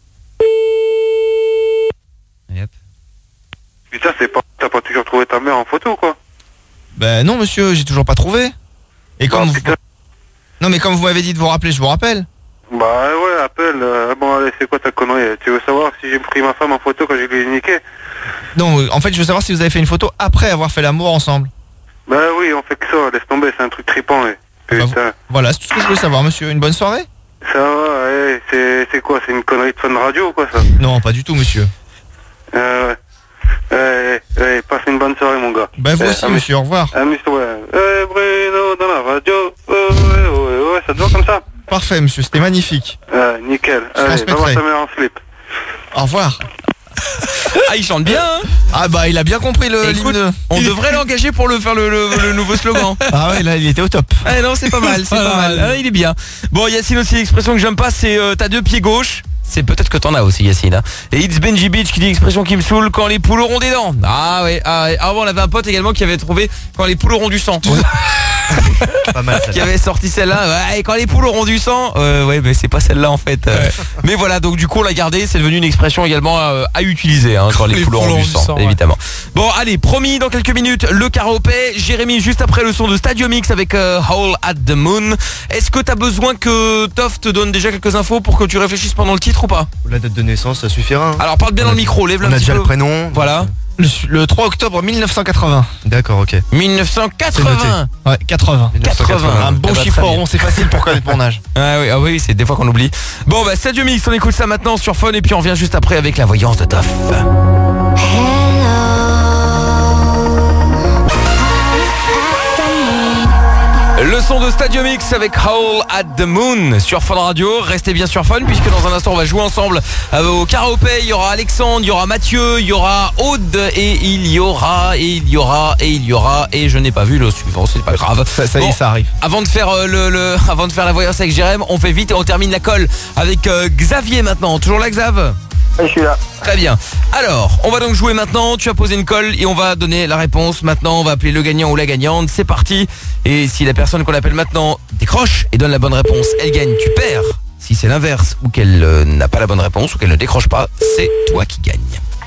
Allez, hop. Putain, c'est pas... T'as pas toujours trouvé ta mère en photo, quoi? Bah non, monsieur, j'ai toujours pas trouvé. Et comme vous... Non, mais comme vous m'avez dit de vous rappeler, je vous rappelle. Bah ouais, appelle. euh, bon, allez, c'est quoi ta connerie? Tu veux savoir si j'ai pris ma femme en photo quand j'ai lui ai niqué? Non, euh, en fait, je veux savoir si vous avez fait une photo après avoir fait l'amour ensemble. Bah oui, on fait que ça, laisse tomber, c'est un truc trippant, ouais. Putain. Voilà, c'est tout ce que je voulais savoir, monsieur. Une bonne soirée? Ça va, ouais, c'est c'est quoi? C'est une connerie de fun radio ou quoi, ça? Non, pas du tout, monsieur. Euh, ouais. Ouais, ouais, passe une bonne soirée, mon gars. Bah vous Euh, aussi, amuse- monsieur, au revoir. Amuse-toi. Euh, Bruno dans la radio. Ouais, ouais, ouais, ouais, ça te va comme ça? Parfait, monsieur, c'était magnifique. Euh, nickel. Je Allez, va voir transmettrai. ta mère en slip. Au revoir. Ah, il chante bien, hein? Ah bah, il a bien compris le Écoute, l'hymne. on devrait l'engager pour le faire le, le- le nouveau slogan. Ah ouais, là, il était au top. Ah non, c'est pas mal, c'est pas mal. Ah, il est bien. Bon, Yacine aussi, l'expression que j'aime pas, c'est euh, t'as deux pieds gauche. C'est peut-être que t'en as aussi, Yacine. hein. Et It's Benji Beach qui dit l'expression qui me saoule quand les poules auront des dents. Ah ouais, ah ouais. Avant, on avait un pote également qui avait trouvé quand les poules auront du sang. Pas mal, Qui avait sorti celle-là. Ouais, et quand les poules auront du sang. Euh, ouais, mais c'est pas celle-là en fait. Euh, Mais voilà, donc du coup, on l'a gardé. C'est devenu une expression également euh, à utiliser hein, quand, les, poules auront du sang, ouais. évidemment. Bon, allez, promis, dans quelques minutes, le karaopé. Jérémy, juste après le son de Stadium Mix avec euh, Howl at the Moon. Est-ce que t'as besoin que Toff te donne déjà quelques infos pour que tu réfléchisses pendant le titre ou pas? La date de naissance, ça suffira. hein. Alors parle bien dans le micro, lève-le On un a petit déjà peu. le prénom. Voilà. Le, le trois octobre mille neuf cent quatre-vingts. D'accord, ok. mille neuf cent quatre-vingts. Ouais, quatre-vingts. quatre-vingts. Un bon Eh ben, chiffre très bien. rond, c'est facile pour connaître mon âge. Ah oui, ah oui, c'est des fois qu'on oublie. Bon bah Stadium Mix, on écoute ça maintenant sur Fun et puis on revient juste après avec la voyance de Toff. Le son de Stadium X avec Howl at the Moon sur Fun Radio. Restez bien sur Fun puisque dans un instant on va jouer ensemble au karaopé. Il y aura Alexandre, il y aura Mathieu, il y aura Aude et il y aura et il y aura et il y aura et je n'ai pas vu le suivant, c'est pas grave. Ça, ça y est, Bon, ça arrive. Avant de faire euh, le, le avant de faire la voyance avec Jérém, on fait vite et on termine la colle avec euh, Xavier maintenant. Toujours là, Xav? Je suis là. Très bien. Alors, on va donc jouer maintenant. Tu as posé une colle et on va donner la réponse. Maintenant, on va appeler le gagnant ou la gagnante. C'est parti. Et si la personne qu'on appelle maintenant décroche et donne la bonne réponse, elle gagne, tu perds. Si c'est l'inverse ou qu'elle euh, n'a pas la bonne réponse ou qu'elle ne décroche pas, c'est toi qui gagne.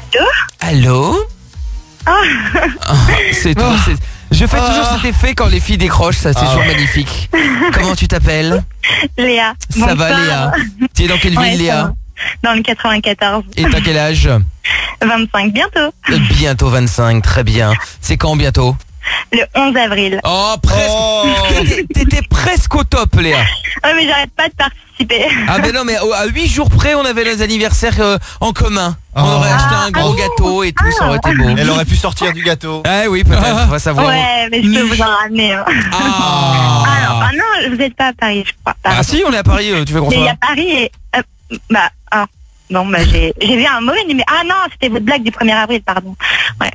Allô? Ah. Ah, c'est toi. c'est- Je fais toujours cet effet quand les filles décrochent. Ça, c'est Ah. toujours magnifique. Comment tu t'appelles? Léa. Ça va, Bonsoir. Léa? Tu es dans quelle ville, Ouais, ça Léa? va. Dans le quatre-vingt-quatorze. Et t'as quel âge? vingt-cinq, bientôt. Euh, Bientôt vingt-cinq, très bien. C'est quand bientôt? Le onze avril. Oh, presque. T'étais- T'étais presque au top, Léa. Ouais, mais j'arrête pas de participer. Ah ben non, mais au- à huit jours près, on avait les anniversaires euh, en commun. On aurait acheté un gros gâteau et tout, ça aurait été beau. Elle aurait pu sortir du gâteau. Ah oui, peut-être, on va savoir. Ouais, mais je peux vous en ramener. hein. Ah. Alors, ah non, vous êtes pas à Paris, je crois. Ah si, on est à Paris, euh, tu veux qu'on Mais il y soit a Paris et... euh, bah, ah. Non, bah j'ai j'ai vu un mauvais numéro. Ah non, c'était votre blague du premier avril, pardon. Ouais.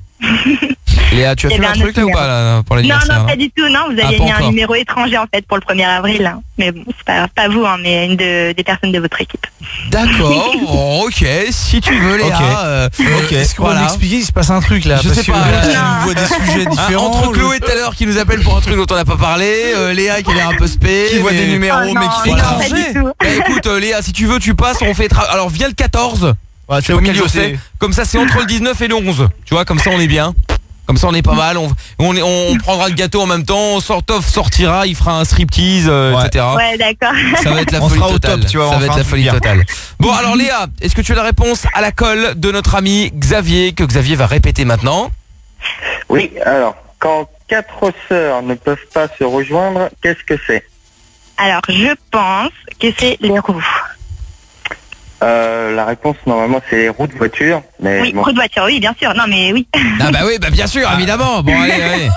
Léa, tu as Il y fait avait un un truc là autre ou pas là, pour Non, l'anniversaire? non, là pas du tout. Non, vous Ah, aviez pas mis un encore. numéro étranger en fait pour le premier avril. hein. Mais bon, c'est pas, pas vous, hein, mais une de, des personnes de votre équipe. D'accord, oh, ok, si tu veux Léa. Ok. euh, Ok. Est-ce qu'on va voilà. m'expliquer qu'il se passe un truc là? Je Parce sais que pas. là, euh, je vois des sujets Ah, différents. entre Chloé tout à l'heure qui nous appelle pour un truc dont on n'a pas parlé, euh, Léa qui a l'air un peu spé, Qui voit mais- des numéros, Oh mais non, qui fait non, étranger. pas du tout. Bah, écoute euh, Léa, si tu veux tu passes, on fait tra- alors viens le quatorze. Ouais, Je sais c'est au pas quel milieu, jour c'est. c'est. Comme ça c'est entre le dix-neuf et le onze. Tu vois, comme ça on est bien. Comme ça on est pas mal, on, on, est- on prendra le gâteau en même temps, Sortov sortira, il fera un striptease, euh, Ouais. et cetera. Ouais, d'accord. Ça va être la On folie sera au totale. top, tu vois, Ça on va fera être un la truc folie bien. totale. Bon alors Léa, est-ce que tu as la réponse à la colle de notre ami Xavier, que Xavier va répéter maintenant? Oui, alors, quand quatre sœurs ne peuvent pas se rejoindre, qu'est-ce que c'est? Alors, je pense que c'est les roues. euh, La réponse, normalement, c'est les roues de voiture. Mais Oui, bon. roue de voiture, oui, bien sûr. Non, mais oui. Ah bah oui, bah bien sûr, évidemment. Bon allez, allez.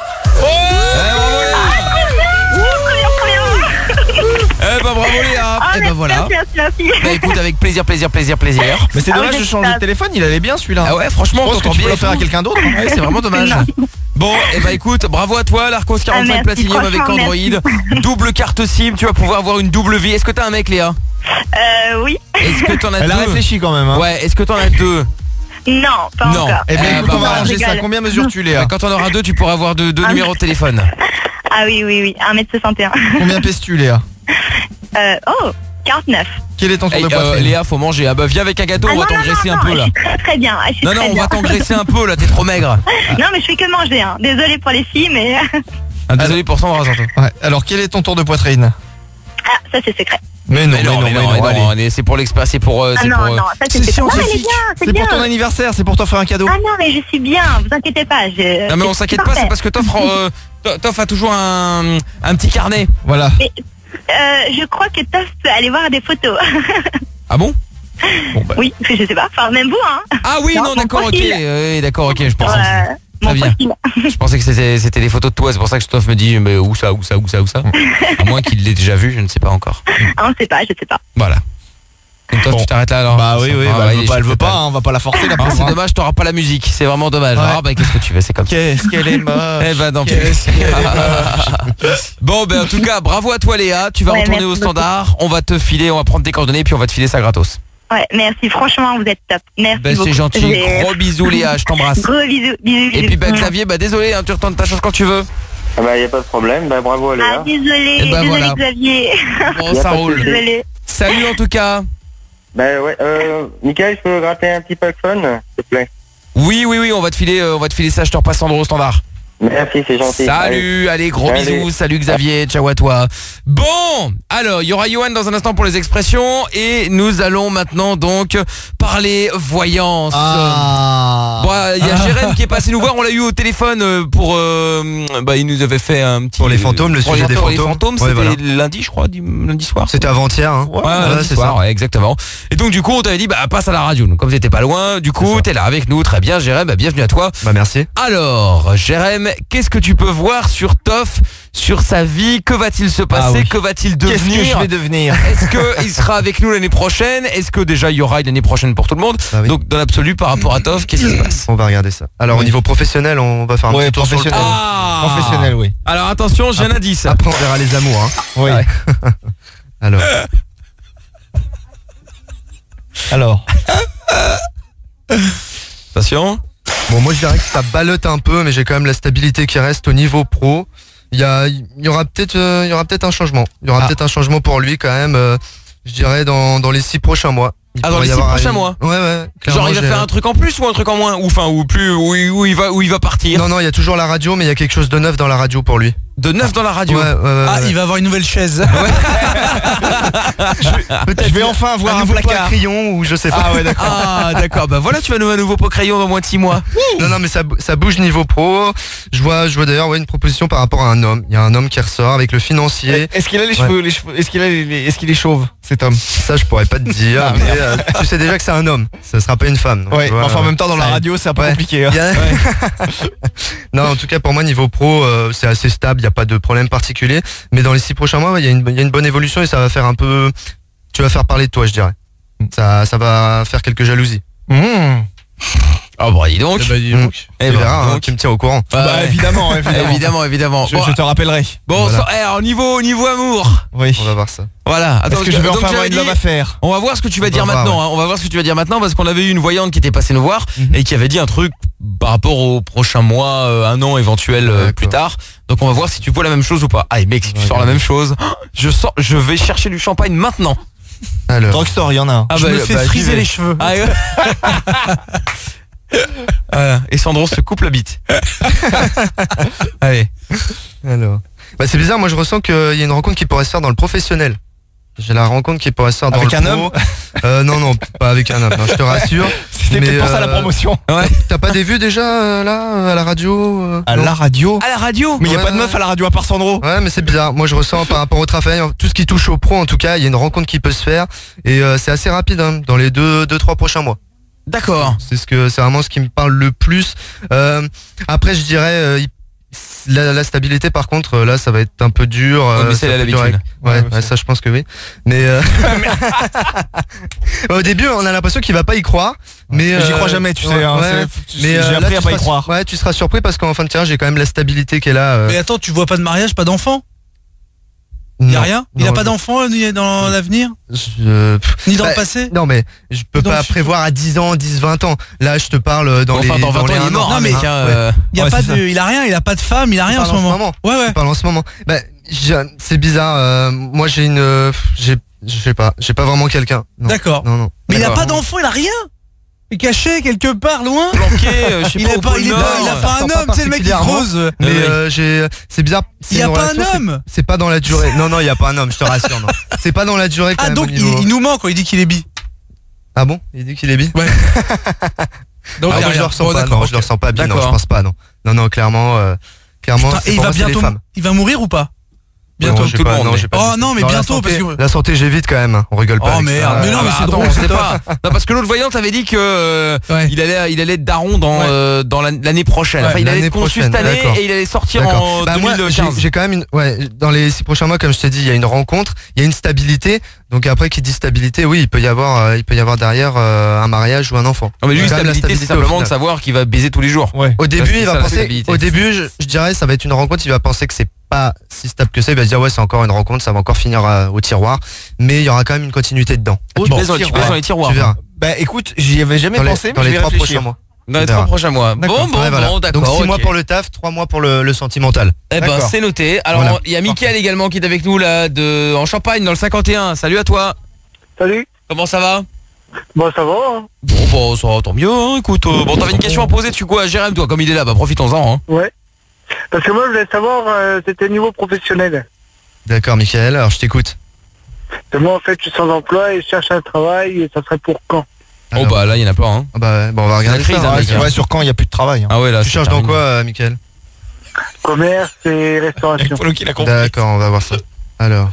Eh bah bravo Léa. Ah, Eh bah merci, voilà. merci, merci, merci. Bah écoute, avec plaisir, plaisir, plaisir, plaisir. Mais c'est Ah dommage ouais, de c'est changer ça. de téléphone, il allait bien celui-là. Ah ouais, franchement, Je on pense que t'entend tu peux bien. le faire à quelqu'un d'autre. Ouais, c'est vraiment dommage. Non. Bon, et bah écoute, bravo à toi, l'Arcos quarante-cinq Ah, merci, Platinum avec franchement, Android, merci. double carte SIM, tu vas pouvoir avoir une double vie. Est-ce que t'as un mec Léa? Euh, oui. Est-ce que t'en as Elle deux? a réfléchi quand même. Hein. Ouais, est-ce que t'en as deux? Non, pas Non. encore. Eh bien, Eh écoute, bah, on va voilà. arranger Je ça. rigole. Combien mesures-tu, Léa? Bah, quand on aura deux, tu pourras avoir deux, deux Ah, numéros de téléphone. Ah oui, oui, oui. un mètre soixante et un. Combien pèses-tu, Léa? Euh, oh, quarante-neuf. Quel est ton tour Hey, de euh, poitrine? Léa, faut manger. Ah bah viens avec un gâteau, Ah on va non, non, t'engraisser non, un non, peu là. Je suis très très bien. Ah, je suis Non, non, très on bien. va t'engraisser un peu là, t'es trop maigre. Non, mais je fais que manger. Hein. Désolée pour les filles, mais Ah, désolé pour ça, on va surtout. Ouais. Alors, quel est ton tour de poitrine? ah, ça c'est secret. Mais non, mais non, mais non, mais allez. non, allez, c'est pour l'expert, c'est pour, euh, Ah c'est non, pour, euh, non, ça c'est c'est secret. Non, mais elle est scientifique. bien, c'est C'est bien. pour ton anniversaire, c'est pour t'offrir un cadeau. Ah non, mais je suis bien. Vous inquiétez pas. Je... Non mais on c'est s'inquiète pas, parfait. c'est parce que t'offres, euh, t- t'offres a toujours un, un petit carnet. Voilà. Mais, euh, je crois que Toff peut aller voir des photos. Ah bon? Oui, je sais pas. Enfin, même vous, hein. Ah oui, Non, non, mon d'accord, ok, profil. euh, oui, d'accord, ok, je pensais. Euh, mon Très bien. profil. Je pensais que c'était, c'était des photos de toi, c'est pour ça que Stoff me dit, mais où ça, où ça, où ça, où ça. À moins qu'il l'ait déjà vu, je ne sais pas encore. Ah, on sait pas, je sais pas. Voilà. Donc toi, Bon. tu t'arrêtes là alors? Bah oui, oui, Ah, bah, ouais, elle il veut est pas, elle chef veut pas, total. hein, on va pas la forcer la Ah, pauvre, c'est hein. dommage, t'auras pas la musique, c'est vraiment dommage. Ouais. Ah bah qu'est-ce que tu veux, c'est comme ça. Qu'est-ce qu'elle est moche. Eh ben non. Qu'est-ce qu'elle est moche. Bon ben en tout cas, bravo à toi Léa, tu vas Ouais, retourner merci au beaucoup. standard, on va te filer, on va prendre tes coordonnées puis on va te filer ça gratos. Ouais, merci. Franchement, vous êtes top. Merci Ben beaucoup. c'est gentil, J'ai- gros bisous Léa, je t'embrasse. Gros bisous, bisous, bisous. Et puis bah Xavier, bah désolé, hein, tu retournes ta chance quand tu veux. Ah bah, y a pas de problème. Bah, bravo à Léa. Ah, désolé, Eh ben, désolé voilà. Xavier. Bon Y a ça pas de roule. souci. Désolé. Salut en tout cas. Bah ouais, euh, Mickaël, je peux gratter un petit pack fun, s'il te plaît? Oui oui oui, on va te filer, euh, on va te filer ça, je te repasse Sandro au standard. Merci, c'est gentil. Salut, allez, gros Allez. bisous, salut Xavier, ciao à toi. Bon, alors il y aura Johan dans un instant pour les expressions et nous allons maintenant donc parler voyance. Ah. Bon, il y a Jérém qui est passé nous voir, on l'a eu au téléphone euh, pour, euh, bah il nous avait fait un petit Pour les fantômes, le pour sujet les, des pour les fantômes. fantômes, Ouais, c'était voilà. lundi je crois, dim- lundi soir. C'était avant-hier, hein. Ouais, Ouais, lundi c'est soir, ça. ouais, exactement. Et donc du coup on t'avait dit bah passe à la radio. Donc comme t'étais pas loin, du coup t'es là avec nous, très bien Jérém, bah, bienvenue à toi. Bah merci. Alors, Jérém, qu'est-ce que tu peux voir sur Toff sur sa vie. Que va-t-il se passer? Ah oui. Que va-t-il Qu'est-ce devenir? que je vais devenir? Est-ce qu'il sera avec nous l'année prochaine? Est-ce que déjà il y aura une année prochaine pour tout le monde? Bah oui. Donc dans l'absolu par rapport à Tov, qu'est-ce qui se passe? On va regarder ça. Alors au Oui. niveau professionnel, on va faire un Ouais, petit tour sur le professionnel. pro. Ah Professionnel, oui. Alors attention, j'ai un indice. Après on verra les amours. Hein. Oui. Ouais. Alors. Alors. Attention. Bon, moi je dirais que ça ballotte un peu, mais j'ai quand même la stabilité qui reste au niveau pro. Il y, a, il y aura peut-être euh, il y aura peut-être un changement. Il y aura Ah. peut-être un changement pour lui quand même, euh, je dirais dans, dans les six prochains mois. Il Ah, dans pourrait les y six avoir prochains un- mois? Ouais, ouais. clairement, Genre il va j'ai- faire un truc en plus ou un truc en moins? Ou enfin ou plus où, il- où il va où il va partir? Non, non, il y a toujours la radio, mais il y a quelque chose de neuf dans la radio pour lui. De neuf dans la radio. Ouais, ouais, ouais, Ah, ouais. il va avoir une nouvelle chaise. Peut-être Je vais enfin avoir un nouveau pot à placard. crayon ou je sais pas. Ah ouais, d'accord. Ah d'accord, bah voilà, tu vas nous un nouveau pot crayon dans moins de six mois. Non, non, mais ça, bou- ça bouge niveau pro. Je vois, je vois d'ailleurs ouais, une proposition par rapport à un homme. Il y a un homme qui ressort avec le financier. Est-ce qu'il a les Ouais. cheveux, les cheveux Est-ce qu'il a les, les- est-ce qu'il est chauve, cet homme? Ça, je pourrais pas te dire. Ah, mais euh, tu sais déjà que c'est un homme. Ça sera pas une femme. donc, Ouais, tu vois, enfin en même temps dans la ça- radio c'est un peu Ouais. compliqué. hein. Il y a- non, en tout cas pour moi niveau pro, euh, c'est assez stable. Il y a pas de problème particulier. Mais dans les six prochains mois, ouais, il y a une, il y a une bonne évolution et ça va faire un peu. Tu vas faire parler de toi, je dirais. Ça, ça va faire quelques jalousies. Mmh. Ah bah dis donc. Eh ben, dis Mmh. donc. Eh Tu ben, verras, hein, donc. tu me tiens au courant. Ah, Bah ouais. évidemment, évidemment. évidemment, évidemment. Je, Bon, je te rappellerai. bon Voilà. sans- eh, alors, niveau niveau amour. Oui. On va voir ça. Voilà. Attends, Est-ce que je vais donc, enfin avoir j'avais une love dit- affaire? On va voir ce que tu vas On dire va voir, maintenant. hein. On va voir ce que tu vas dire maintenant parce qu'on avait eu une voyante qui était passée nous voir et qui avait dit un truc par rapport au prochain mois, euh, un an éventuel euh, D'accord. plus tard. Donc on va voir si tu vois la même chose ou pas. Ah mec, si tu Ouais, sors la ouais. même chose, je sors, je vais chercher du champagne maintenant. Alors. Drugstore, il y en a un. Ah Je bah, me fais bah, j'y friser vais. les cheveux. Ah, ouais. Voilà. Et Sandro se coupe la bite. Allez. Alors. Bah, c'est bizarre. Moi, je ressens qu'il y a une rencontre qui pourrait se faire dans le professionnel. J'ai la rencontre qui pourrait se faire dans Avec le un pro. homme euh, Non, non, pas avec un homme. non, je te rassure. C'était Mais, peut-être pour ça la euh, promotion. Ouais. T'as pas des vues déjà euh, là euh, à la radio euh, À non la radio. À la radio. Mais il y a Ouais, pas de meuf ouais. à la radio à part Sandro. Ouais, mais c'est bizarre. Moi, je ressens par rapport au travail, tout ce qui touche au pro, en tout cas, il y a une rencontre qui peut se faire et euh, c'est assez rapide hein, dans les deux, deux, trois prochains mois. D'accord. C'est ce que, c'est vraiment ce qui me parle le plus. Euh, après, je dirais euh, il- la, la stabilité, par contre, euh, là, ça va être un peu dur. Ouais, euh, mais c'est ça la peut durer- l'habitude. Ouais, Ouais, ouais, c'est- ça, je pense que oui. Mais euh, au début, on a l'impression qu'il va pas y croire. Mais J'y euh, crois jamais, tu sais, ouais, hein, ouais. c'est- Mais j'ai euh, là, appris à tu pas y seras- croire. Ouais, tu seras surpris parce qu'en fin de tirage, j'ai quand même la stabilité qui est là. euh, Mais attends, tu vois pas de mariage, pas d'enfant? Il y a non. rien? Il Non, a pas je- d'enfant ni dans l'avenir? je- pff, Ni dans bah, le passé? Non, mais je peux Dans le pas futur. prévoir à dix ans, dix, vingt ans. Là, je te parle dans Bon, les. enfin, dans vingt ans, les il est un mort, an. hein, mais- mec. hein, Ouais. euh, Il a Ouais, pas c'est de, il a rien, il a pas de femme, il a rien en parle ce moment. Ouais, ouais. Je parle en ce moment. Bah, j'ai- c'est bizarre. euh, moi, j'ai une. euh, j'ai, je sais pas. J'ai pas vraiment quelqu'un. Non. D'accord. Non, non. Mais il a D'accord. pas d'enfant, il a rien. Il est caché quelque part, loin. Planqué, euh, je sais Il pas, est au pas, pôle il est Nord. pas, il a pas un pas homme, c'est le mec qui particulièrement. creuse. Mais Ouais, ouais. euh, j'ai. C'est bizarre. c'est Il y a une pas un relation, c'est- homme. C'est pas dans la durée. Non, non, il y a pas un homme. Je te rassure. Non. C'est pas dans la durée. Quand Ah même, donc au il, niveau- il nous ment quand il dit qu'il est bi. Ah bon? Il dit qu'il est bi. Ouais. Donc Ah, il y a moi, je rien. le ressens Bon, pas. d'accord, Non, je le ok. ressens pas bi. Non, D'accord. je pense pas. Non. Non, non, clairement. euh, Clairement. Putain, c'est et il pour va moi, c'est les bientôt, femmes. il va mourir ou pas? Non, Bientôt. j'ai tout le pas- monde, non, mais- j'ai pas Oh dit. non, mais la bientôt, santé- parce que- La santé, j'évite quand même. hein. On rigole pas. Oh avec merde, ça. mais non, mais Ah, c'est bah, drôle, attends, on c'est sait top. pas. Non, parce que l'autre voyante avait dit que euh, Ouais. il allait il allait être daron dans Ouais. euh, dans l'an- l'année prochaine. Ouais, Enfin, il allait l'année être conçu prochaine, cette année d'accord. et il allait sortir D'accord. en Bah, moi, deux mille j'ai quinze. j'ai quand même une, ouais, dans les six prochains mois, comme je t'ai dit, il y a une rencontre, il y a une stabilité. Donc après, qui dit stabilité, oui, il peut y avoir, euh, il peut y avoir derrière euh, un mariage ou un enfant. Non, mais lui, C'est quand même la stabilité, c'est stabilité au simplement de final. savoir qu'il va baiser tous les jours. Ouais. Au début, c'est il ça, va la penser. stabilité. Au début, je, je dirais, ça va être une rencontre. Il va penser que c'est pas si stable que ça. Il va se dire ouais, c'est encore une rencontre, ça va encore finir euh, au tiroir. Mais il y aura quand même une continuité dedans. Tu Bon, baises dans- tu baises dans les tiroirs. tu verras. Bah écoute, j'y avais jamais Dans les, pensé, dans mais les je vais trois réfléchir. prochains mois. Dans les On trois verra. prochains mois. Bon, D'accord. bon, Ouais, voilà. bon, d'accord. Donc six mois ok. pour le taf, trois mois pour le, le sentimental. Eh ben, D'accord. c'est noté. Alors, Voilà. il y a Mickaël également qui est avec nous là, de en Champagne, dans le cinquante et un. Salut à toi. Salut. Comment ça va? Bon, ça va. Hein. Bon, bon, ça va, tant mieux. Hein, écoute, euh, bon, t'avais une question à poser. Tu quoi, Jérém, toi, comme il est là, bah profitons-en. Hein. Ouais. Parce que moi, je voulais savoir, euh, c'était niveau professionnel. D'accord, Mickaël. Alors je t'écoute. Et moi, en fait, je suis sans emploi et je cherche un travail et ça serait pour quand? Oh bah là, il y en a plein. Hein. Ah bah, ouais, bon, on va regarder la crise, ça. hein, hein. mec, hein. Ouais, sur quand il y a plus de travail. hein. Ah ouais, là. Tu c'est cherches dans terminé. quoi, euh, Mickaël? Commerce et restauration. Polo qui l'a compris. D'accord, on va voir ça. Alors.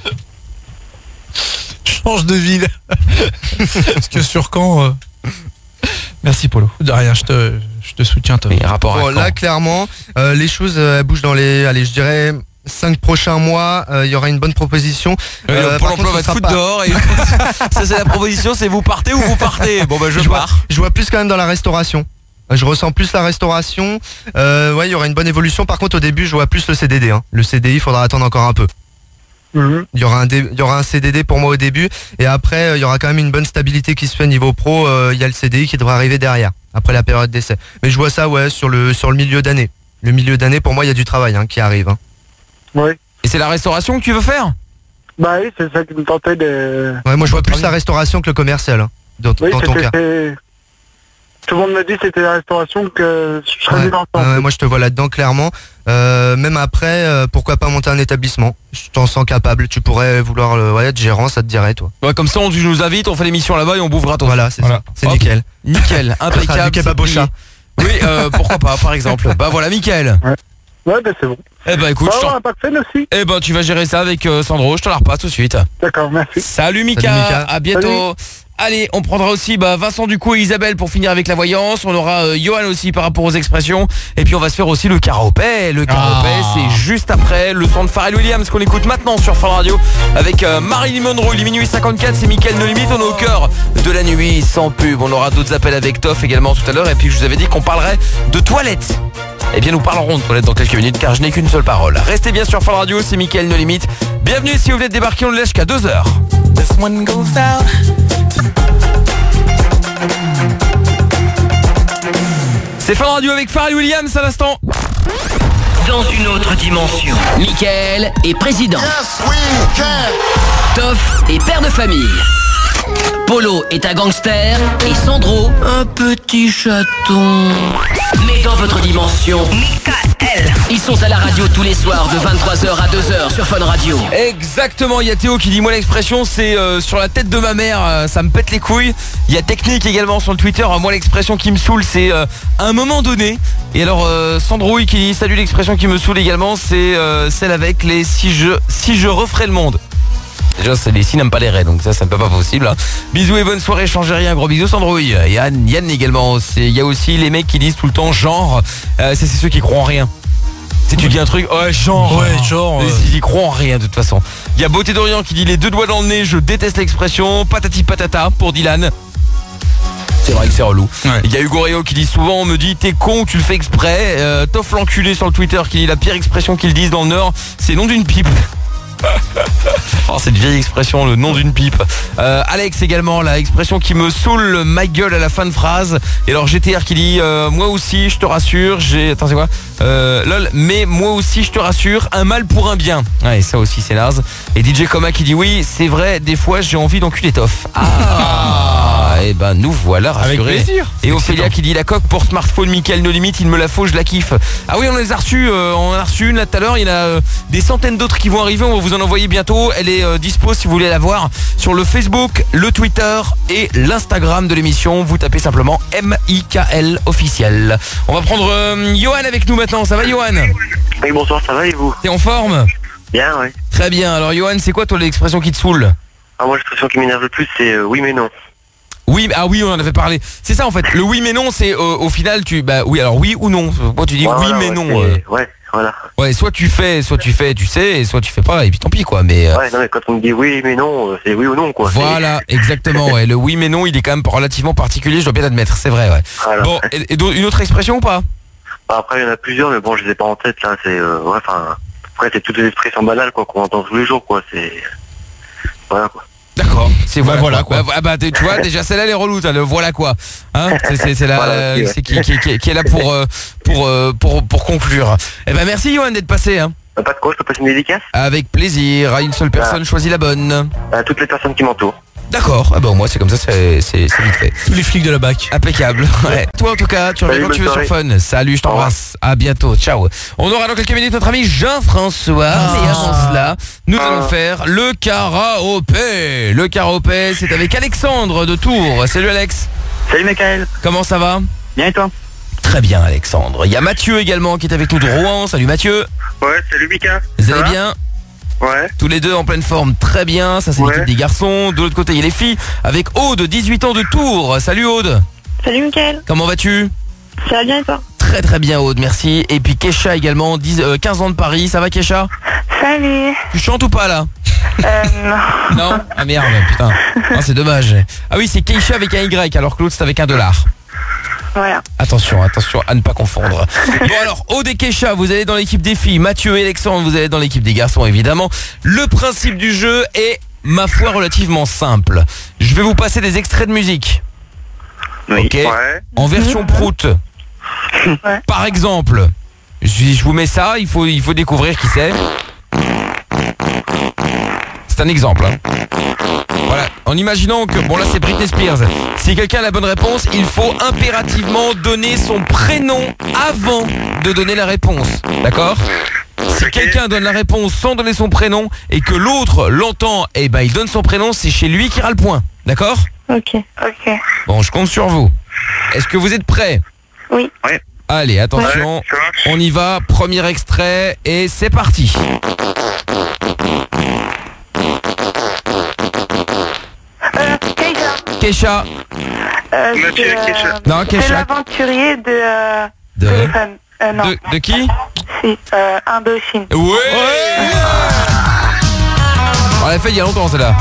Change de ville. Parce que sur quand euh, Merci Polo. de rien, je te, je te soutiens, Tom. Mais rapport à Bon, quand là, clairement, euh, les choses euh, elles bougent dans les. Allez, je dirais cinq prochains mois, il euh, y aura une bonne proposition. Euh, Pôle emploi va te foutre dehors. Et... ça c'est la proposition, c'est vous partez ou vous partez. Bon bah je, je pars. Vois, je vois plus quand même dans la restauration. Je ressens plus la restauration. Euh, ouais, il y aura une bonne évolution. Par contre, au début, je vois plus le C D D. Hein. Le C D I, il faudra attendre encore un peu. Mm-hmm. Il y aura un dé... il y aura un C D D pour moi au début. Et après, il y aura quand même une bonne stabilité qui se fait niveau pro. Il y a le C D I qui devrait arriver derrière, après la période d'essai. Mais je vois ça, ouais, sur le, sur le milieu d'année. Le milieu d'année, pour moi, il y a du travail hein, qui arrive. Hein. Oui. Et c'est la restauration que tu veux faire? Bah oui, c'est ça qui me tentait de... Ouais, moi je vois plus la restauration que le commercial, hein, dans, oui, dans ton cas. Tout le monde me dit que c'était la restauration que je serais mieux dans le temps. Ouais, moi je te vois là-dedans clairement. Euh, même après, euh, pourquoi pas monter un établissement? Je t'en sens capable, tu pourrais vouloir euh, ouais, être gérant, ça te dirait toi. Ouais, comme ça on, tu nous invites, on fait l'émission là-bas et on bouffera ton. Voilà, c'est voilà. ça, c'est nickel. Nickel, impeccable. Du kebab au chat. Oui, euh, pourquoi pas, par exemple. Bah voilà, Mickaël. Ouais. Ouais, bah c'est bon. Eh ben écoute, bah, je on parfait, merci. Eh ben tu vas gérer ça avec euh, Sandro, je te la repasse tout de suite. D'accord, merci. Salut Mika, Salut, Mika. À bientôt. Salut. Allez, on prendra aussi bah, Vincent Ducou et Isabelle pour finir avec la voyance. On aura euh, Johan aussi par rapport aux expressions. Et puis on va se faire aussi le karaopé. Le karaopé, ah. c'est juste après le son de Pharrell Williams qu'on écoute maintenant sur Fun Radio avec euh, Marilyn Monroe. Il est minuit cinquante-quatre, c'est Mickaël No Limite. On est au cœur de la nuit sans pub. On aura d'autres appels avec Toff également tout à l'heure. Et puis je vous avais dit qu'on parlerait de toilettes. Eh bien nous parlerons de toilettes dans quelques minutes car je n'ai qu'une seule parole. Restez bien sur Fun Radio, c'est Mickaël No Limite. Bienvenue si vous venez de débarquer, on le laisse jusqu'à deux heures. C'est Fun Radio avec Pharrell Williams à l'instant. Dans une autre dimension, Mickaël est président. Yes, we can. Toff est père de famille. Polo est un gangster et Sandro un petit chaton. Mais dans votre dimension, Mickaël, ils sont à la radio tous les soirs de vingt-trois heures à deux heures sur Fun Radio. Exactement, il y a Théo qui dit moi l'expression c'est euh, sur la tête de ma mère, euh, ça me pète les couilles. Il y a Technique également sur le Twitter, euh, moi l'expression qui me saoule c'est euh, à un moment donné. Et alors euh, Sandrouille qui dit salut, l'expression qui me saoule également c'est euh, celle avec les si je, si je referais le monde. Déjà c'est les si n'aiment pas les raies, donc ça ça ne peut pas possible hein. Bisous et bonne soirée, changez rien, gros bisous Sandrouille. Yann, Yann également, il y a aussi les mecs qui disent tout le temps genre, euh, c'est ceux qui croient en rien. Si tu dis un truc, ouais genre, ouais genre, euh... ils y croient en rien de toute façon. Il y a Beauté d'Orient qui dit les deux doigts dans le nez, je déteste l'expression, patati patata pour Dylan. C'est vrai que c'est relou. Il ouais. y a Hugo Réo qui dit souvent on me dit t'es con, tu le fais exprès. euh, Toff l'enculé sur le Twitter qui dit la pire expression qu'ils disent dans le Nord, c'est nom d'une pipe. Oh, cette vieille expression, le nom d'une pipe. euh, Alex également, la expression qui me saoule ma gueule à la fin de phrase. Et alors G T R qui dit euh, moi aussi je te rassure, j'ai... Attends c'est quoi euh, lol, mais moi aussi je te rassure, un mal pour un bien. Ouais, ça aussi c'est naze. Et D J Coma qui dit oui c'est vrai, des fois j'ai envie d'enculer Toff. Ah, et ben nous voilà rassurés. Avec plaisir. Et Ophélia qui dit la coque pour smartphone Mickaël No Limite, il me la faut, je la kiffe. Ah oui on les a reçus, euh, on en a reçu une là tout à l'heure. Il y en a euh, des centaines d'autres qui vont arriver, on va vous en envoyer bientôt. Elle est euh, dispo si vous voulez la voir sur le Facebook, le Twitter et l'Instagram de l'émission. Vous tapez simplement M I K L officiel. On va prendre euh, Johan avec nous maintenant. Ça va Johan? Oui bonsoir, ça va et vous? T'es en forme? Bien oui. Très bien, alors Johan c'est quoi toi l'expression qui te saoule? Ah moi l'expression qui m'énerve le plus c'est euh, oui mais non. Oui, ah oui, on en avait parlé. C'est ça en fait. Le oui mais non, c'est euh, au final tu bah oui alors oui ou non. Moi tu dis ouais, oui voilà, mais ouais, non. Euh... Ouais, voilà. Ouais, soit tu fais, soit tu fais, tu sais, et soit tu fais pas et puis tant pis quoi. Mais euh... ouais, non mais quand on me dit oui mais non, c'est oui ou non quoi. Voilà, exactement. Ouais, le oui mais non, il est quand même relativement particulier, je dois bien l'admettre. C'est vrai, ouais. Voilà. Bon, et, et une autre expression ou pas? Bah, après il y en a plusieurs, mais bon, je les ai pas en tête là. C'est euh, ouais, enfin après c'est toutes les expressions banales quoi qu'on entend tous les jours quoi. C'est voilà quoi. D'accord, c'est bah, voilà, voilà quoi. quoi. Bah, bah tu vois déjà celle-là elle est relou, le voilà quoi. Hein, c'est c'est là voilà, euh, c'est qui, qui, qui, qui est là pour euh, pour, euh, pour pour conclure. Eh ben merci Johan d'être passé hein. Bah, pas de quoi, je peux passer une dédicace? Avec plaisir, à une seule personne, bah, choisis la bonne. À toutes les personnes qui m'entourent. D'accord, ah bah moi c'est comme ça, c'est c'est vite fait. Tous les flics de la B A C. Impeccable. Ouais. Toi en tout cas, tu reviens quand tu veux sur Fun. Salut, je t'embrasse. À bientôt, ciao. On aura dans quelques minutes notre ami Jean-François. Ah. Et avant cela, nous ah. allons faire le karaopé. Le karaopé, c'est avec Alexandre de Tours. Salut Alex. Salut Mickaël. Comment ça va? Bien et toi? Très bien Alexandre. Il y a Mathieu également qui est avec nous de Rouen. Salut Mathieu. Ouais, salut Mika. Vous allez bien? Ouais. Tous les deux en pleine forme, très bien. Ça c'est ouais. l'équipe des garçons. De l'autre côté il y a les filles avec Aude, dix-huit ans de Tours. Salut Aude. Salut Mickaël. Comment vas-tu? Ça va bien et toi? très très bien Aude, merci. Et puis Kesha également, dix, euh, quinze ans de Paris, ça va Kesha? Salut. Tu chantes ou pas là? Euh, non. Non. Ah merde, putain. Ah, c'est dommage. Ah oui, c'est Keisha avec un Y, alors que l'autre c'est avec un dollar. Voilà. Attention, attention à ne pas confondre. Bon alors, Aude et Kesha, vous allez dans l'équipe des filles. Mathieu et Alexandre, vous allez dans l'équipe des garçons évidemment. Le principe du jeu est, ma foi, relativement simple. Je vais vous passer des extraits de musique. Oui. Ok. Ouais. En version prout. Ouais. Par exemple, je, je vous mets ça, il faut, il faut découvrir qui c'est. C'est un exemple. Hein. Voilà, en imaginant que, bon là c'est Britney Spears, si quelqu'un a la bonne réponse, il faut impérativement donner son prénom avant de donner la réponse. D'accord ? Si quelqu'un donne la réponse sans donner son prénom et que l'autre l'entend, et ben il donne son prénom, c'est chez lui qui ira le point. D'accord ? Ok. Ok. Bon, je compte sur vous. Est-ce que vous êtes prêts ? Oui. Ouais. Allez, attention, Ouais, ça marche. on y va, premier extrait et c'est parti. Euh, Keisha. Kesha. Euh, Mathieu c'est, et Keisha. euh, Non, Keisha. C'est l'aventurier de... Euh, De- Téléphone. Euh, non. De, de qui ? Si, euh, Indochine. Ouais, On l'a fait il y a longtemps celle-là.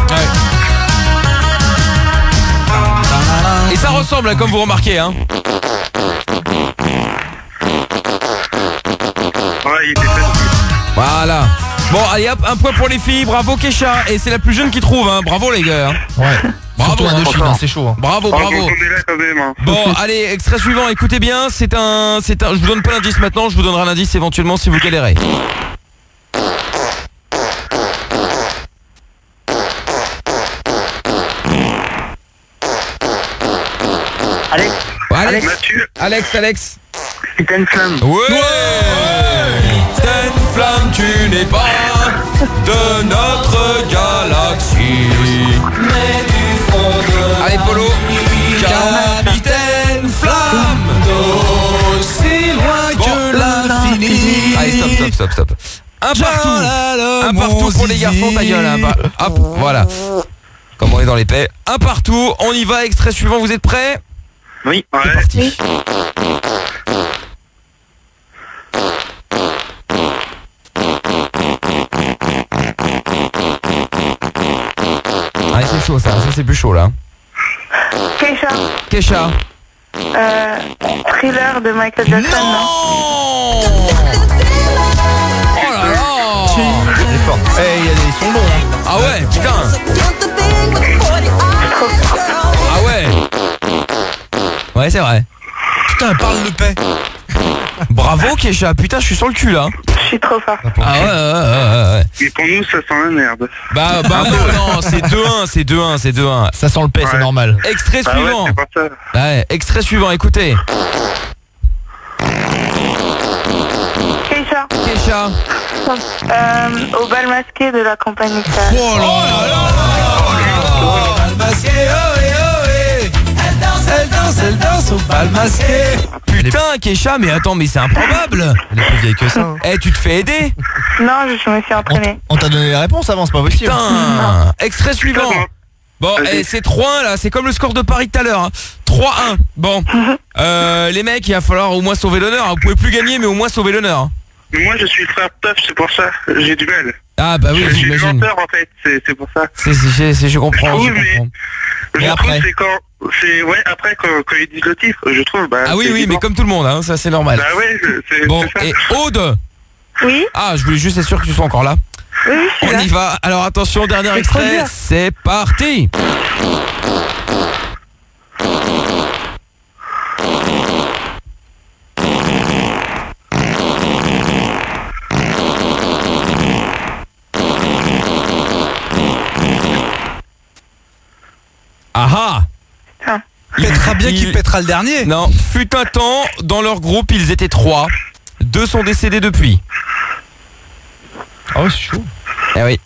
Et ça ressemble, hein, comme vous remarquez, hein. Ouais, il était facile. Voilà. Bon, allez hop, un point pour les filles. Bravo Kesha. Et c'est la plus jeune qui trouve, hein. Bravo les gars. Ouais. Bravo, Surtout Indochine, hein, c'est chaud. Hein. Bravo, Oh, bravo. donc on est là quand même. Hein. Bon, allez, extrait suivant. Écoutez bien, c'est un, c'est un. Je vous donne pas l'indice maintenant. Je vous donnerai l'indice éventuellement si vous galérez. Alex. Ouais, Alex. Mathieu. Alex, Alex. Putain de flamme. Ouais. T'es une flamme, tu n'es pas de notre galaxie. Mais du fond de. Allez, Polo. Capitaine Flamme. Aussi loin que l'infini. Allez, stop, stop, stop, stop. Un partout. Un partout pour les garçons, ta gueule. Hein. Hop, voilà. Comme on est dans les paix. Un partout. On y va. Extrait suivant. Vous êtes prêts ? Oui. C'est Ouais. parti. Allez, c'est chaud ça. Ça, c'est plus chaud là. Keisha. Kesha. Euh, Thriller de Michael Jackson. Non. Oh là là. Il est fort. Eh, il y a des sons longs. Hein. Ah ouais, putain. Ah ouais. Ouais, c'est vrai. Putain, parle de paix. Bravo Kesha, putain, je suis sur le cul là. Je suis trop fort. Ah ouais, ouais, ouais, ouais. Mais pour nous, ça sent la merde. Bah, bah non, non, c'est deux un, c'est deux un, c'est deux un. Ça sent le paix, c'est Ouais. normal. Extrait Ah ouais, suivant. c'est pas ça. Ouais, extrait suivant, écoutez. Keisha. Kesha. Euh, au bal masqué de la compagnie Star. Oh là là. Bal masqué, oh et oh et. Elle danse, elle danse, elle danse au bal masqué. Putain, Kesha, mais attends, mais c'est improbable. Elle est plus vieille que ça. Hein. Eh, tu te fais aider. Non, je me suis entraînée. On t'a donné les réponses avant, c'est pas possible. Putain. Extrait suivant. Bon, Vas-y. eh, c'est trois un là, c'est comme le score de Paris tout à l'heure. Hein. trois un. Bon, euh, les mecs, il va falloir au moins sauver l'honneur. Vous pouvez plus gagner, mais au moins sauver l'honneur. Mais moi, je suis le frère Toff, c'est pour ça. J'ai du mal. Ah bah oui, je suis j'imagine. menteur en fait, c'est c'est pour ça. C'est, c'est, c'est, je comprends, Oui, je mais- comprends. Je Et trouve après c'est quand c'est ouais après quand, quand ils disent le titre, je trouve bah Ah oui, c'est oui, évident. mais comme tout le monde, hein, ça c'est normal. Bah ouais, c'est Bon, c'est ça. et Aude. Oui. Ah, je voulais juste être sûr que tu sois encore là. Oui, oui, je suis On là. y va. Alors attention, dernier C'est trop extrait, dur. c'est parti. Ah ah. Ah. Pètera bien qui pètera le dernier. Non, fut un temps, dans leur groupe, ils étaient trois. Deux sont décédés depuis. Ah ouais, c'est chaud. Eh oui.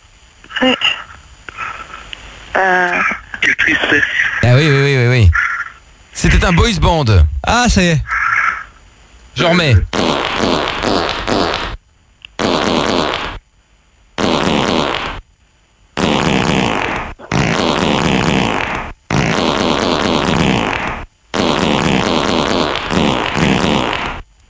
Euh, Quelle tristesse. Ah oui, oui, oui, oui, oui. C'était un boys band. Ah, ça y est. Je remets.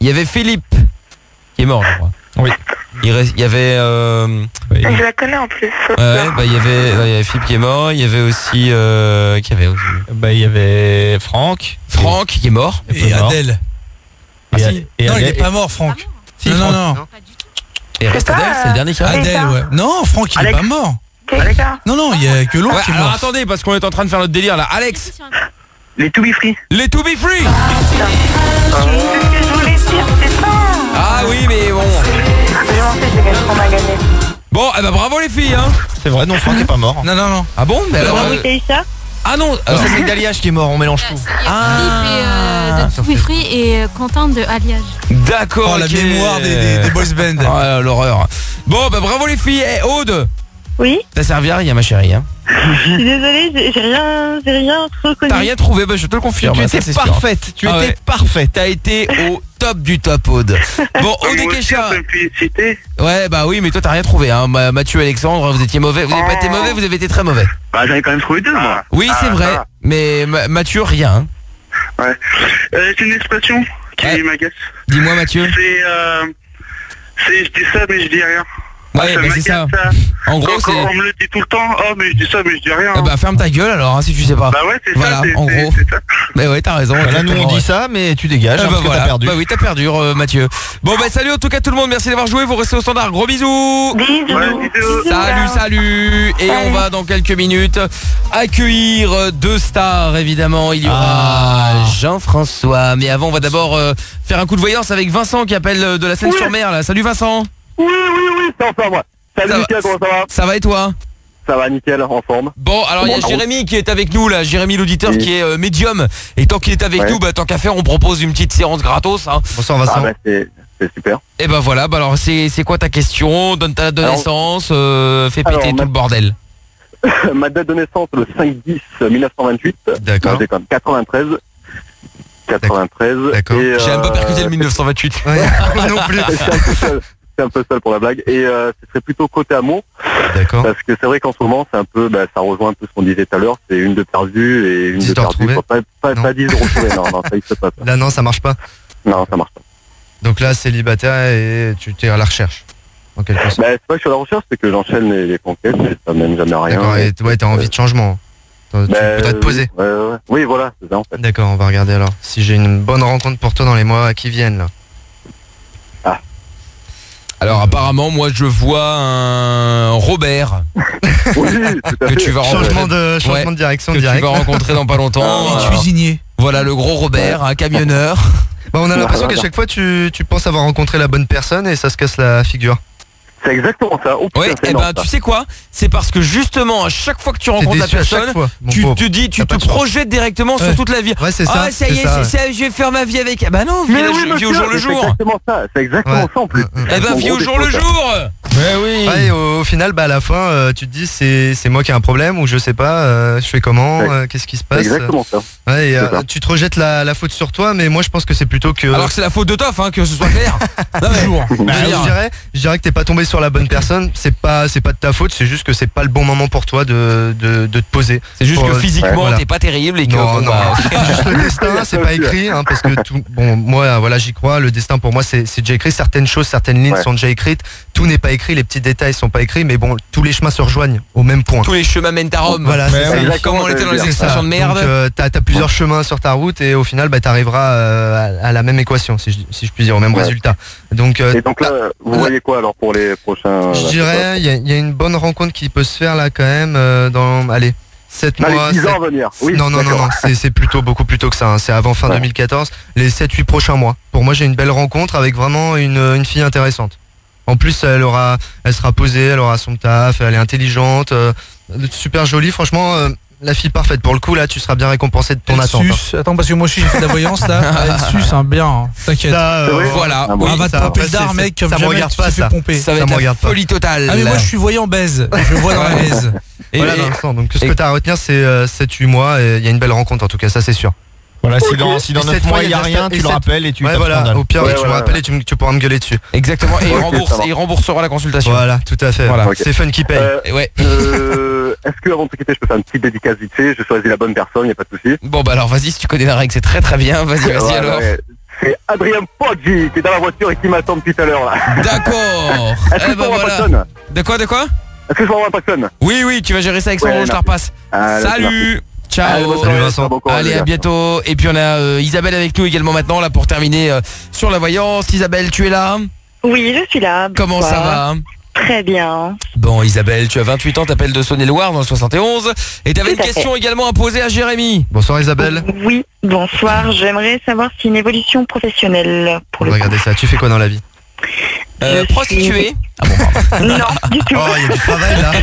Il y avait Philippe qui est mort, je crois. Oui. Il, reste- il y avait... Euh... Je la connais en plus. Ouais, bah il y avait, ouais, il y avait Philippe qui est mort. Il y avait aussi... Euh... Qui avait aussi Bah il y avait Franck. Franck qui est mort. Et Adèle. Ah, Et si. Adèle. Et Non, il Adèle- est pas mort, Franck. Si, non, non, Franck. non. Et reste Adèle, c'est le dernier qui reste. Adèle, ouais. Non, Franck, il est Alex. pas mort. Alex. Non, non, il y a que l'autre Ouais, qui est alors mort. attendez, parce qu'on est en train de faire notre délire là. Alex, Les To Be Free. les To Be Free. C'est ce que je voulais dire, c'est ça. Ah oui, mais bon. Je m'en sais, j'ai gagné, on a gagné. Bon, eh ben bravo les filles, hein. C'est vrai, non, Franck est pas mort. Non, non, non. Ah bon? Mais alors, Bravo, euh, Kaïssa. ah non. Non, alors- c'est le d'Alliage qui est mort, on mélange tout. Il y a Philippe et, euh, de ça To Be Free et euh, Quentin de Alliage. D'accord. Oh, la ok. mémoire des, des, des boys band. Oh là, l'horreur. Bon, bah bravo les filles. Eh, Aude, Oui, t'as servi à rien, ma chérie. Hein. je suis désolée, j'ai j'ai rien, j'ai rien reconnu. T'as rien trouvé, bah je te le confirme. Tu ça, étais c'est sûr. parfaite, tu Ah étais ouais. parfaite. T'as été au top du top, Aude. Bon, Aude et Kesha. Félicité. Ouais, bah oui, mais toi t'as rien trouvé. Hein. Ma- Mathieu et Alexandre, vous étiez mauvais. Vous avez pas été mauvais, vous avez été très mauvais. Bah j'en ai quand même trouvé deux moi. Oui, Ah, c'est ça vrai. va. Mais Ma- Mathieu, rien. Hein. Ouais. Euh, c'est une expression qui Ouais. m'agace. Dis-moi, Mathieu. C'est euh, c'est je dis ça mais je dis rien. Ouais, ça bah c'est ça. m'agace, En gros, Quand- c'est. quand on me le dit tout le temps, oh mais je dis ça mais je dis rien. Eh bah ferme ta gueule alors, hein, si tu sais pas. Bah ouais, c'est Voilà, ça, c'est en c'est- gros. c'est ça. Bah ouais, t'as raison. Là, nous on exactement, dit ouais. ça, mais tu dégages, Ah hein, bah parce que voilà. t'as perdu. Bah oui, t'as perdu, euh, Mathieu. Bon bah salut en tout cas tout le monde, merci d'avoir joué, vous restez au standard. Gros bisous. Bisous. Ouais, bisous. Salut, salut. Et on va dans quelques minutes accueillir euh, deux stars évidemment. Il y aura Ah. Jean-François. Mais avant on va d'abord euh, faire un coup de voyance avec Vincent qui appelle euh, de la Seine-sur-Mer là. Salut Vincent. Oui, oui, oui, c'est enfin moi. Salut Ça va. Mickaël, comment ça va? Ça va et toi? Ça va nickel, en forme. Bon, alors il y a Comment- Jérémy qui est avec nous là, Jérémy l'auditeur Oui. qui est euh, médium. Et tant qu'il est avec Ouais. nous, bah tant qu'à faire, on propose une petite séance gratos. Hein. Bonsoir Ah Vincent. bah c'est c'est super. Et bah voilà, bah alors c'est c'est quoi ta question? Donne ta date de Alors- naissance, euh, fais péter Alors, tout ma- le bordel. Ma date de naissance, le cinq dix mille neuf cent vingt-huit. D'accord. Non, je déconne, quatre-vingt-treize. quatre-vingt-treize. D'accord. Et, J'ai même pas euh, percuté le mille neuf cent vingt-huit. Ouais, moi non plus. C'est un peu seul. C'est un peu seul pour la blague. Et euh, ce serait plutôt côté amour. D'accord. Parce que c'est vrai qu'en ce moment, c'est un peu, bah, ça rejoint un peu ce qu'on disait tout à l'heure. C'est une de perdue et une dix de de perdue. retrouvée. Quoi. Pas, pas, Non. pas dix de retrouvée. Non, non, ça existe pas. Ça. Là non, ça marche pas. Non, ça marche pas. Donc là, célibataire et tu t'es à la recherche. En quelque sorte. Bah, c'est pas que je suis à la recherche, c'est que j'enchaîne les, les conquêtes et ça mène jamais à rien. D'accord, et t- ouais, t'as envie de changement. T'as- Tu Bah, voudrais te poser. Oui, ouais, ouais. Oui, voilà, c'est ça en fait. D'accord, on va regarder alors. Si j'ai une bonne rencontre pour toi dans les mois qui viennent là. Alors apparemment, moi je vois un Robert Oui, tout à que fait. tu vas rencontrer. Changement de, changement Ouais, de direction que direct. tu vas rencontrer dans pas longtemps. Un Alors, cuisinier. voilà le gros Robert, un camionneur. Bah, on a l'impression Voilà. qu'à chaque fois tu, tu penses avoir rencontré la bonne personne et ça se casse la figure. C'est exactement ça. Oh, putain, Ouais, c'est et énorme, ben ça. tu sais quoi? C'est parce que justement à chaque fois que tu rencontres la déçu à chaque personne, fois, mon tu pauvre. te dis, tu T'as pas te de chance. projettes directement sur Ouais. toute la vie. Ouais, c'est Ah ça. ça y est, c'est ça, c'est ça, je vais faire ma vie avec. Ah bah non, vis, Mais la- oui, vis monsieur, au jour le c'est jour. exactement ça. C'est exactement Ouais. ça en plus. Mm, mm. Eh ben Mon vis gros au jour le défaut, ça. jour. Ouais, oui. Ouais, au, au final, bah à la fin, euh, tu te dis c'est c'est moi qui ai un problème ou je sais pas, euh, je fais comment, Ouais. euh, qu'est-ce qui se C'est passe. exactement ça. Ouais, et, C'est euh, ça. tu te rejettes la, la faute sur toi, mais moi je pense que c'est plutôt que. Alors que c'est la faute de Toff, hein, que ce soit clair. Non, mais- Toujours. Bah, je veux dire- je dirais, je dirais que t'es pas tombé sur la bonne personne. C'est pas, c'est pas de ta faute. C'est juste que c'est pas le bon moment pour toi de, de, de te poser. C'est juste Pour, que euh, physiquement ouais, voilà. t'es pas terrible et que Non, bon, non, bah, c'est juste le destin, c'est pas écrit, hein, parce que tout, bon, moi, euh, voilà, j'y crois. Le destin pour moi, c'est c'est déjà écrit. Certaines choses, certaines lignes Ouais. sont déjà écrites. Tout n'est pas écrit, les petits détails sont pas écrits, mais bon, tous les chemins se rejoignent au même point. tous les chemins mènent à Rome. Voilà, c'est ça. exactement, Comme on était dans j'allais les dire. expressions de merde. Donc, euh, t'as as plusieurs chemins sur ta route et au final, bah, t'arriveras euh, à, à la même équation, si je, si je puis dire, au même Ouais. résultat. Donc, euh, Et donc là, vous là- voyez quoi alors pour les prochains je là, dirais, il y, a- il y a une bonne rencontre qui peut se faire là quand même euh, dans, allez, sept Dans mois. les dix sept- ans à venir. Oui, non, non, non, d'accord. non, c'est c'est plutôt beaucoup plus tôt que ça. hein. C'est avant fin Ouais. deux mille quatorze, les sept huit prochains mois. Pour moi, j'ai une belle rencontre avec vraiment une, une fille intéressante. En plus, elle aura, elle sera posée, elle aura son taf, elle est intelligente, euh, super jolie. Franchement, euh, la fille parfaite. Pour le coup, là, tu seras bien récompensé de ton Elle attente. hein. suce. Attends, parce que moi aussi j'ai fait de la voyance là. Elle suce, hein, bien. hein. T'inquiète. Ça, euh, C'est vrai Voilà. Ah bon. Oui, On va te ça, pomper après, d'art, c'est- mec, comme ça me jamais regarde tu pas, t'es fait ça. pomper. Ça va Ça être me la regarde pas. folie totale. Ah mais moi je suis voyant baise. Je vois dans la baise. Et- Voilà, et- Vincent. Donc, ce et- que tu as à retenir, c'est euh, sept huit mois et il y a une belle rencontre, en tout cas, ça, c'est sûr. Voilà, si dans, si dans Et neuf cette mois fois, il y a déjà- rien, et tu le cette- rappelles et tu Ouais, tapes voilà. scandale. Au pire, Ouais, tu me voilà. rappelles et tu, me- tu pourras me gueuler dessus. Exactement. Et il Ok, rembourse, ça va. et il remboursera la consultation. Voilà, tout à fait. Voilà. Ok. C'est Fun qui paye. Euh, Et ouais. euh, Est-ce que avant de se quitter, je peux faire une petite dédicace vite fait? Je choisis la bonne personne, y a pas de souci. Bon bah alors vas-y si tu connais la règle c'est très très bien. Vas-y vas-y Voilà, alors. ouais. c'est Adrien Poggi qui est dans la voiture et qui m'attend depuis tout à l'heure là. D'accord. Est-ce que Eh je ben peux avoir voilà. Paxson? De quoi, de quoi? Est-ce que je peux avoir Paxson? Oui, oui, tu vas gérer ça avec son Ouais, rôle, je te merci. repasse. Allez, Salut. Ciao. Allez, bonne soirée, Vincent. Bon courage, Allez, les à gars. bientôt. Et puis on a euh, Isabelle avec nous également maintenant là pour terminer euh, sur la voyance. Isabelle, tu es là? Oui, je suis là. Comment ça va? Très bien. Bon, Isabelle, tu as vingt-huit ans, t'appelles de Saône-et-Loire dans le soixante et onze. Et t'avais une Tout à question fait. également à poser à Jérémy. Bonsoir Isabelle. Oui, bonsoir. J'aimerais savoir si une évolution professionnelle pour le Regardez ça, tu fais quoi dans la vie? Euh, prostituée. Ah bon, coup. Non, du tout. Oh, il y a du travail là.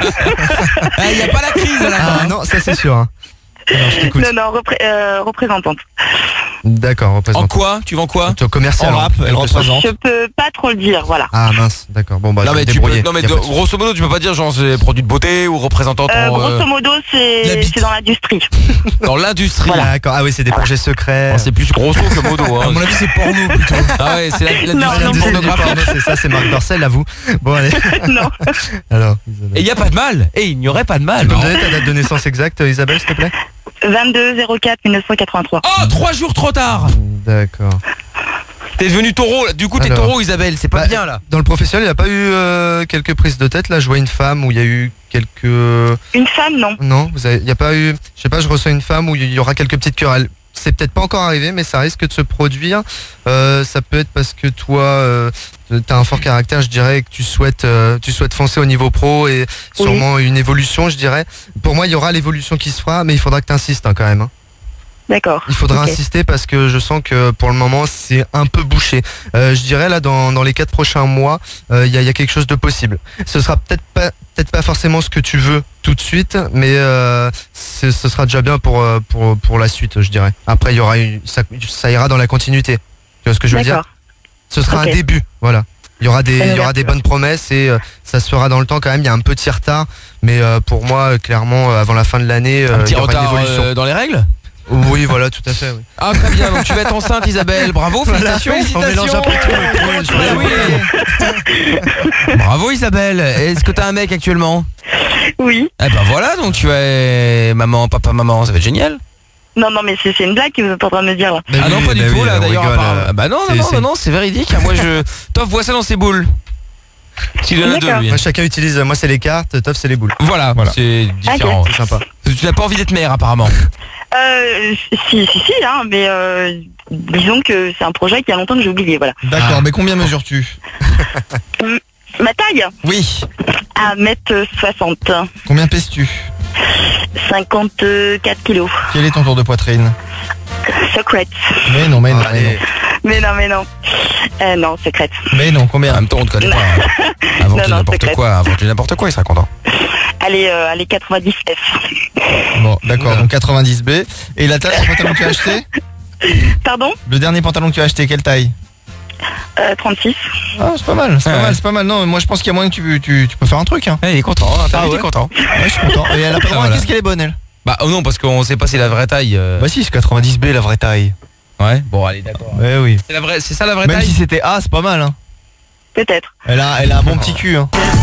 Il n'y a pas la crise là. Ah non, ça c'est sûr. Hein. Alors, je t'écoute. Non, non, repré- euh, représentante. D'accord, représente. En quoi? Tu vends quoi? Commercial. En rap, elle représente. Je peux pas trop le dire, voilà. Ah mince, d'accord. Bon bah Non je vais mais, me tu peux, débrouiller. non mais Y a de- pas de souci. grosso modo tu peux pas dire genre c'est produit de beauté ou représentante Euh, en, euh, grosso modo, c'est c'est dans l'industrie. dans l'industrie. Voilà. D'accord. Ah oui, c'est des projets secrets. Oh, c'est plus grosso que modo. Hein. À mon avis, c'est porno plutôt. Ah ouais, c'est la- Non, l'industrie non, L'industrie du pornographique. porno, c'est ça, c'est Marc Dorcel, à vous. Bon allez. Non. Alors, Et il y a pas de mal. Et il n'y aurait pas de mal. tu peux me Non. donner ta date de naissance exacte, Isabelle, s'il te plaît? vingt-deux zéro quatre mille neuf cent quatre-vingt-trois. Oh, trois jours trop tard. D'accord. T'es devenu taureau. Là. Du coup, t'es Alors. taureau, Isabelle. C'est pas Bah, bien là. Dans le professionnel, il n'y a pas eu euh, quelques prises de tête. Là, je vois une femme où il y a eu quelques. Une femme, non. Non, vous avez... il n'y a pas eu. Je sais pas, je reçois une femme où il y aura quelques petites querelles. C'est peut-être pas encore arrivé, mais ça risque de se produire. Euh, ça peut être parce que toi, euh, t'as un fort caractère, je dirais, que tu souhaites, euh, tu souhaites foncer au niveau pro et sûrement une évolution, je dirais. Pour moi, il y aura l'évolution qui se fera, mais il faudra que tu insistes quand même. Hein. D'accord. Il faudra Ok. insister parce que je sens que pour le moment c'est un peu bouché. Euh, je dirais là dans, dans les quatre prochains mois, euh, il y, a, il y a quelque chose de possible. Ce sera peut-être pas peut-être pas forcément ce que tu veux tout de suite, mais euh, c'est- ce sera déjà bien pour, euh, pour pour la suite, je dirais. Après il y aura une, ça, ça ira dans la continuité. Tu vois ce que je veux dire? D'accord. Ce sera Ok. un début, voilà. Il y aura des Ça me il y aura va. des bonnes promesses et euh, ça se fera dans le temps quand même. Il y a un petit retard, mais euh, pour moi euh, clairement euh, avant la fin de l'année, euh, Un petit il y aura une retard évolution. euh, dans les règles. Oui, voilà, tout à fait. Oui. Ah très bien. Donc tu vas être enceinte, Isabelle. Bravo, Voilà, félicitations. on mélange un peu tout le poil sur la Bah oui. Bravo, Isabelle. Est-ce que t'as un mec actuellement? Oui. Eh ben voilà. Donc tu es maman, papa, maman. Ça va être génial. Non, non, mais c'est c'est une blague que vous êtes en train de me dire là. Ah non, pas du tout là. D'ailleurs, rigole, apparemment- euh, ah bah non, non, c'est- non, c'est- non, non, c'est véridique. Moi, je Toff voit ça dans ses boules. S'il en a deux, D'accord. lui. Moi, chacun utilise, moi c'est les cartes, Toff c'est les boules. Voilà, c'est différent. C'est sympa. Tu n'as pas envie d'être mère apparemment. Euh, si, si, si, hein, mais euh, disons que c'est un projet qui a longtemps que j'ai oublié, voilà. D'accord, mais combien mesures-tu? M- Ma taille? Oui. un mètre soixante. Combien pèses-tu? cinquante-quatre kilos. Quel est ton tour de poitrine? Secret. Mais non, mais non, mais non. Mais non, mais non. Euh, non, secrète. Mais non, combien? En même temps, on ne connaît pas. hein. Avant Non, de non, n'importe secrète. quoi, avant de n'importe quoi, il sera content. Allez, euh, allez, quatre-vingt-dix F. Bon, d'accord, donc quatre-vingt-dix B. Et la taille du pantalon que tu as acheté? Pardon? Le dernier pantalon que tu as acheté, quelle taille? euh, trente-six. Ah, c'est pas mal, c'est pas Ouais. mal, c'est pas mal. Non, moi je pense qu'il y a moyen que tu, tu, tu peux faire un truc. Hein. Eh, il est content, hein, t'as Ah vu, il est ouais. content. Ouais, je suis content. Et elle a pas le droit, Voilà. qu'est-ce qu'elle est bonne, elle? Bah oh non, parce qu'on sait pas si la vraie taille. euh, Bah si, c'est quatre-vingt-dix B la vraie taille. Ouais, bon, allez, d'accord. Ouais, oui. C'est la vraie, c'est ça la vraie Même taille. si c'était A, c'est pas mal. Hein. Peut-être. Elle a, elle a un bon petit cul. Hein.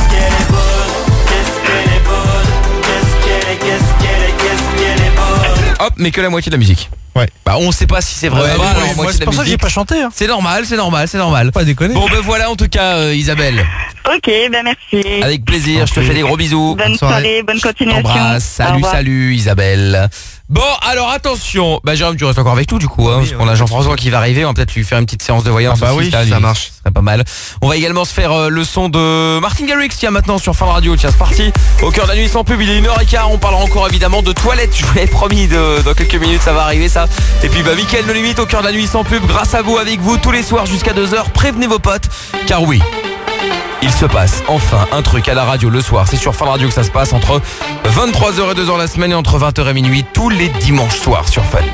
Hop, mais que la moitié de la musique. Ouais. Bah on sait pas si c'est vrai. Ouais, ou pas, ouais, alors, ouais, moitié moi, de c'est la pour ça que j'ai musique. pas chanté. Hein. C'est normal, c'est normal, c'est normal. Pas déconner. Bon ben voilà en tout cas euh, Isabelle. Ok, ben merci. Avec plaisir, je te fais des gros bisous. Bonne soirée, bonne continuation. T'embrasse. Au Salut, revoir. salut Isabelle. Bon, alors attention. Bah Jérôme, tu restes encore avec nous du coup, hein, parce qu'on a Jean-François qui va arriver. On va peut-être lui faire une petite séance de voyance. Ah bah aussi, oui, lui, ça marche. Ce serait pas mal. On va également se faire euh, le son de Martin Garrix, tiens maintenant sur Fun Radio. Tiens, c'est parti. Au cœur de la nuit sans pub, il est une heure quinze. On parlera encore évidemment de toilettes. Je vous l'avais promis, de, dans quelques minutes ça va arriver ça. Et puis bah Mickaël No Limite au cœur de la nuit sans pub. Grâce à vous, avec vous tous les soirs jusqu'à deux heures. Prévenez vos potes, car oui. Il se passe enfin un truc à la radio le soir. C'est sur Fun Radio que ça se passe entre vingt-trois heures et deux heures la semaine et entre vingt heures et minuit tous les dimanches soirs sur Fun.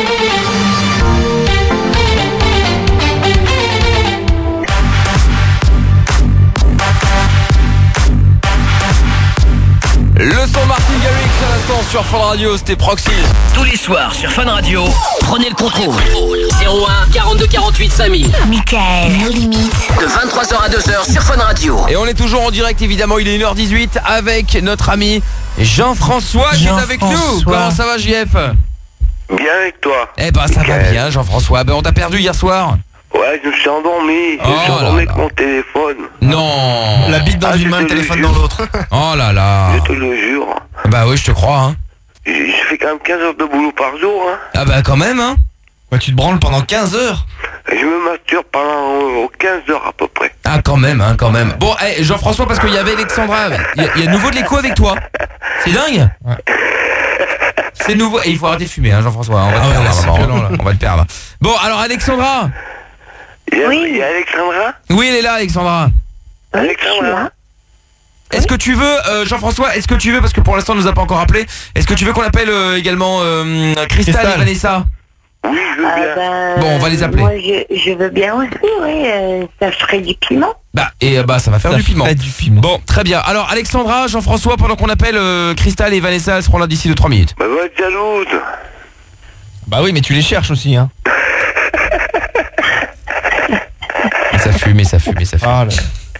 Le son de Martin Garrix à l'instant sur Fun Radio, c'était Proxy. Tous les soirs sur Fun Radio, prenez le contrôle. zéro un quarante-deux quarante-huit cinq mille. Mickaël, nos limites. De vingt-trois heures à deux heures sur Fun Radio. Et on est toujours en direct évidemment, il est une heure dix-huit avec notre ami Jean-François qui est avec nous. Jean-François. Comment ça va J F? Bien avec toi? Eh ben ça va bien Jean-François. Ben on t'a perdu hier soir. Ouais, je me suis endormi. Je me suis Oh endormi là avec mon téléphone. Non. La bite dans Ah, une je main, te le le téléphone jure. dans l'autre. Oh là là. Je te le jure. Bah oui je te crois hein. Je je fais quand même quinze heures de boulot par jour. Hein. Ah bah quand même hein. Bah, tu te branles pendant quinze heures. Et je me masturbe pendant euh, quinze heures à peu près. Ah quand même hein quand même. Bon hey, Jean-François parce qu'il y avait Alexandra. Il y, a- il y a de nouveau de l'écho avec toi. C'est dingue. C'est nouveau. Et il faut arrêter de fumer hein Jean-François. On va te Ah ouais, perdre là, c'est vraiment, violent, hein. là. On va te perdre. Bon alors Alexandra. Il y a, Oui. il y a Alexandra? Oui elle est là Alexandra. Alexandra? Est-ce que tu veux, euh, Jean-François, est-ce que tu veux, parce que pour l'instant on nous a pas encore appelé, est-ce que tu veux qu'on appelle euh, également euh, Cristal Cristal. et Vanessa? Oui, je veux Ah, bien. ben, Bon, on va les appeler. Moi, je, je veux bien aussi, oui. euh, ça ferait du piment. Bah, et euh, bah ça va faire Ça du piment. ferait du piment. Bon, très bien. Alors Alexandra, Jean-François, pendant qu'on appelle euh, Cristal et Vanessa, elles seront là d'ici deux trois minutes. Bah, va être jalouse. Bah oui, mais tu les cherches aussi, hein. Et ça fume, et ça fume, et ça fume. Ah là.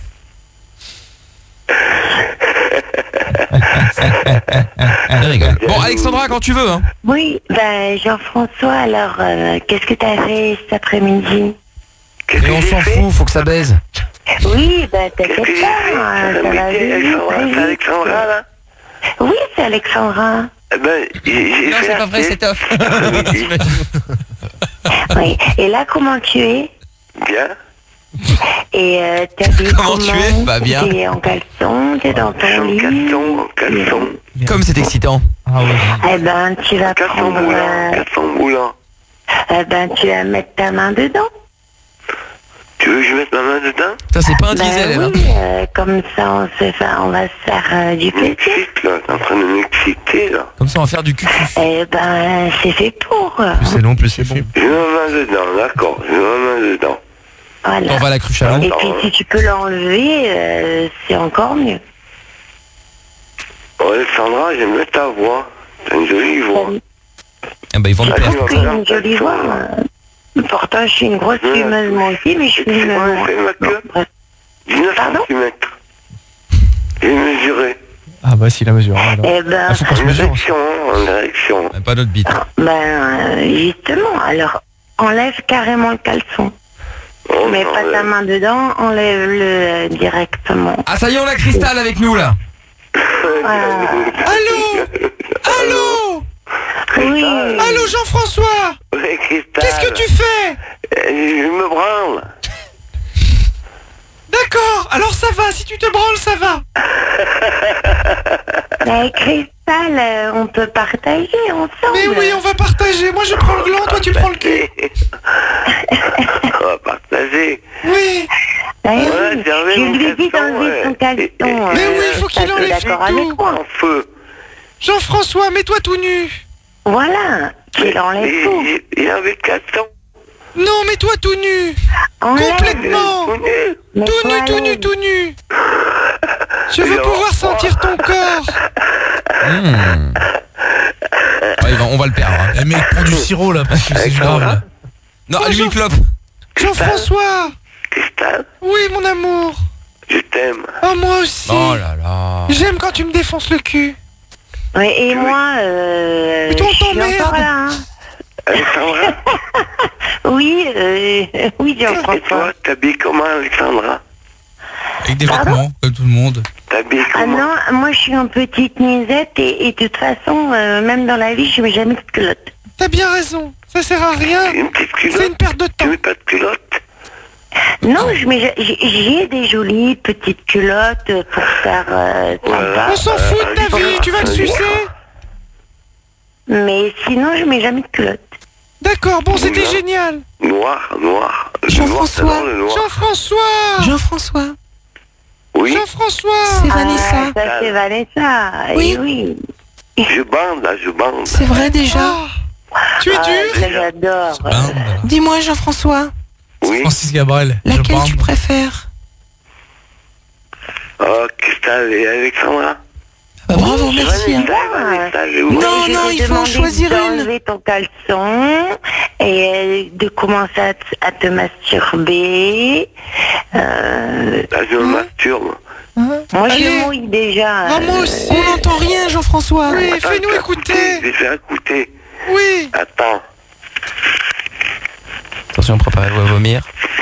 Elle rigole. Bon, Alexandra, quand tu veux, hein. Oui, ben Jean-François, alors, euh, qu'est-ce que t'as fait cet après-midi? Qu'est-ce Et que on j'ai s'en fait? fout, faut que ça baise. Oui, ben Qu'est-ce que t'inquiète j'ai pas, fait? hein, Ça ça va m'était vite, Alexandra, très c'est vite. Alexandra là? Oui, c'est Alexandra. Eh ben, j'ai j'ai Non, fait c'est la pas vrai, sieste c'est off. après-midi. Oui. Et là, comment tu es? Bien. Et euh, t'habilles Comment comment? tu es? Bah, bien. T'es en caleçon, t'es dans Je suis ton en lit. caleçon, en caleçon. Comme c'est excitant. Ah oui. Eh ben, tu vas Caleçon prendre... moulant, euh, caleçon moulant. eh ben, tu vas mettre ta main dedans. Tu veux que je mette ma main dedans? Ça c'est pas un Ben diesel, elle, hein. oui, euh, comme ça, on, se fait, on va se faire euh, du Tu plaisir. m'excites là, t'es en train de m'exciter là. Comme ça on va faire du cucu. Eh ben, c'est fait pour. Plus c'est long, plus c'est bon. J'ai ma main dedans, d'accord, j'ai ma main dedans. Voilà. On va à la cruche à l'eau. Et puis, si tu peux l'enlever, euh, c'est encore mieux. Oh, Alexandra, j'aime bien ta voix. T'as une jolie voix. Eh ben ils vont nous Salut, perdre. C'est une jolie voix. euh. Pourtant, je suis une grosse fumeuse, moi aussi, mais je suis une... Ouais, c'est ma queue. dix-neuf centimètres. J'ai mesuré. Ah bah si la mesure. alors. Eh ben, Ah, faut qu'on se En mesure. direction, en direction. Pas notre bite. ben, euh, justement, alors, enlève carrément le caleçon. Oh, Mets non, pas ta ouais. main dedans, enlève-le euh, directement. Ah ça y est, on a Cristal avec nous là. Allô Allô Oui. Allô Jean-François. Ouais, Cristal. Qu'est-ce que tu fais? Euh, Je me branle. D'accord, alors ça va, si tu te branles, ça va. Mais Cristal, euh, on peut partager ensemble. Mais oui, on va partager. Moi je prends le gland, toi tu prends le cul. On va partager. Oui. Eh oui, Ouais, j'ai enlevé je mon lui ai dit caleçon, d'enlever ouais. son caleçon. Mais euh, oui, il faut qu'il ça, t'es enlève d'accord tout. avec moi. En feu. Jean-François, mets-toi tout nu. Voilà, qu'il enlève Et- tout. et- Il avait le caleçon. Non, mets-toi tout nu. Enlève. Complètement. Tout nu. Mais Tout nu, toi, tout nu, enlève. tout nu. Je veux Et pouvoir on- sentir ton corps. Hmm. Ouais, il va- on va le perdre. hein. Eh mec, prends du sirop là parce que c'est du grave là. Non, allume une clope. Jean-François. Cristal, Oui, mon amour. je t'aime. Oh, moi aussi. Oh là là. J'aime quand tu me défonces le cul. Oui, et moi, euh, Mais toi, on je suis t'emmerde. encore là. hein. Alexandra, Oui, euh, oui, et Jean-François. toi, t'habilles comment, Alexandra? Avec des Pardon vêtements, comme tout le monde. T'habilles Ah comment? non, moi je suis en petite nuisette et, et de toute façon, euh, même dans la vie, je mets jamais de culotte. T'as bien raison. Ça sert à rien. Une petite culotte. C'est une perte de temps. Tu mets pas de culotte? Non, je mets, j'ai j'ai des jolies petites culottes pour faire euh, sympa. On s'en fout de ta vie. Tu vas le sucer. Mais sinon, je mets jamais de culotte. D'accord, bon, c'était Noir. génial. Noir, noir. Le noir, Jean-François. t'adores le noir. Jean-François. Jean-François, Oui. Jean-François. c'est Ah, Vanessa. ça c'est Vanessa. Oui. Eh oui. Je bande, là, je bande. C'est vrai déjà. Ah, tu es Ah, dur. ça, j'adore. Bande, voilà. Dis-moi Jean-François, Oui. Francis Gabriel. je laquelle bande. tu préfères? Oh, Cristal et Alexandra. Bah, bravo, merci. hein. Vanessa, Vanessa, j'ai Non, oublié. Je non, t'ai il faut demandé choisir une. d'enlever ton caleçon et euh, de commencer à, te- à te masturber. Euh, Là, je me masturbe. moi, je Allez. mouille déjà. Ah, moi euh, aussi. On n'entend rien Jean-François. Oui, Attends, fais-nous je vais écouter. Je vais faire écouter. Oui. Attends. Attention, préparez-vous à vomir.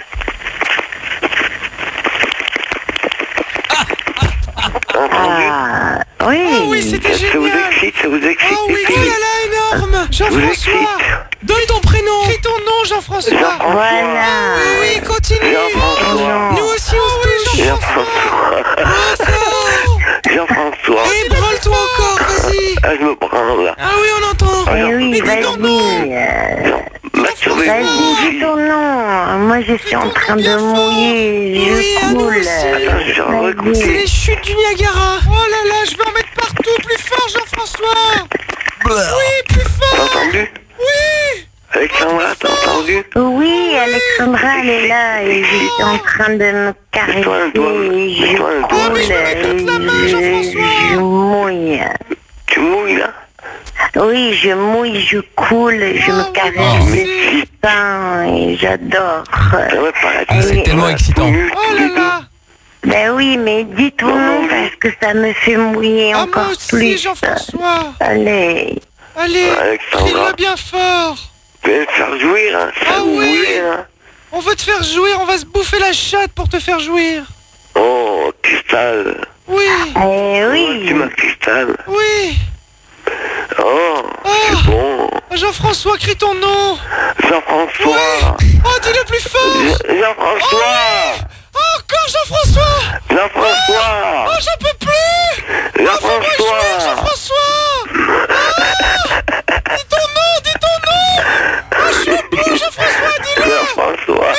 Ah, oui. Oh oui, c'était génial. Ça vous excite, ça vous excite. Oh oui, oh là là, énorme. Jean-François, donne ton prénom. Crie ton nom, Jean-François. Voilà. Oui, oui, continue. Nous aussi, on se touche. Jean-François. Jean-François. Et branle-toi encore, vas-y. Ah, je me branle. Ah oui, on entend. Eh oui, Mais dis ton nom. Masturbez-vous. Vas-y, dis ton nom. Moi, je suis en train de mouiller. Oui, Je à nous coule. aussi. Attends, je vais recouper. C'est les chutes du Niagara. Oh là là, je vais en mettre partout. Plus fort, Jean-François. Oui, plus T'as fort. entendu? Oui. Alexandra, t'as entendu? Oui, Alexandra, elle est là et je suis en train de me caresser. Je coule, je, je mouille. Tu mouilles là? Oui, je mouille, je coule, je me caresse le sein et j'adore. Ah, c'est tellement excitant. Oh là là. Ben oui, mais dis ton nom parce que ça me fait mouiller Ah, encore moi aussi, plus. Jean-François. Allez. Allez, Alexandra. crie-le bien fort. Vous allez me faire jouir, hein, ça Ah vous oui. voulez, hein. On veut te faire jouir, on va se bouffer la chatte pour te faire jouir. Oh, Cristal. Oui. Eh oui. Tu m'as Cristal. Oui. Oh, c'est bon. Jean-François, crie ton nom. Jean-François. Oh, dis-le plus fort. Je- Jean-François. Oh, encore Jean-François. Jean-François. Oh, j'en peux plus. Jean-François. Jean-François. Ah, dis ton nom, dis ton nom. Oh, je suis au bout, Jean-François, dis-le. Jean-François.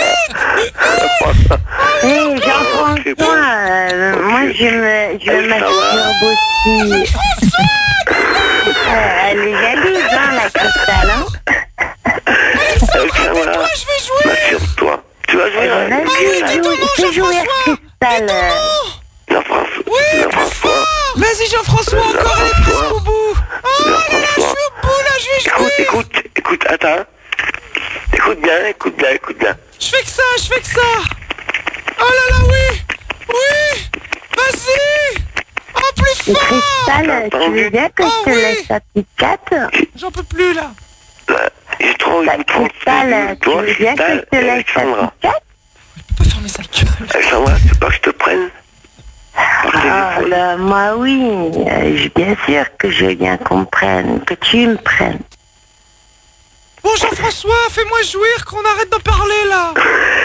Hé, Jean-François, euh, moi je me, je me masturbe aussi. Euh, elle est jalouse, hein, la Cristal, hein. Alexandra, je vais jouer. Masturbe-toi. Tu vas jouer Eh ben, avec vas-y, qui, là? joue- fais jouer Cristal. Jean-François. Oui, Jean-François. Vas-y, Jean-François, encore, elle est presque au bout. Oh là là, je suis Jean-François. au bout, là, je vais Écoute, jouer. écoute, écoute, attends. Écoute bien, écoute bien, écoute bien. Je fais que ça, je fais que ça. Oh là là, oui. Oui. Vas-y. Oh, plus Et fort. Cristal, tu veux bien que je te laisse ta petite chatte? J'en peux plus, là. Là, j'ai trop Bah, Cristal, tu veux bien que je te laisse ta petite chatte? Alexandra, tu veux pas que je te prenne? Ah là, moi oui, euh, je- bien sûr que je veux bien qu'on prenne, que tu me prennes. Bon, Jean-François, fais-moi jouir, qu'on arrête d'en parler, là.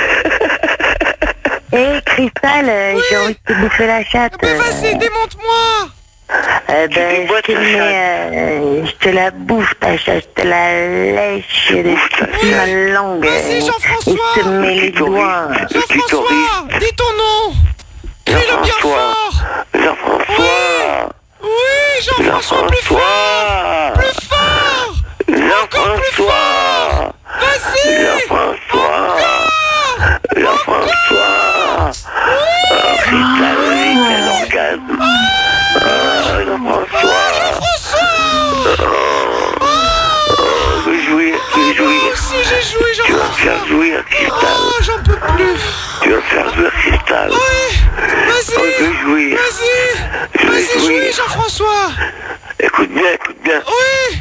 Hé Cristal, euh, j'ai envie de te bouffer la chatte. Mais vas-y, démonte-moi. Euh, ben, je te mets, euh, je te la bouffe ta chatte, je te la lèche de ma langue. Vas-y, euh, Jean-François. Et je te mets les doigts. Jean-François, dis ton nom. Crie-le bien fort. Jean-François. Oui, Jean-François, plus fort. Plus fort. Jean-François. Vas-y. Jean-François. Jean-François. Oh, Cristal, oui, quel orgasme. Oh, Jean-François. Oh, oh, je vais jouer, je vais jouer. Si j'ai joué, Tu vas me faire jouer, Cristal. Oh, j'en peux plus. Tu vas me faire jouer, Cristal. Oui. Vas-y. Oh, je vais jouer. Vas-y. Je vais Vas-y, jouer. jouez, Jean-François. Écoute bien, écoute bien. Oui.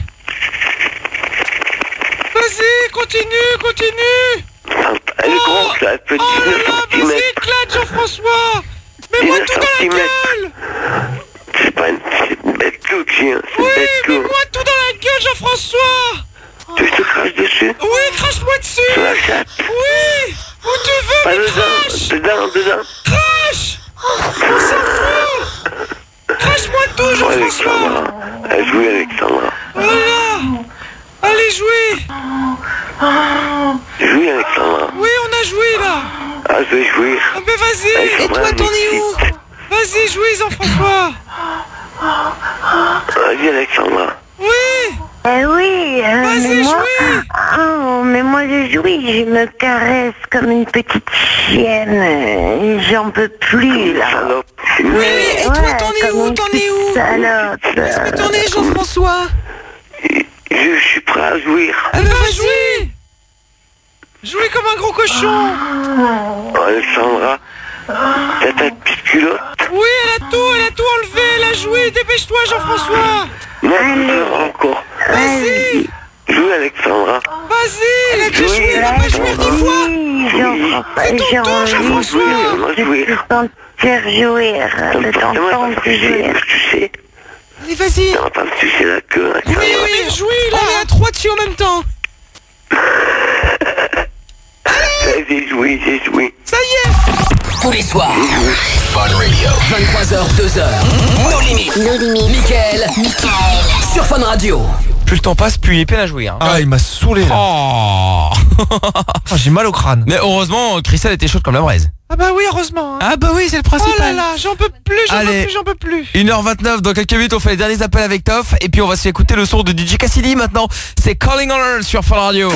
Vas-y, continue, continue. Elle est grosse, là, elle fait dix-neuf Vas-y, centimètres. éclate, Jean-François. Mets-moi tout dans la gueule. C'est pas une, c'est une bête clou, tiens. C'est Oui, une bête clou. mets-moi tout dans la gueule, Jean-François. Tu veux que je te crache dessus? Oui, crache-moi dessus. Sur la chatte? Oui. Où tu veux, Pas mais dedans, crache. dedans, dedans. Crache. On s'en fout. Crache-moi tout, Jean-François. Alexandra. Elle joue Alexandra. Voilà. Allez, jouez. Joue Alexandra. Oui, on a joué, là. Ah, je vais jouer. Ah, mais vas-y. Et Alexandra, toi, t'en es m'excite. où? Vas-y, jouez, Jean-François. Vas-y, Alexandra. Oui. Eh oui, euh, Vas-y, mais moi, jouis. oh, mais moi je jouis, je me caresse comme une petite chienne, euh, j'en peux plus là. Mais et toi, t'en es où? T'en es où? Salope. Est-ce que t'en es, Jean-François? Je suis prêt à jouir. Ah bah vas-y. Jouez comme un gros cochon. Oh, Alexandra. T'as ta petite culotte? Oui, elle a tout, elle a tout enlevé, elle a joué. Dépêche-toi, Jean-François. Non, je encore. Vas-y. Je Joue Alexandra. Vas-y, elle a déjà joué, elle va pas jouer dix fois. J'ai envie de faire jouer, de t'entendre jouer. Tu sais. Allez, vas-y. T'es en train de sucer la queue, Oui, oui, jouez, là. On est à trois dessus en même temps. J'ai joué, j'ai joué. Ça y est. Tous les soirs. Fun Radio. vingt-trois heures, deux heures. Nos limites. Nos limites. Mickaël. Sur Fun Radio. Plus le temps passe, plus il est peine à jouer. Hein. Ah, il m'a saoulé là. Oh. Oh, j'ai mal au crâne. Mais heureusement, Christelle était chaude comme la braise. Ah bah oui, heureusement. Hein. Ah bah oui, c'est le principal. Oh là là, j'en peux plus, j'en peux Allez. plus, j'en peux plus. une heure vingt-neuf, dans quelques minutes on fait les derniers appels avec Toff. Et puis on va se faire écouter le son de D J Cassidy maintenant. C'est Calling on Earth sur Fun Radio.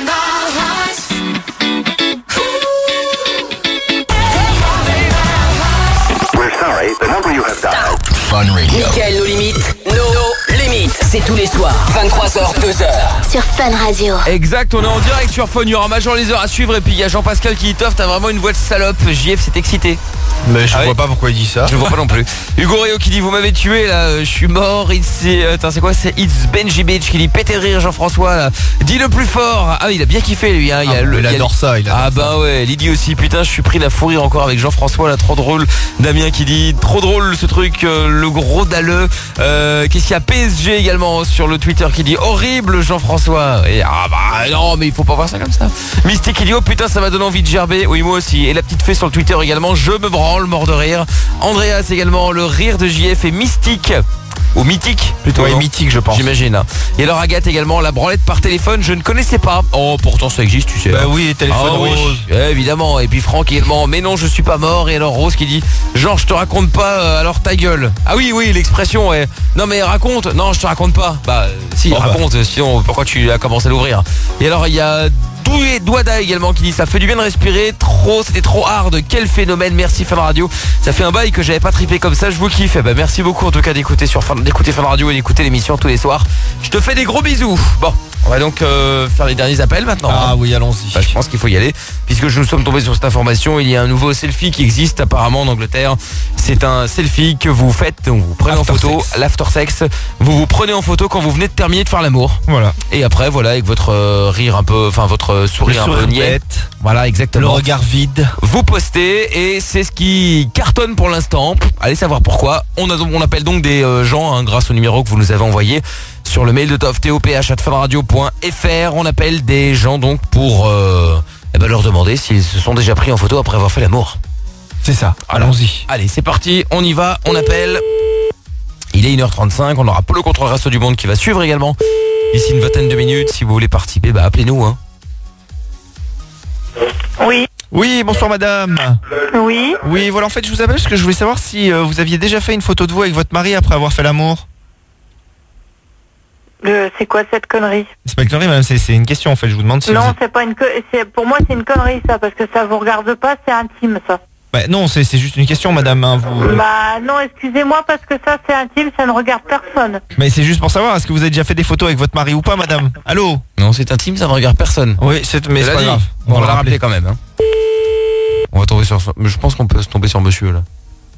We're sorry, the number you have dialed. Fun Radio. Mickaël, nos limites. Nos limites. C'est tous les soirs. vingt-trois heures, deux heures. Sur Fun Radio. Exact, on est en direct sur Fun. Il y aura Major les heures à suivre. Et puis il y a Jean-Pascal qui dit Toff, t'as vraiment une voix de salope. J F s'est excité. Mais je Ah vois oui. pas pourquoi il dit ça. Je vois pas non plus. Hugo Réo qui dit vous m'avez tué là, je suis mort. It's, euh, attends, c'est quoi, c'est It's Benji Beach qui dit pétez de rire Jean-François là. Dis le plus fort. Ah il a bien kiffé lui hein. Il, Ah, a le- il il a- adore ça, il adore Ah bah ouais, Lydie aussi. Putain, je suis pris la fou rire encore avec Jean-François là, trop drôle. Damien qui dit trop drôle ce truc, euh, le gros dalleux. Euh, Qu'est-ce qu'il y a, P S G également sur le Twitter qui dit horrible Jean-François. Et ah bah non mais il faut pas voir ça comme ça. Mystique qui dit oh putain ça m'a donné envie de gerber. Oui moi aussi. Et la petite fée sur le Twitter également, je me branle mort de rire. Andreas également, le rire de J F et Mystique. Ou mythique plutôt. Ouais, non mythique, je pense. J'imagine. hein. Et alors Agathe également, la branlette par téléphone, je ne connaissais pas. Oh pourtant ça existe, tu sais. Bah hein. oui, téléphone Ah oui, rose. évidemment. Et puis Franck également, mais non je suis pas mort. Et alors Rose qui dit genre je te raconte pas, euh, alors ta gueule. Ah oui oui l'expression ouais. Non mais raconte, non je te raconte pas. Bah euh, si Oh, bah. raconte, sinon pourquoi tu as commencé à l'ouvrir. Et alors il y a Doué Douada également qui dit ça fait du bien de respirer. Trop, c'était trop hard. Quel phénomène. Merci Fun Radio. Ça fait un bail que j'avais pas trippé comme ça. Je vous kiffe. Eh ben, merci beaucoup en tout cas d'écouter sur Fun, d'écouter Fun Radio et d'écouter l'émission tous les soirs. Je te fais des gros bisous. Bon, on va donc euh, faire les derniers appels maintenant. Ah hein. oui, allons-y. Bah, je pense qu'il faut y aller puisque nous sommes tombés sur cette information. Il y a un nouveau selfie qui existe apparemment en Angleterre. C'est un selfie que vous faites, donc vous prenez After en photo sex. l'after sex. Vous vous prenez en photo quand vous venez de terminer de faire l'amour. Voilà. Et après voilà avec votre euh, rire un peu, enfin votre euh, sourire un peu sourire niais. bête. Voilà Le exactement. regard vide. Vous postez et c'est ce qui cartonne pour l'instant. Allez savoir pourquoi. On, a, on appelle donc des euh, gens hein, grâce au numéro que vous nous avez envoyé sur le mail de Toff, T O P H arobase funradio point F R. On appelle des gens donc pour euh, eh ben, leur demander s'ils se sont déjà pris en photo après avoir fait l'amour. C'est ça. Voilà. Allons-y. Allez c'est parti, on y va, on appelle. Il est une heure trente-cinq, on aura Polo contre le reste du monde qui va suivre également. D'ici une vingtaine de minutes, si vous voulez participer, bah appelez-nous hein. Oui. Oui, bonsoir madame. Oui. Oui, voilà, en fait, je vous appelle parce que je voulais savoir si euh, vous aviez déjà fait une photo de vous avec votre mari après avoir fait l'amour. Le- C'est quoi cette connerie? C'est pas une connerie, madame, c'est c'est une question en fait. Je vous demande si. Non, vous... c'est pas une co- c'est pour moi c'est une connerie ça parce que ça vous regarde pas, c'est intime ça. Bah, non, c'est c'est juste une question, madame. hein, vous... Bah non, excusez-moi parce que ça c'est intime, ça ne regarde personne. Mais c'est juste pour savoir, est-ce que vous avez déjà fait des photos avec votre mari ou pas, madame? Allô? Non, c'est intime, ça ne regarde personne. Oui, c'est mais Je c'est l'ai pas dit. grave. On, va la rappeler quand même. Hein. On va tomber sur. Mais je pense qu'on peut se tomber sur monsieur là.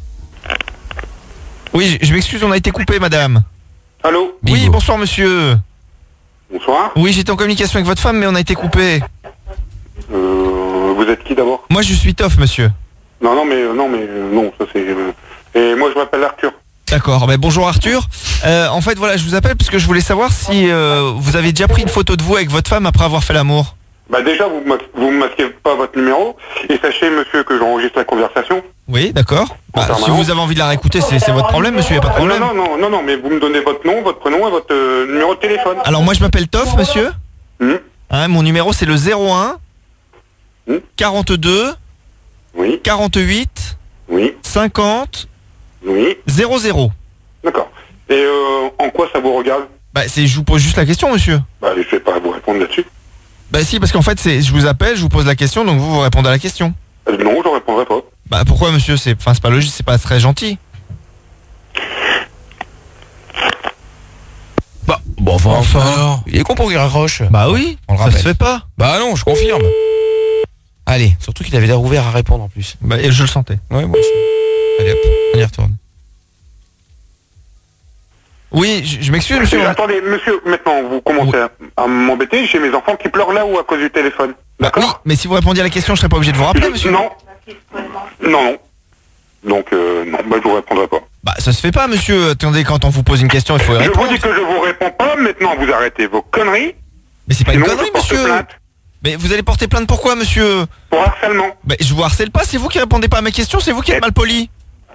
Oui, je, je m'excuse, on a été coupé, madame. Allô? Oui, bonsoir, monsieur. Bonsoir. Oui, j'étais en communication avec votre femme, mais on a été coupé. Euh, vous êtes qui d'abord? Moi, je suis Toff, monsieur. Non, non, mais euh, non, mais euh, non, ça c'est. euh, Et moi, je m'appelle Arthur. D'accord, ben bonjour Arthur. Euh, en fait, voilà, je vous appelle parce que je voulais savoir si euh, vous avez déjà pris une photo de vous avec votre femme après avoir fait l'amour. Bah déjà, vous ma- vous ne masquez pas votre numéro et sachez, monsieur, que j'enregistre la conversation. Oui, d'accord. Bah, si permanence. vous avez envie de la réécouter, c'est c'est votre problème, monsieur, y a pas de problème. Non, non, non, non, non, mais vous me donnez votre nom, votre prénom et votre euh, numéro de téléphone. Alors moi, je m'appelle Toff, monsieur. Hmm. Hein, mon numéro, c'est le zéro un Hmm. quarante-deux Oui. quarante-huit Oui. cinquante Oui. zéro zéro. D'accord. Et euh, en quoi ça vous regarde? Bah, c'est, je vous pose juste la question, monsieur. Bah, je vais pas vous répondre là-dessus. Bah si, parce qu'en fait, c'est, je vous appelle, je vous pose la question, donc vous vous répondez à la question. Euh, non, je répondrai pas. Bah pourquoi, monsieur? C'est, enfin, c'est pas logique, c'est pas très gentil. Bah, bon, enfin, enfin. Il est con pour qu'il raccroche. Bah oui, on le ça rappelle. se fait pas. Bah non, je confirme. Allez, surtout qu'il avait l'air ouvert à répondre en plus. Bah, et je le sentais. Ouais, moi aussi. Allez hop, on y retourne. Oui, je, je m'excuse, monsieur. Et attendez, monsieur, maintenant, vous commencez à, à m'embêter. J'ai mes enfants qui pleurent là-haut à cause du téléphone. D'accord. Oui, mais si vous répondiez à la question, je serais pas obligé de vous rappeler, monsieur. Non. Non, non. Donc, euh, non, bah, je vous répondrai pas. Bah, ça se fait pas, monsieur. Attendez, quand on vous pose une question, il faut y Je répondre. vous dis que je vous réponds pas. Maintenant, vous arrêtez vos conneries. Mais c'est pas Sinon, une connerie, je porte monsieur. plainte. Mais vous allez porter plainte pourquoi, monsieur? Pour harcèlement. Mais je vous harcèle pas, c'est vous qui répondez pas à mes questions, c'est vous qui êtes mal poli.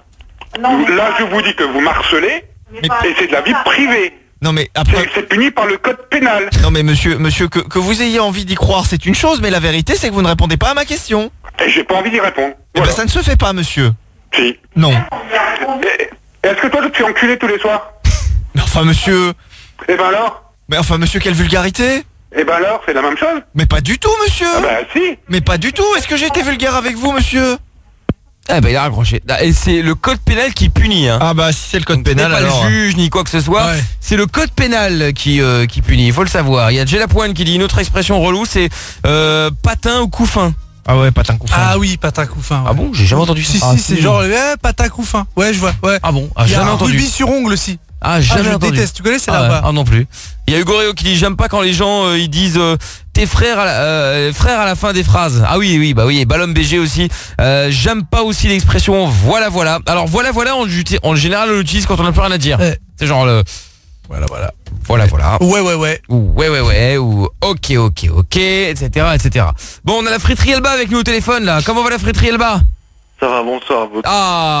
Là, je vous dis que vous m'harcelez. Et c'est de la vie privée. Non mais après... C'est puni par le code pénal. Non mais monsieur, monsieur, que, que vous ayez envie d'y croire, c'est une chose, mais la vérité, c'est que vous ne répondez pas à ma question. Et j'ai pas envie d'y répondre. Eh ben ça ne se fait pas, monsieur. Si. Non. Est-ce que toi, tu te fais enculer tous les soirs? Mais enfin, monsieur... Eh ben alors? Mais enfin, monsieur, quelle vulgarité? Eh ben alors, c'est la même chose? Mais pas du tout, monsieur. Ah bah si. Mais pas du tout, est-ce que j'ai été vulgaire avec vous, monsieur? Ah bah il a raccroché. Et c'est le code pénal qui punit. Hein. Ah bah si c'est le code Donc, pénal, pas alors... le juge ni quoi que ce soit. Ouais. C'est le code pénal qui euh, qui punit. Il faut le savoir. Il y a Jay Lapointe qui dit une autre expression relou, c'est euh, patin ou couffin. Ah ouais, patin couffin. Ah oui, patin couffin. Ouais. Ah bon, j'ai jamais entendu ça. Si, Ah, si, c'est genre eh, patin couffin. Ouais, je vois. Ouais. Ah bon, ah, Il y a jamais un entendu. rubis sur ongle aussi. Ah, jamais ah, je entendu. déteste. Tu connais, c'est ah, là-bas. Ah non plus. Il y a Hugo Réo qui dit j'aime pas quand les gens euh, ils disent euh, tes frères à la, euh, frères à la fin des phrases. Ah oui oui bah oui et Ballon B G aussi. Euh, j'aime pas aussi l'expression voilà voilà. Alors voilà voilà en, en général on l'utilise quand on n'a plus rien à dire. Ouais. C'est genre le voilà voilà. Voilà voilà. Ouais ouais ouais. Ou ouais ouais ouais ou ok ok ok etc etc. Bon on a la friterie Elba avec nous au téléphone là. Comment va la friterie Elba? Ça va, bonsoir. Vous...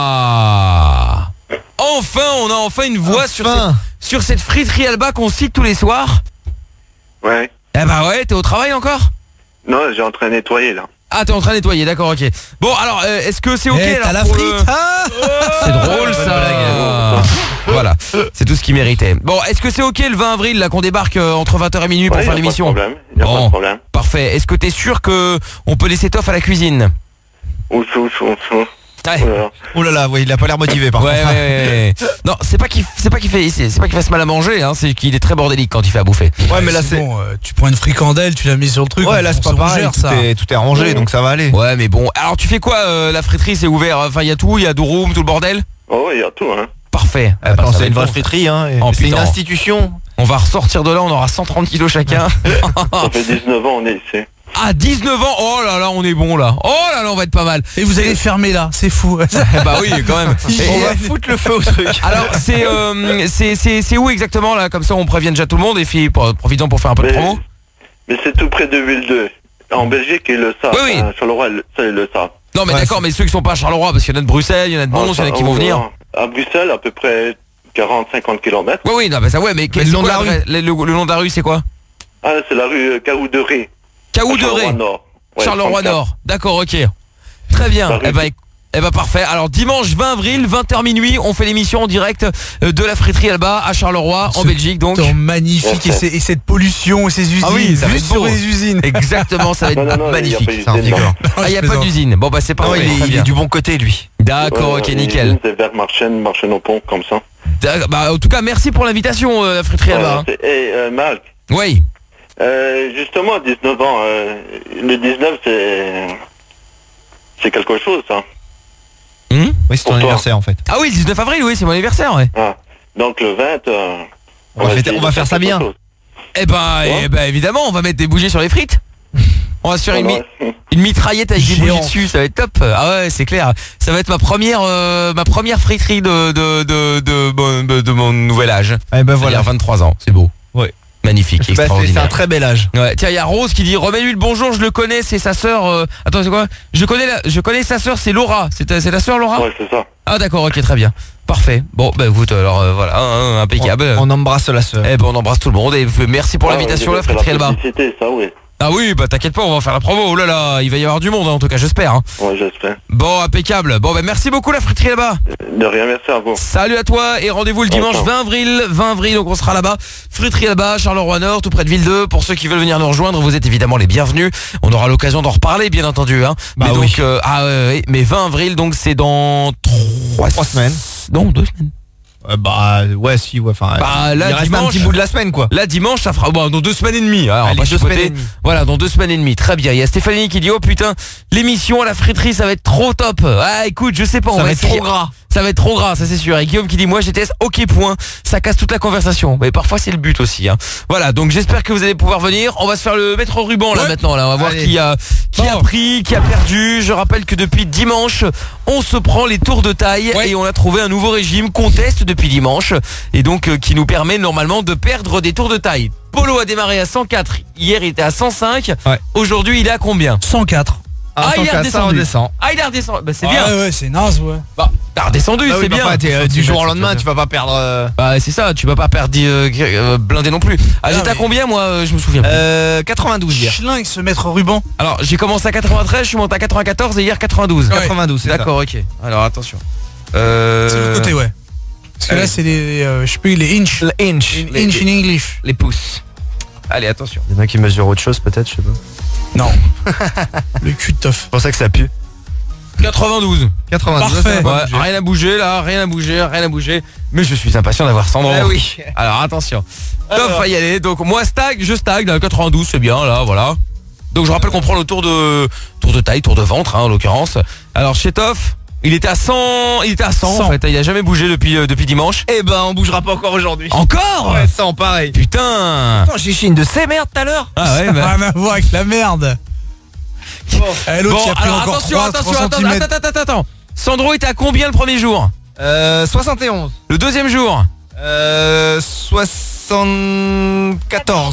Ah enfin on a enfin une voix enfin. sur cette, sur cette friterie Elba qu'on cite tous les soirs. Ouais. Eh bah ouais, t'es au travail encore? Non, j'ai en train de nettoyer là. Ah, t'es en train de nettoyer, d'accord, ok. Bon, alors, euh, est-ce que c'est ok Eh, alors, t'as la pour frite le- ah C'est drôle ça. Voilà, c'est tout ce qui méritait. Bon, est-ce que c'est ok le vingt avril là qu'on débarque euh, entre vingt heures et minuit pour Ouais, faire y a pas de l'émission? problème, y a pas de problème. Parfait. Est-ce que t'es sûr que on peut laisser Toff à la cuisine? Ouf, ouf, ouf, ouf. Ouais. Voilà. Oh là là, ouais, il a pas l'air motivé par Ouais, contre. ouais, ouais, ouais. Non, c'est pas qu'il c'est pas qu'il fait c'est c'est pas qu'il fasse mal à manger hein, c'est qu'il est très bordélique quand il fait à bouffer. Ouais, mais là c'est... bon, euh, tu prends une fricandelle, tu la mets sur le truc. Ouais, on- là c'est on pas se pareil, gère, tout ça. est, tout est rangé, donc ça va aller. Ouais, mais bon. Alors tu fais quoi euh, la friterie c'est ouvert, enfin il y a tout, il y a deux rooms, tout le bordel? Oh, il y a tout, hein. Parfait. Eh ben, Attends, ça va c'est être une vraie bon, ça. friterie, hein. et Oh, c'est une putain. institution. On va ressortir de là, on aura cent trente kilos chacun. Ça fait dix-neuf ans, on est ici. À dix-neuf ans, oh là là, on est bon là. Oh là là, on va être pas mal. Et vous allez fermer là, c'est fou. Bah oui, quand même. Et- On va foutre le feu au truc. alors, c'est euh, c'est c'est c'est où exactement là? Comme ça, on prévient déjà tout le monde et puis pour- profitons pour faire un peu de Mais, promo. mais c'est tout près de Ville deux. En Belgique, ils le savent. Oui, oui. Hein, Charleroi, le- ça, ils le savent. Non mais Ouais, d'accord, mais ceux qui sont pas à Charleroi, parce qu'il y en a de Bruxelles, il y en a de Mons, il y en a qui vont venir. À Bruxelles, à peu près quarante à cinquante kilomètres. Oui, oui, non, bah ça, ouais, mais, Mais le nom de la rue, le, le- le nom de la rue, c'est quoi? Ah, c'est la rue euh, Caoudéré. Caoudéré. Nord. Ouais, Charleroi trente-quatre. Nord. D'accord, ok. Très bien. La rue Eh ben, eh ben parfait. Alors dimanche vingt avril, vingt heures minuit, on fait l'émission en direct euh, de la friterie Elba à Charleroi, en Ce Belgique. Donc Temps magnifique et, c'est- et cette pollution et ces usines. Ah oui, ça va Vue être sur beau. les usines. exactement, ça va être Non, non, non, magnifique. il y a pas C'est un d'usine, figure. Ah, il y a je pas plaisante. d'usine. Bon bah c'est Non, parfait. il, est, très il bien. est du bon côté, lui. D'accord, Ouais, ok, les nickel. usines, C'est vers Marchène, Marchène-au-Pont, comme ça. D'accord, Bah en tout cas, merci pour l'invitation, euh, la friterie Elba. Voilà, c'est- Et euh, Marc, Oui. euh, justement, dix-neuf ans, euh, le dix-neuf, c'est... C'est quelque chose, ça. Hmm Oui, c'est ton Pour toi. anniversaire en fait. Ah oui, le dix-neuf avril, oui, c'est mon anniversaire, ouais. Ah. Donc le vingt... euh, On va, va fêter- essayer on va de faire ça quelque bien. chose. Eh ben, eh ben évidemment, on va mettre des bougies sur les frites. On va se faire une, mi- Ouais. une mitraillette avec des Géant. bougies dessus, ça va être top. Ah ouais, c'est clair. Ça va être ma première euh, ma première friterie de de de de, de, de- de mon nouvel âge. Eh ben Il y voilà. a vingt-trois ans, c'est beau. Ouais. Magnifique, Bah, c'est c'est extraordinaire. un très bel âge. Ouais, tiens, il y a Rose qui dit remets-lui le bonjour, je le connais, c'est sa sœur. euh, Attends, c'est quoi? Je connais la... je connais sa sœur, c'est Laura. C'est ta... c'est ta sœur Laura? Ouais, c'est ça. Ah d'accord, OK, très bien. Parfait. Bon, bah écoute, alors euh, voilà, hein, impeccable. On, on embrasse la sœur. Eh ben on embrasse tout le monde et merci pour Ah, l'invitation on la devait faire friterie Elba. publicité, ça, oui. Ah oui, bah t'inquiète pas, on va faire la promo. Oh là là, il va y avoir du monde, hein, en tout cas, j'espère. Hein. Ouais, j'espère. Bon, impeccable. Bon, bah merci beaucoup la friterie là-bas. De rien, merci à vous. Salut à toi et rendez-vous le dimanche vingt avril. vingt avril, donc on sera là-bas. Friterie là-bas, Charleroi Nord, tout près de Ville deux. Pour ceux qui veulent venir nous rejoindre, vous êtes évidemment les bienvenus. On aura l'occasion d'en reparler, bien entendu. Hein. Bah mais oui. donc, euh, ah, ouais, ouais, mais vingt avril, donc c'est dans trois, Trois semaines. Non, deux semaines. Euh, bah ouais, si, ouais. Enfin, Bah, là, il reste dimanche- un petit bout de la semaine, quoi. Là dimanche ça fera bon, dans deux semaines et demie. Alors, on Allez, va deux chipoter. semaines et demie. Voilà, dans deux semaines et demie. Très bien. Il y a Stéphanie qui dit oh putain, l'émission à la friterie ça va être trop top. Ah écoute, je sais pas, on Ça va va être essayer. trop gras. Ça va être trop gras, ça c'est sûr. Et Guillaume qui dit moi G T S, ok point. Ça casse toute la conversation. Mais parfois c'est le but aussi. Hein. Voilà, donc j'espère que vous allez pouvoir venir. On va se faire le mettre au ruban là ouais. maintenant. Là, on va voir Allez. qui a qui bon. a pris, qui a perdu. Je rappelle que depuis dimanche, on se prend les tours de taille ouais. et on a trouvé un nouveau régime qu'on teste depuis dimanche et donc euh, qui nous permet normalement de perdre des tours de taille. Polo a démarré à cent quatre. Hier il était à cent cinq. Ouais. Aujourd'hui il est à combien? cent quatre. Ah, il est redescendu. Ah, il est redescendu. Bah, c'est bien. Ouais, ouais, c'est naze, ouais. Bah, t'as redescendu, bah, c'est oui, bien. Bah, euh, du jour au lendemain, tu vas pas perdre. Euh... Bah, c'est ça, tu vas pas perdre euh, euh, blindé non plus. Ah, j'étais mais... à combien, moi, euh, je me souviens plus. Euh, quatre-vingt-douze hier. Schlingue se mettre au ruban. Alors, j'ai commencé à quatre-vingt-treize, je suis monté à quatre-vingt-quatorze et hier quatre-vingt-douze. Ouais. quatre-vingt-douze, c'est d'accord, ok. Alors, attention. Euh... C'est le côté, ouais. Parce que là, c'est les, euh, je sais plus, les inch. Les inch. In, les, inch in English. Les pouces. Allez, attention. Il y en a qui mesurent autre chose, peut-être, je sais pas. Non. Le cul de tof. C'est pour ça que ça pue. quatre-vingt-douze. quatre-vingt-douze. Parfait. Ouais, rien à bouger là, rien à bouger, rien à bouger. Mais je suis impatient d'avoir Sandro. Ah oui. Alors attention. Top va y aller. Donc moi stag, je stag dans quatre-vingt-douze, c'est bien là, voilà. Donc je rappelle qu'on prend le tour de tour de taille, tour de ventre hein, en l'occurrence. Alors chez Toff, il était à cent, il était à cent, cent. En fait, il a jamais bougé depuis euh, depuis dimanche. Eh ben on bougera pas encore aujourd'hui. Encore? Ouais, cent pareil. Putain. Attends, j'ai chié une de ces merdes tout à l'heure. Ah ouais, bah. Rien à voir avec la merde. Bon, eh, bon a pris alors encore attention, trois, attention, trois attends, attends, attends, attends. Sandro était à combien le premier jour? Euh, soixante et onze. Le deuxième jour? Euh, soixante-quatorze.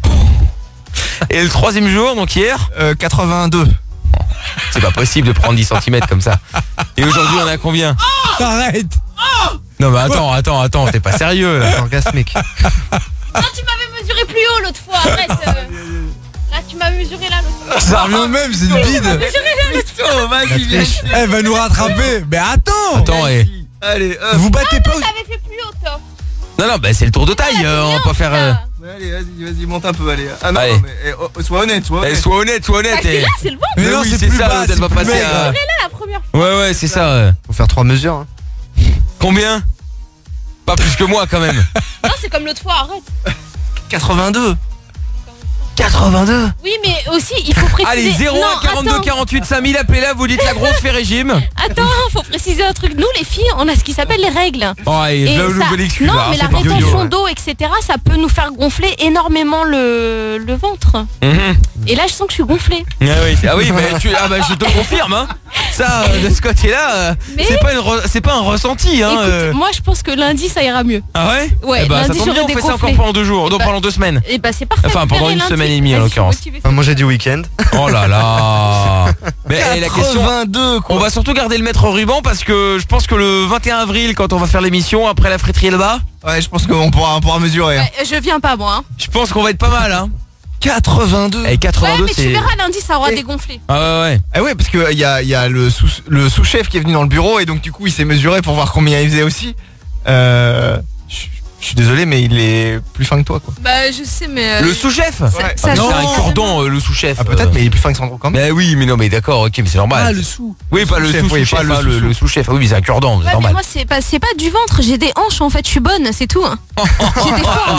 Et le troisième jour, donc hier? Euh, quatre-vingt-deux. C'est pas possible de prendre dix centimètres comme ça. Et aujourd'hui, on est à combien? Arrête. Non mais attends, attends, attends, t'es pas sérieux là. Orgasmique. Non, tu m'avais mesuré plus haut l'autre fois, arrête. Euh... Là, tu m'as mesuré là l'autre fois. Ça revient même, c'est une bide. Oh, vas-y, viens. Elle va nous rattraper. Mais attends. Attends, et... Allez, hop. Vous battez ah, pas. Non, t'avais fait plus haut, toi. Non, non, bah c'est le tour de taille, ah, euh, on va pas faire... Euh... Ouais, allez, vas-y, vas-y, monte un peu, allez. Ah non, allez. non mais eh, oh, sois honnête, sois honnête. Eh, sois honnête, sois honnête. Ah, c'est là, c'est le ventre. Mais, mais non, oui, c'est ça, bas, elle va passer à... là la première fois. Ouais, ouais, c'est ça. Ouais. Faut faire trois mesures. Hein. Combien? Pas plus que moi, quand même. Non, c'est comme l'autre fois, arrête. quatre-vingt-deux. quatre-vingt-deux. Oui, mais aussi, il faut préciser... Allez, zéro un quarante-deux quarante-huit cinq mille, appelez-là, vous dites la grosse fait régime. Attends, faut préciser un truc. Nous, les filles, on a ce qui s'appelle les règles. Oh, et et là, ça... nouvelle excuse. Non, là, mais la rétention d'eau, et cetera, ça peut nous faire gonfler énormément le, le ventre. Mm-hmm. Et là, je sens que je suis gonflée. Ah oui, ah oui mais tu... ah bah, je te confirme. Hein. Ça, euh, de ce côté-là, euh, mais... c'est pas, re... pas un ressenti. Hein, Écoute, euh... moi, je pense que lundi, ça ira mieux. Ah ouais? Ouais, eh bah, lundi, ça tombe bien, on fait ça encore pendant deux jours, donc bah, pendant deux semaines. Et bah, c'est parfait. Enfin, pendant une lundi. semaine et demie, en l'occurrence. Moi, j'ai du week-end. Oh là là. Mais quatre-vingt-deux, la question, quoi. On va surtout garder le maître au ruban parce que je pense que le vingt et un avril, quand on va faire l'émission après la friterie là-bas. Ouais, je pense qu'on pourra, on pourra mesurer. Ouais, je viens pas, moi. Hein. Je pense qu'on va être pas mal, hein. quatre-vingt-deux. Et quatre-vingt-deux, ouais, mais c'est... tu verras lundi, ça aura et... dégonflé. Ah ouais, ouais. Ah ouais, parce que il y a, y a le sous, le sous-chef qui est venu dans le bureau et donc du coup, il s'est mesuré pour voir combien il faisait aussi. Euh... Je suis désolé, mais il est plus fin que toi, quoi. Bah, je sais, mais... Euh... Le sous-chef ouais. ça, ça, ça C'est un cordon, euh, le sous-chef. Ah, peut-être, euh... mais il est plus fin que Sandro quand même. Bah oui, mais non, mais d'accord, ok, mais c'est normal. Ah, le sous. Oui, pas le sous-chef, oui, pas le, le, le sous-chef. Oui, mais c'est un cordon, c'est ouais, normal. Mais moi, c'est pas, c'est pas du ventre, j'ai des hanches, en fait, je suis bonne, c'est tout. Hein. J'ai des formes.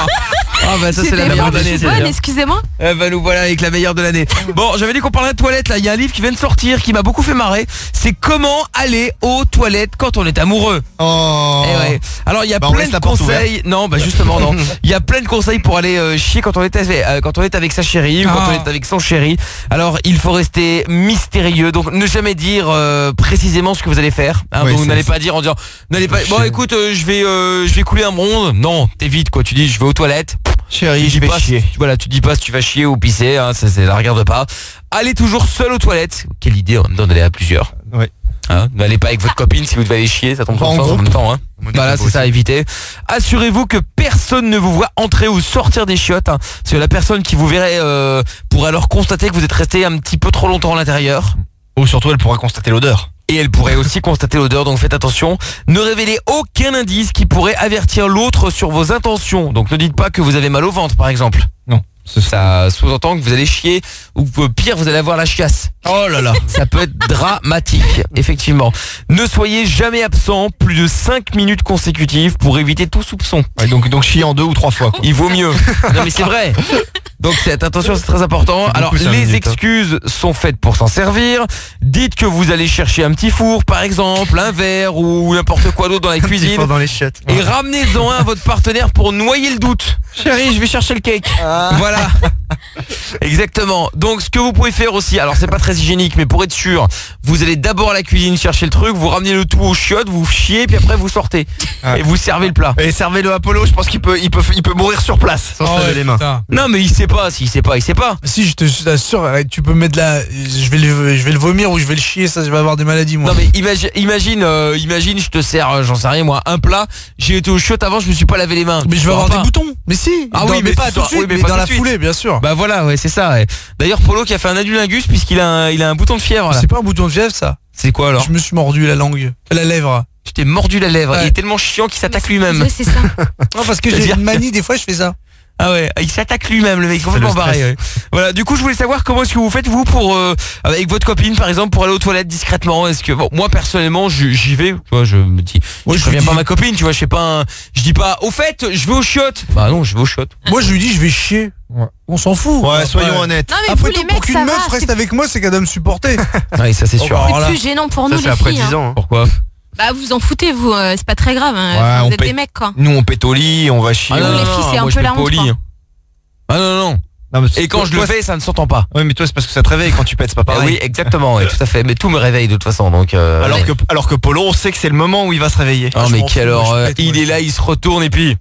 Ah bah ça c'est la meilleure de l'année. Bonne, excusez-moi. Eh bah nous voilà avec la meilleure de l'année. Bon, j'avais dit qu'on parlait de toilettes là, il y a un livre qui vient de sortir qui m'a beaucoup fait marrer, c'est comment aller aux toilettes quand on est amoureux. Oh. Eh ouais. Alors il y a bah, plein de conseils. Non, bah justement non. Il y a plein de conseils pour aller euh, chier quand on est avec, euh, quand on est avec sa chérie ou quand ah. on est avec son chéri. Alors il faut rester mystérieux, donc ne jamais dire euh, précisément ce que vous allez faire. Hein, ouais, vous n'allez pas dire en disant n'allez pas bon écoute euh, je vais euh, je vais couler un bronze. Non, t'évites quoi, tu dis je vais aux toilettes. Chérie, je vais pas, chier. Voilà, tu dis pas si tu vas chier ou pisser, hein, ça, ça la regarde pas. Allez toujours seul aux toilettes. Quelle idée en même temps d'aller à plusieurs. Ouais. Hein, n'allez pas avec votre copine si vous devez aller chier, ça tombe en, en même temps. Hein. Voilà, c'est ça à éviter. Assurez-vous que personne ne vous voit entrer ou sortir des chiottes. Hein, parce que la personne qui vous verrait euh, pourrait alors constater que vous êtes resté un petit peu trop longtemps à l'intérieur. Ou surtout, elle pourra constater l'odeur. Et elle pourrait aussi constater l'odeur, donc faites attention. Ne révélez aucun indice qui pourrait avertir l'autre sur vos intentions. Donc ne dites pas que vous avez mal au ventre, par exemple. Non, Ça sous-entend que vous allez chier ou pire, vous allez avoir la chiasse. Oh là là. Ça peut être dramatique, effectivement. Ne soyez jamais absent plus de cinq minutes consécutives pour éviter tout soupçon. Ouais, donc, donc chier en deux ou trois fois. Il vaut mieux. Non mais c'est vrai. Donc faites attention, c'est très important. Alors beaucoup, cinq les minutes, hein. excuses sont faites pour s'en servir. Dites que vous allez chercher un petit four par exemple, un verre ou n'importe quoi d'autre dans la cuisine. Four dans les chiottes. Et ramenez-en un à votre partenaire pour noyer le doute. Chérie, je vais chercher le cake. Voilà. Exactement. Donc ce que vous pouvez faire aussi, alors c'est pas très hygiénique, mais pour être sûr, vous allez d'abord à la cuisine chercher le truc, vous ramenez le tout aux chiottes, vous chiez, puis après vous sortez Ah. et vous servez le plat. Et servez-le à Apollo, je pense qu'il peut, il peut, il peut mourir sur place sans Oh, se laver ouais, les mains. putain. Non mais il sait pas, s'il sait pas, il sait pas. Si, je te t'assure, arrête, tu peux mettre la. Je vais, le, je vais le vomir ou je vais le chier, ça, je vais avoir des maladies, moi. Non mais imagine, imagine, euh, imagine, je te sers, euh, j'en sais rien moi, un plat. J'ai été aux chiottes avant, je me suis pas lavé les mains. Mais je vais avoir pas. des boutons. Mais si. Ah Dans- oui, mais pas tout de suite, oui, mais mais pas dans tout la de suite. foulée, bien sûr. Bah voilà, ouais, c'est ça. Ouais. D'ailleurs, Polo qui a fait un adulingus puisqu'il a, un, il a un bouton de fièvre. Là. C'est pas un bouton de fièvre, ça. C'est quoi alors? Je me suis mordu la langue, la lèvre. Tu t'es mordu la lèvre. Ouais. Il est tellement chiant qu'il s'attaque lui-même. Ouais, c'est ça. Non, parce que j'ai C'est-à-dire une manie, des fois, je fais ça. Ah ouais, il s'attaque lui-même, le mec, complètement le stress. barré. Ouais. Voilà, du coup, je voulais savoir comment est-ce que vous faites vous pour euh, avec votre copine, par exemple, pour aller aux toilettes discrètement. Est-ce que bon, moi personnellement, je- j'y vais. Tu vois, je me dis, Moi, je je préviens lui pas dis- ma copine. Tu vois, je fais pas, un, je dis pas. Au fait, je vais aux chiottes. Bah non, je vais aux chiottes. Moi, je lui dis, je vais chier. On s'en fout. Ouais, Après, soyons honnêtes. Non mais Après vous tout, les pour mecs, qu'une ça meuf va. reste C'est avec moi, c'est qu'elle doit me supporter. Oui, ça c'est sûr. Oh, c'est voilà. plus gênant pour Ça, nous c'est les après filles. dix hein. ans. hein. Pourquoi? Bah vous en foutez vous, euh, c'est pas très grave. Hein. Ouais, Enfin, on vous êtes paye- des mecs quoi. Nous, on pète au lit, on va chier. non, les filles, c'est un moi, peu je fais la pas au honte, lit. quoi. Ah non non. Non, mais Et quand toi- je le toi, fais, ça ne s'entend pas. Ouais, mais toi, c'est parce que ça te réveille quand tu pètes, c'est pas Ah pareil. oui, exactement, ouais, tout à fait. Mais tout me réveille de toute façon, donc. Euh, Alors ouais. que, alors que Polo, on sait que c'est le moment où il va se réveiller. Oh je mais m'en quelle fous, moi, je horreur. pète, moi, Il je est là, il se retourne et puis. Ah,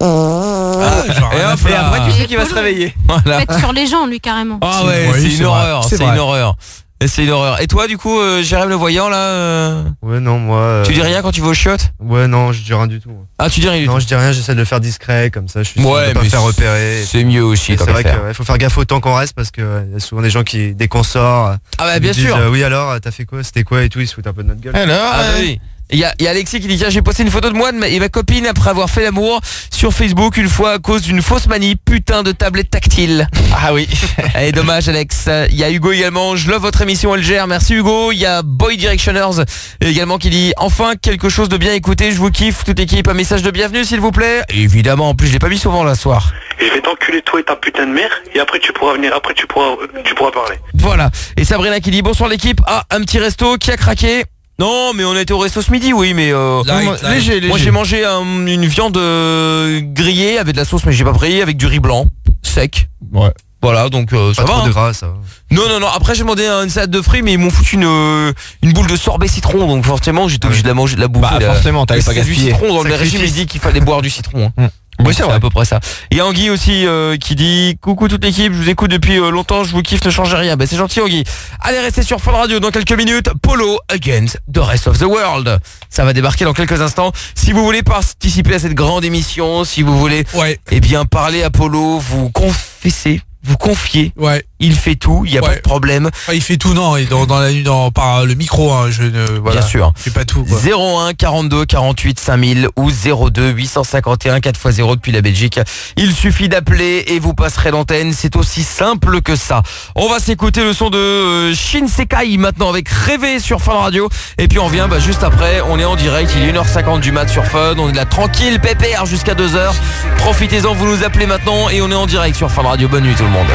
genre, Et hop Et là. après, tu sais qu'il va Polo. se réveiller. Voilà. Faites sur les gens lui carrément. Ah ouais, Oui, c'est c'est une vrai, horreur, c'est c'est vrai. une horreur. Et c'est une horreur. Et toi, du coup, euh, Jérém le voyant là, euh, Ouais, non, moi. euh, tu dis rien quand tu vas aux chiottes? Ouais, non, je dis rien du tout. moi. Ah, tu dis rien du Non, tout. je dis rien, j'essaie de le faire discret, comme ça, je suis sûr Ouais, de pas mais me faire c'est- repérer. C'est mieux aussi. Et tant C'est qu'à vrai faire. qu'il faut faire gaffe au temps qu'on reste parce qu'il y a souvent des gens qui, dès qu'on sort, Ah bah ils bien disent, sûr. euh, oui, alors, t'as fait quoi, c'était quoi et tout, ils se foutent un peu de notre gueule. Alors, ah bah oui. Il y a, il y a Alexis qui dit tiens j'ai posté une photo de moi de ma- et ma copine après avoir fait l'amour sur Facebook une fois à cause d'une fausse manip, putain de tablette tactile. Ah oui. Eh dommage Alex. Il y a Hugo également, je love votre émission elle gère, merci Hugo. Il y a Boy Directioners également qui dit enfin quelque chose de bien écouté, je vous kiffe toute équipe, un message de bienvenue s'il vous plaît. Évidemment en plus je l'ai pas mis souvent là ce soir. Je vais t'enculer toi et ta putain de mère et après tu pourras venir, après tu pourras, tu pourras parler. Voilà. Et Sabrina qui dit bonsoir l'équipe, ah un petit resto qui a craqué. Non mais on a été au resto ce midi oui mais euh, Light, moi, light. léger, léger. Moi j'ai mangé un- une viande euh, grillée avec de la sauce mais j'ai pas pris, avec du riz blanc sec. Ouais. Voilà donc euh, ça Pas va. trop hein. de gras, ça va. Non non non après j'ai demandé une salade de fruits mais ils m'ont foutu une, euh, une boule de sorbet citron donc forcément j'étais obligé de la manger de la bouffer. Bah, la- forcément, t'allais Et pas c'est du gaspiller. citron dans le Sacrifice. régime il dit qu'il fallait boire du citron. hein. Oui, Donc, c'est vrai. à peu près ça. Et Anguille aussi euh, qui dit coucou toute l'équipe, je vous écoute depuis euh, longtemps, je vous kiffe, ne changez rien. Ben c'est gentil Anguille. Allez restez sur Fun Radio dans quelques minutes. Polo against the rest of the world. Ça va débarquer dans quelques instants. Si vous voulez participer à cette grande émission, si vous voulez Ouais. eh bien parler à Polo, vous confessez, vous confiez. Ouais. Il fait tout, il n'y a Ouais. pas de problème. Enfin, il fait tout, non, et dans, dans la nuit, dans, par le micro, hein, je ne. Voilà. Bien sûr. Je fais pas tout, quoi. zéro un quarante-deux quarante-huit cinq mille ou zéro deux huit cent cinquante et un quatre fois zéro depuis la Belgique. Il suffit d'appeler et vous passerez l'antenne. C'est aussi simple que ça. On va s'écouter le son de euh, Shinsekai maintenant avec Rêver sur Fun Radio. Et puis on revient bah, juste après. On est en direct. Il est une heure cinquante du mat sur Fun. On est là tranquille, pépère jusqu'à deux heures. Profitez-en, vous nous appelez maintenant et on est en direct sur Fun Radio. Bonne nuit tout le monde.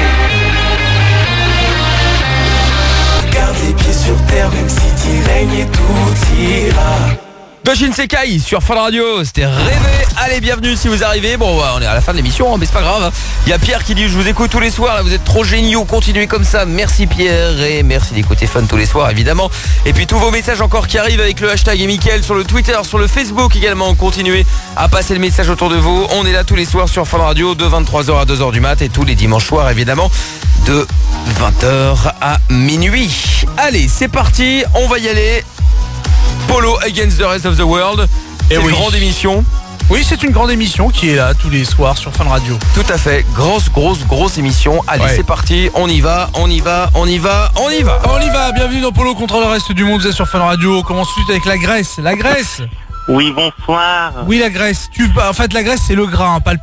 Garde les pieds sur terre, même si t'y règnes et tout ira. De Shinsekai sur Fun Radio, c'était Rêver. Allez, bienvenue si vous arrivez. Bon, ouais, on est à la fin de l'émission, hein, mais c'est pas grave. Il y a Pierre qui dit je vous écoute tous les soirs, là vous êtes trop géniaux, continuez comme ça. Merci Pierre et merci d'écouter Fun tous les soirs évidemment. Et puis tous vos messages encore qui arrivent avec le hashtag et Mickaël sur le Twitter, sur le Facebook également. Continuez à passer le message autour de vous. On est là tous les soirs sur Fun Radio de vingt-trois heures à deux heures du mat et tous les dimanches soirs évidemment de vingt heures à minuit. Allez, c'est parti, on va y aller. Polo against the rest of the world. Et C'est oui. une grande émission. Oui, c'est une grande émission qui est là tous les soirs sur Fun Radio. Tout à fait. Grosse, grosse, grosse émission. Allez, Ouais. c'est parti. On y va, on y va, on y va, on y va. On y va, bienvenue dans Polo contre le reste du monde, vous êtes sur Fun Radio. On commence tout de suite avec la Grèce. La Grèce Oui, bonsoir. Oui, la Grèce. Tu, en fait, la Grèce, c'est le gras, hein, pas le pays.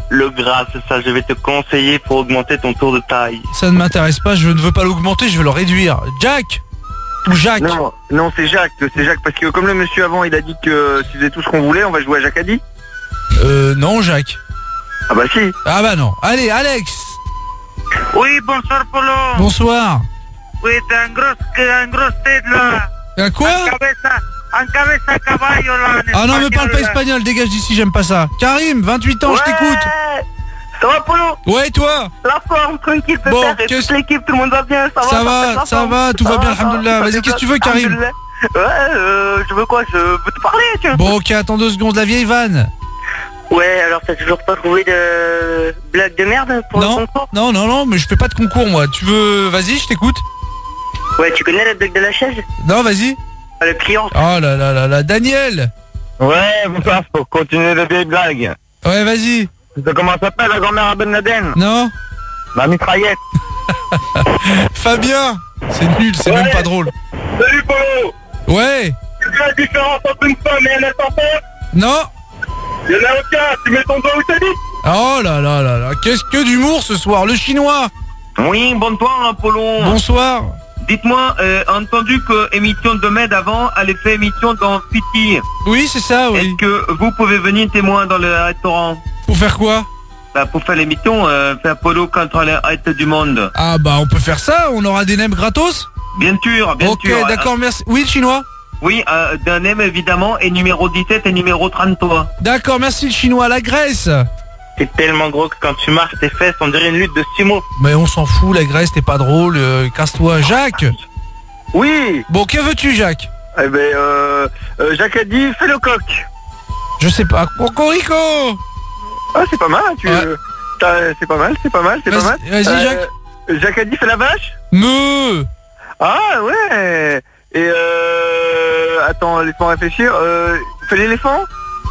Le gras, c'est ça, je vais te conseiller pour augmenter ton tour de taille. Ça ne m'intéresse pas, je ne veux pas l'augmenter, je veux le réduire. Jack ou Jacques? Non, non c'est Jacques, c'est Jacques, parce que comme le monsieur avant il a dit que si faisait tout ce qu'on voulait, on va jouer à Jacques a dit. Euh, non Jacques. Ah bah si. Ah bah non. Allez, Alex. Oui, bonsoir Polo. Bonsoir. Oui, t'es un gros, un gros tête là. Un quoi? En cabeza, en cabeza caballo là. Ah non, me parle pas espagnol, dégage d'ici, j'aime pas ça. Karim, vingt-huit ans, Ouais. je t'écoute. Ça va Polo? Ouais, toi? La forme, tranquille, Bon, pépère, et qu'est-ce- toute l'équipe, tout le monde va bien, ça va? Ça fait va, la ça forme. va, tout va bien, ça alhamdoulilah. ça Vas-y, fait qu'est-ce que tu bien, veux, Karim? alhamdoulilah. Ouais, euh, je veux quoi? Je veux te parler, tu veux? Bon, ok, attends deux secondes, la vieille vanne. Ouais, alors t'as toujours pas trouvé de blague de merde pour Non, le concours? non, non, non, mais je fais pas de concours, moi. Tu veux... Vas-y, je t'écoute. Ouais, tu connais la blague de la chaise? Non, vas-y. Le client. Oh là là là là, Daniel. Ouais, bonsoir, pour continuer les vieilles blagues. Ouais, vas-y. Tu sais comment s'appelle la grand-mère à Ben Laden? Non. La mitraillette. Fabien. C'est nul, c'est Ouais. même pas drôle. Salut Polo. Ouais. Tu sais la différence entre une femme et un être enfant? Non. Y'en a aucun, tu mets ton doigt où t'as dit? Oh là là là là, qu'est-ce que d'humour ce soir, le chinois. Oui, bonsoir Apollon. Bonsoir. Dites-moi, euh, entendu que émission de Med avant, elle est fait émission dans City. Oui, c'est ça, oui. Est-ce que vous pouvez venir témoin dans le restaurant? Pour faire quoi? Bah, pour faire l'émission, euh, faire Apollo contre le reste du monde. Ah bah on peut faire ça, on aura des nems gratos. Bien sûr, bien ok, sûr. Ok, d'accord, merci. Oui, le chinois? Oui, euh, d'un nem évidemment, et numéro dix-sept et numéro trente-trois. D'accord, merci le chinois, la Grèce. T'es tellement gros que quand tu marches tes fesses, on dirait une lutte de sumo. Mais on s'en fout, la Grèce, t'es pas drôle, euh, casse-toi. Jacques. Oui. Bon, que veux-tu, Jacques? Eh ben, euh, euh, Jacques a dit, fais le coq. Je sais pas. Cocorico. Ah, c'est pas mal, tu... Ouais. t'as- C'est pas mal, c'est pas mal, c'est pas mal. Vas-y, Euh, Jacques. Jacques a dit, fais la vache. Me. Ah, ouais. Et euh... Attends, laisse-moi réfléchir. Euh... Fais l'éléphant.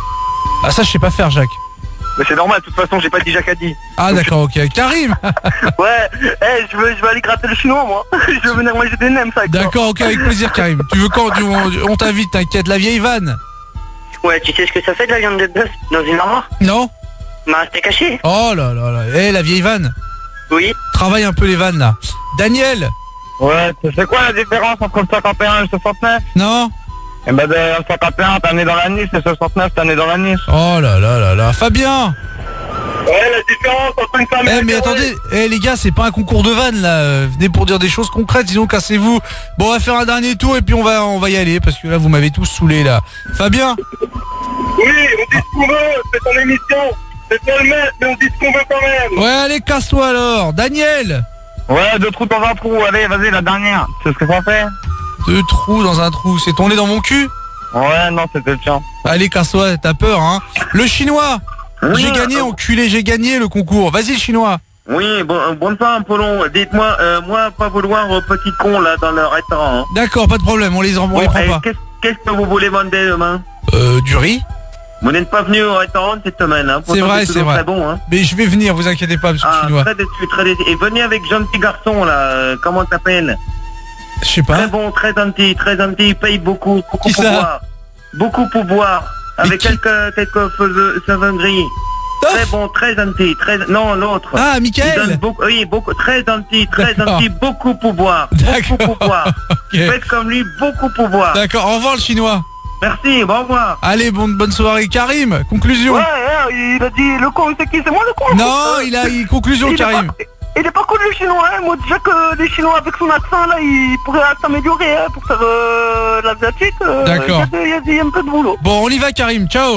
Ah ça je sais pas faire, Jacques. Mais c'est normal, de toute façon, j'ai pas dit Jacques a dit. Ah d'accord, ok. Karim. Ouais, eh, je veux, je veux aller gratter le chinois, moi. Je veux venir manger des nems, ça. avec toi. D'accord, ok, avec plaisir, Karim. Tu veux quand tu- on, on t'invite, t'inquiète, la vieille vanne. Ouais, tu sais ce que ça fait de la viande de bœuf dans une armoire? Non. Bah, c'était caché. Oh là là là. Eh, la vieille vanne. Oui. Travaille un peu les vannes là. Daniel. Ouais, c'est quoi la différence entre le cinquante et un et le soixante-neuf? Non. Eh ben, de cinquante et un, t'es né dans la Nice, et soixante-neuf, t'es né dans la Nice. Oh là là là là. Fabien. Ouais, la différence entre une femme et Eh un mais carré. attendez, eh les gars, c'est pas un concours de vannes là. Euh, Venez pour dire des choses concrètes, sinon cassez-vous. Bon, on va faire un dernier tour et puis on va on va y aller parce que là vous m'avez tous saoulé là. Fabien. Oui, on dit ce qu'on veut, c'est ton émission. C'est toi le maître, mais on dit ce qu'on veut quand même. Ouais, allez, casse-toi alors. Daniel. Ouais, deux trous dans un trou, allez, vas-y, la dernière. C'est ce que ça fait? Deux trous dans un trou, c'est ton nez dans mon cul? Ouais, non, c'était le tien. Allez, casse-toi, t'as peur, hein? Le chinois. Oui, J'ai gagné, euh, enculé, j'ai gagné le concours. Vas-y, le chinois. Oui, bon, euh, bonsoir Apollon. Dites-moi, euh, moi, pas vouloir euh, petit con là dans le restaurant. hein. D'accord, pas de problème, on les, on Bon, les prend et pas. Qu'est-ce qu'est-ce que vous voulez manger demain? Euh, du riz. Vous n'êtes pas venu au restaurant cette semaine, hein? C'est Pourtant, vrai, c'est toujours vrai. très bon, hein. Mais je vais venir, vous inquiétez pas, monsieur le Ah, chinois. très déçu, très déçu. Et venez avec gentil garçon là, euh, comment t'appelles? Je sais pas. Très bon, très gentil, très gentil, il paye beaucoup, beaucoup Qui pour ça? boire. Beaucoup pour boire. Avec quelques, quelques feux- sauvageries. Très bon, très gentil, très... Non, l'autre. Ah, Il Mickaël. donne beaucoup, oui, beaucoup, très gentil, très D'accord. gentil, beaucoup pour boire. Beaucoup pour boire. Ok. Faites comme lui, beaucoup pour boire. D'accord, au revoir le chinois. Merci, bon, au revoir. Allez, bonne, bonne soirée. Karim, conclusion. Ouais, ouais, il a dit le con, c'est qui? C'est moi le con? Non, Euh, il a il, conclusion, il est Karim. pas- Il est pas cool le chinois, hein. Moi déjà que les chinois avec son accent là, il pourrait s'améliorer hein, pour faire euh, l'asiatique. euh, D'accord. Il y, a de- il y a de- il y a un peu de boulot. Bon, on y va, Karim. Ciao.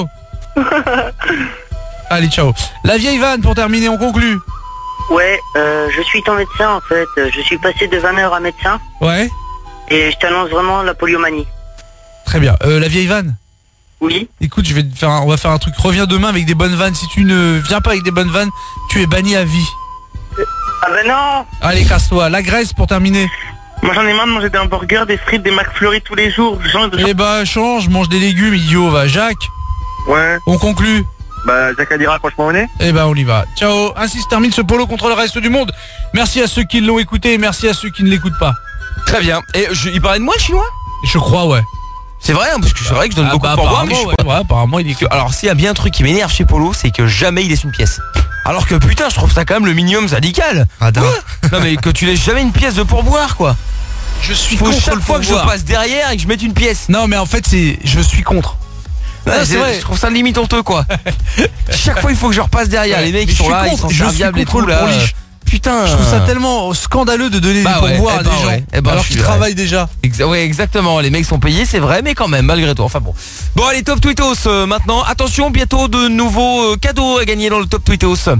Allez, ciao. La vieille vanne pour terminer, on conclut. Ouais, euh, je suis ton médecin en fait. Je suis passé de vanneur à médecin Ouais. et je t'annonce vraiment la poliomanie. Très bien. Euh, la vieille vanne. Oui. Écoute, je vais te faire un- on va faire un truc. Reviens demain avec des bonnes vannes. Si tu ne viens pas avec des bonnes vannes, tu es banni à vie. Ah ben non. Allez, casse-toi. La Grèce pour terminer. Moi j'en ai marre de manger des hamburgers, des frites, des McFlurry tous les jours. Genre de... Eh bah, change, mange des légumes, idiot. Va, Jacques. Ouais. On conclut. Bah Jacques a dit raccroche-moi au nez. Eh ben on y va. Ciao. Ainsi se termine ce polo contre le reste du monde. Merci à ceux qui l'ont écouté et merci à ceux qui ne l'écoutent pas. Très bien. Et je- il parlait de moi le chinois? Je crois, ouais. C'est vrai, hein, parce que c'est vrai que je donne Ah beaucoup bah, pour boire, mais je apparemment, suis pas... ouais. Ouais, apparemment il est... Alors s'il y a bien un truc qui m'énerve chez Polo, c'est que jamais il laisse une pièce. Alors que putain, je trouve ça quand même le minimum syndical. Radin. Quoi non mais que tu laisses jamais une pièce de pourboire quoi. Je suis Faut contre chaque le fois que je pourboire. passe derrière et que je mette une pièce. Non mais en fait c'est je suis contre. Ouais, Non, c'est c'est vrai. Je trouve ça limite honteux quoi. Chaque fois il faut que je repasse derrière. Ouais, Les mecs mais ils je sont suis là, ils contre, sont je suis serviables et contre tout le là. pourliche. Putain. Je trouve ça tellement scandaleux de donner Bah des ouais, pourboires eh à ben des gens ouais, eh ben alors je qu'ils suis- travaillent déjà. Exa- ouais exactement, les mecs sont payés c'est vrai mais quand même malgré tout, enfin bon. Bon allez top tweetos euh, maintenant, attention bientôt de nouveaux euh, cadeaux à gagner dans le top tweetos.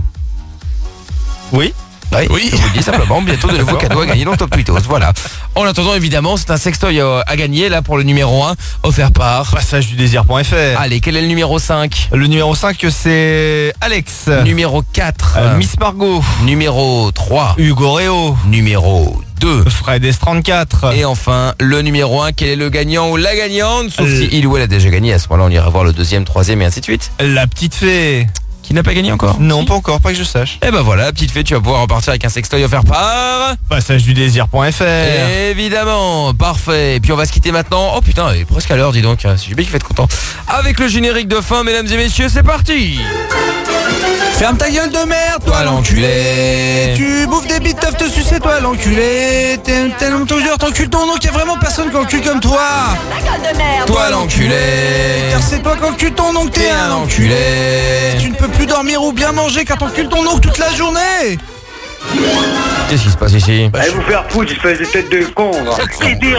Oui. Oui, oui. Je vous le dis simplement, bientôt de nouveaux cadeaux à gagner dans le top tweetos, voilà. En attendant évidemment c'est un sextoy euh, à gagner là pour le numéro un, offert par Passage du désir point F R. Allez, quel est le numéro cinq? Le numéro cinq c'est Alex. Numéro quatre Euh, Miss Margot. Numéro trois Hugo Réo. Numéro deux Fred S trente-quatre. Et enfin, le numéro un, quel est le gagnant ou la gagnante? Sauf Euh. si il ou elle a déjà gagné, à ce moment-là on ira voir le deuxième, troisième et ainsi de suite. La petite fée. Qui n'a pas gagné encore? Non, pas encore, pas que je sache. Et ben voilà, la petite fée, tu vas pouvoir repartir avec un sextoy offert par... Passage du désir point F R. Évidemment, parfait. Et puis on va se quitter maintenant. Oh putain, il est presque à l'heure, dis donc. Si j'ai bien qu'il fait être content. Avec le générique de fin, mesdames et messieurs, c'est parti. Ferme ta gueule de merde, toi l'enculé. Tu bouffes des bites, te sucer, toi l'enculé. T'es tellement toujours t'encules ton nom qu'il y a vraiment personne qui encule comme toi. Toi l'enculé. Car c'est toi qui encules ton nom que t'es un enculé. Tu ne peux plus dormir ou bien manger car t'encules ton oncle toute la journée. Qu'est-ce qui se passe ici? Allez vous faire foutre, espèce de tête de con, va. P D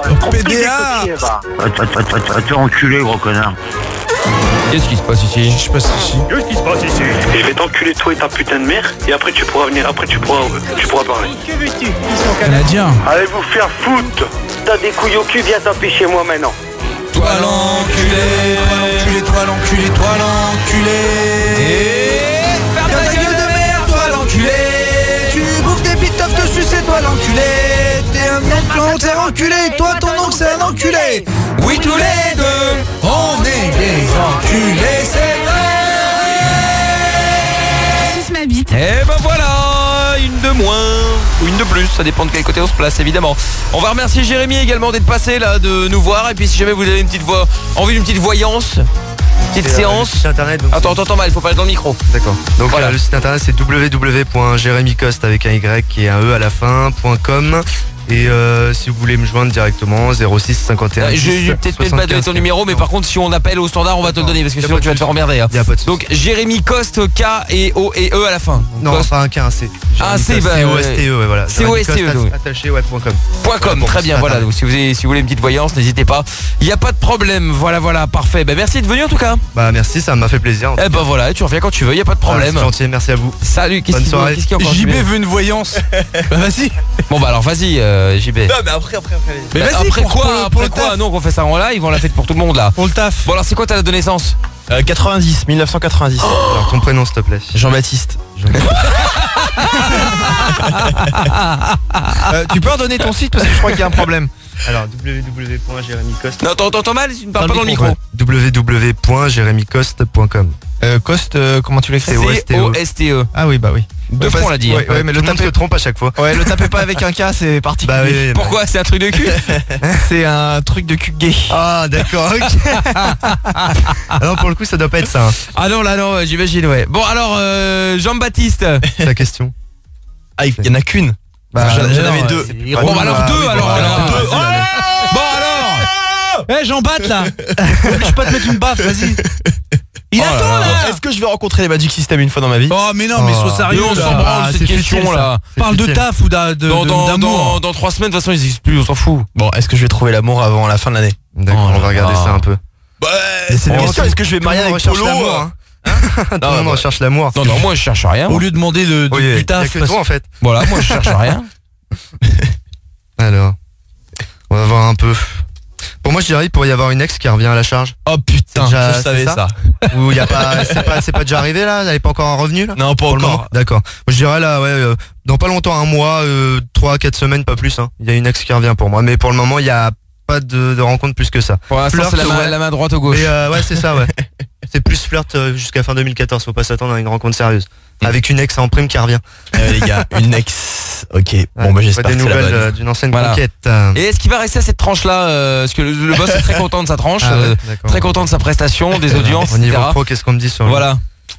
A. Tu enculé, gros connard. Qu'est-ce qui se passe ici? Je passe ici. Qu'est-ce qui se passe ici? Je vais t'enculer toi et ta putain de mère, et après tu pourras venir, après tu pourras, tu pourras parler. Que veux-tu? Canadien. Allez vous faire foutre. T'as des couilles au cul, viens taper chez moi maintenant. Toi l'enculé. Toi l'enculé, toi l'enculé, toi l'enculé. Ferme ta gueule de merde, toi l'enculé. Tu bouffes des bites, te sucer, toi l'enculé. T'es un oncle, t'es enculé. Toi ton oncle c'est un enculé. Oui tous les deux. On est des enculés, c'est vrai. Suce ma bite. Et ben voilà, une de moins ou une de plus, ça dépend de quel côté on se place évidemment. On va remercier Jérémy également d'être passé là, de nous voir. Et puis si jamais vous avez une petite voix, envie d'une petite voyance, petite C'est, euh, séance. le site internet, donc Attends, t'entends mal, il faut parler dans le micro. D'accord. Donc Voilà. euh, le site internet c'est w w w point jérémy coste avec un Y et un E à la fin point com. Et euh, si vous voulez me joindre directement zéro six cinquante et un Euh, Je vais peut-être même pas donner ton numéro, mais par contre si on appelle au standard on va te le donner parce que sinon tu vas te faire emmerder hein. Y a pas de souci. Donc Jérémy Coste, K et O et E à la fin. Non, Coste. pas un K, un C. Ah, C, bah, C O S T E, ouais, voilà. C O S T E, Jérémy Coste, oui. attaché, ouais, point com. Point com, Bon, très bien, c'est voilà. internet. Donc, si vous avez, si vous voulez une petite voyance, n'hésitez pas. Il n'y a pas de problème. Voilà, voilà, parfait. Ben merci de venir en tout cas. Bah merci, ça m'a fait plaisir. Eh ben voilà, tu reviens quand tu veux, il n'y a pas de Ah, problème. c'est gentil, merci à vous. Salut, qu'est-ce Bonne qu'il y a soirée. qu'est-ce qu'il y a encore J B J B veut une voyance. Bah vas-y. Bon bah alors vas-y euh, J B. Non, mais après, après, après. Mais Bah, vas-y, après pour- quoi pour le- pour Après le quoi taf. Non, on fait ça en live, on l'a fait pour tout le monde là. Pour le taf. Bon alors c'est quoi ta date de naissance? Euh, quatre-vingt-dix, mille neuf cent quatre-vingt-dix. Alors ton prénom s'il te plaît. Jean-Baptiste. Euh, tu peux redonner ton site parce que je crois qu'il y a un problème. Alors w w w point jérémy coste. Non, t'entends mal, tu ne parles pas dans le micro. Ouais, w w w point jérémy coste point com. Euh, Coste, euh, comment tu l'écris? C'est O S T E. C O S T E. Ah oui, bah oui. Deux Ouais, fois on parce- l'a dit. hein. Ouais, ouais, mais Tout le le monde se tapez, trompe à chaque fois. ouais, le tapez pas avec un K, c'est particulier. Bah oui, oui, bah Pourquoi? C'est un truc de cul? C'est un truc de cul gay. Ah d'accord, ok. Ah non, pour le coup ça doit pas être ça, hein. Ah non, là non, j'imagine, ouais. Bon alors, euh, Jean-Baptiste. C'est la question. Ah, il y en a qu'une. Bah, J'en j'en non, avais ouais, deux. c'est- Ouais, Bon bah alors bah, deux oui, alors. bah, alors, alors, deux. vas-y, allez. Bon alors. Eh j'en batte là. Je peux pas te mettre une baffe, vas-y. Il Oh là attend là. là. Est-ce que je vais rencontrer les Magic System une fois dans ma vie? Oh mais non mais Oh. sois sérieux. Mais on là. s'en branle, Ah, cette c'est question futile, ça. là. Parle de futile. taf ou d'a- de- Dans, de- dans, d'amour. dans, dans trois semaines, de toute façon, ils n'existent plus, on s'en fout. Bon, est-ce que je vais trouver l'amour avant la fin de l'année? D'accord, Oh on là va regarder là. ça un peu. Bah, Mais c'est bon, une question. tout- Est-ce que je vais tout marier le monde avec recherche Polo? l'amour, hein. Tout le Non, monde bah, recherche l'amour. Non, non, moi je cherche rien. Au lieu de demander de, de- Oui, du il y a taf. que parce- toi en fait. Voilà, moi je cherche rien. Alors, on va voir un peu. Pour moi, je dirais qu'il pourrait y avoir une ex qui revient à la charge. Oh putain, C'est déjà- je c'est savais ça ça. Ou il y a pas, c'est pas, c'est pas déjà arrivé là. Elle est pas encore revenue là. Non, pas Pour le encore. moment D'accord. Moi, je dirais là, ouais, euh, dans pas longtemps, un mois, euh, trois, quatre semaines, pas plus. Hein. Il y a une ex qui revient pour moi, mais pour le moment, il y a pas de, de rencontre plus que ça. Pour l'instant, Flirt, c'est la main, ouais. la main droite au gauche. Et euh, ouais, c'est ça, ouais. C'est plus flirt euh, jusqu'à fin deux mille quatorze. Faut pas s'attendre à une rencontre sérieuse. Avec une ex en prime qui revient. Euh, les gars, une ex. Ok. Bon, Ouais, bah j'espère pas que des c'est la nouvelles bonne. euh, d'une ancienne Voilà. conquête. Et est-ce qu'il va rester à cette tranche-là euh, Parce que le, le boss est très content de sa tranche, Ah ouais, euh, d'accord. très content de sa prestation, des audiences, Au niveau et cetera. pro, qu'est-ce qu'on me dit sur Voilà.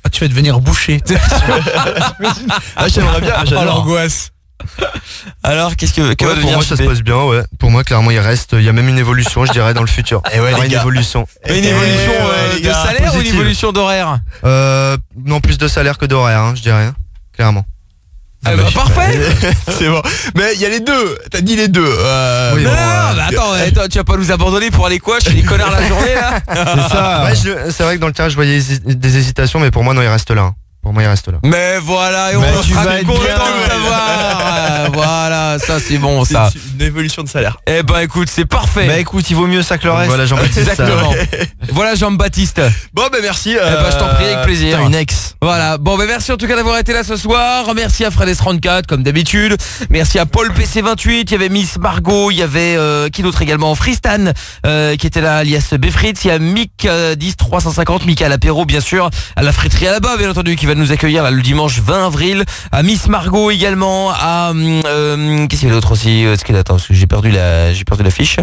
Ah, tu vas devenir boucher. Ah, j'aimerais bien, Oh, j'adore. l'angoisse. Alors, qu'est-ce que, que Ouais, va pour devenir moi ça J B? se passe bien, ouais. Pour moi clairement il reste, il y a même une évolution je dirais dans le futur. Et ouais, Il y aura les une gars. évolution. Une évolution ouais, euh, les de gars, salaire ou une positive. évolution d'horaire? Euh, non plus de salaire que d'horaire, hein, je dirais, hein, clairement. Ah bah, parfait. C'est bon. Mais il y a les deux. T'as dit les deux. Euh, Oui, Non, bon, non, euh, bah attends, attends, tu vas pas nous abandonner pour aller quoi chez les connards la journée là? C'est ça. Ouais, je- c'est vrai que dans le terrain je voyais hési- des hésitations, mais pour moi non il reste là. hein. Pour moi il reste là. Mais voilà, et on Mais sera tu vas être content bien, de ouais. t'avoir. Euh, Voilà, ça c'est bon ça. c'est une évolution de salaire. Eh ben écoute, c'est parfait. Bah écoute, il vaut mieux ça que le reste. Voilà Jean-Baptiste. Exactement. Voilà Jean-Baptiste. Bon, ben merci. Eh ben, je t'en prie, avec plaisir. Putain, une ex. Voilà, bon ben merci en tout cas d'avoir été là ce soir. Merci à Fred S trente-quatre comme d'habitude. Merci à Paul P C vingt-huit, il y avait Miss Margot, il y avait euh, qui d'autre également, Freestan euh, qui était là alias Befritz, il y a Mick euh, dix trois cent cinquante, Mick à l'apéro bien sûr, à la friterie à là-bas bien entendu qui va nous accueillir là, le dimanche vingt avril, à Miss Margot également, à euh, qu'est-ce qu'il y avait d'autre aussi, euh, ce qu'il attend parce que j'ai perdu la j'ai perdu la fiche.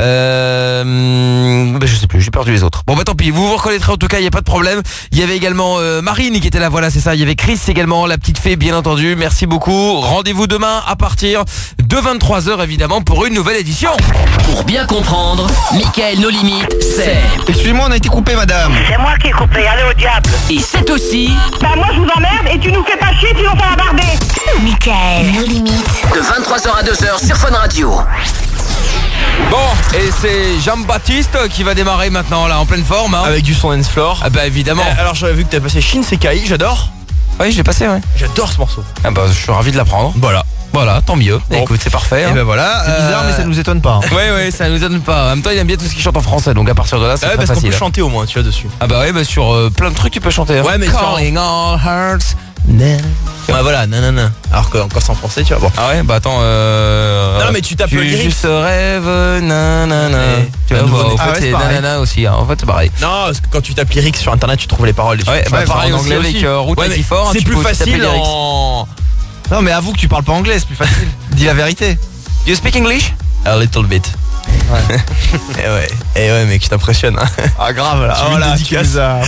Euh, ben, je sais plus, j'ai perdu les autres. Bon bah tant pis, vous vous reconnaîtrez en tout cas, il y a pas de problème. Il y avait également euh, Marine qui était là, voilà, c'est ça. Il y avait Chris également, la petite fée bien entendu. Merci beaucoup. Rendez-vous demain à partir de vingt-trois heures évidemment pour une nouvelle édition. Pour bien comprendre, Mickaël nos limites, c'est... Excusez-moi, on a été coupé madame. C'est moi qui ai coupé, allez au diable. Et c'est aussi... Bah moi je vous emmerde et tu nous fais pas chier, tu nous fais la barder. Mickaël, nos limites. De vingt-trois heures à deux heures sur Fun Radio. Bon, et c'est Jean-Baptiste qui va démarrer maintenant là en pleine forme. Hein. Avec du son dance floor. Ah bah évidemment. Euh, alors j'avais vu que t'as passé Shinsekai, j'adore. Oui, je l'ai passé, ouais. J'adore ce morceau. Ah bah je suis ravi de l'apprendre. Voilà. Voilà, tant mieux. Bon. Écoute, c'est parfait. Et hein. ben voilà. C'est bizarre euh, mais ça nous étonne pas. hein. Ouais ouais, ça nous donne pas. En même temps, il aime bien tout ce qui chante en français, donc à partir de là, c'est Ouais, très parce qu'on facile. peut chanter au moins, tu vois, dessus. Ah bah ouais, bah sur euh, plein de trucs tu peux chanter. Hein. Ouais, mais sur- Calling all hearts. Ouais, voilà, nanana. Alors que encore c'est en français, tu vois. Bon. Ah ouais, bah attends. Euh... Non, mais tu tapes le Tu lyrics. juste rêve, nanana. Ouais. Tu vois, Un nouveau bah, né. en Ah fait ouais, c'est c'est pareil. nanana aussi. Hein. En fait c'est pareil. Non, parce que quand tu tapes lyrics sur internet, tu trouves les paroles. et tu- Ouais, tu bah vois, pareil en aussi anglais avec euh, Route Ouais, mais Fort. c'est plus facile en. Non mais avoue que tu parles pas anglais, c'est plus facile. Dis la vérité. You speak English? A little bit. Ouais. et ouais, et ouais, mec, je t'impressionne. Hein. Ah grave là. Tu veux une Voilà, tu dédicace nous as-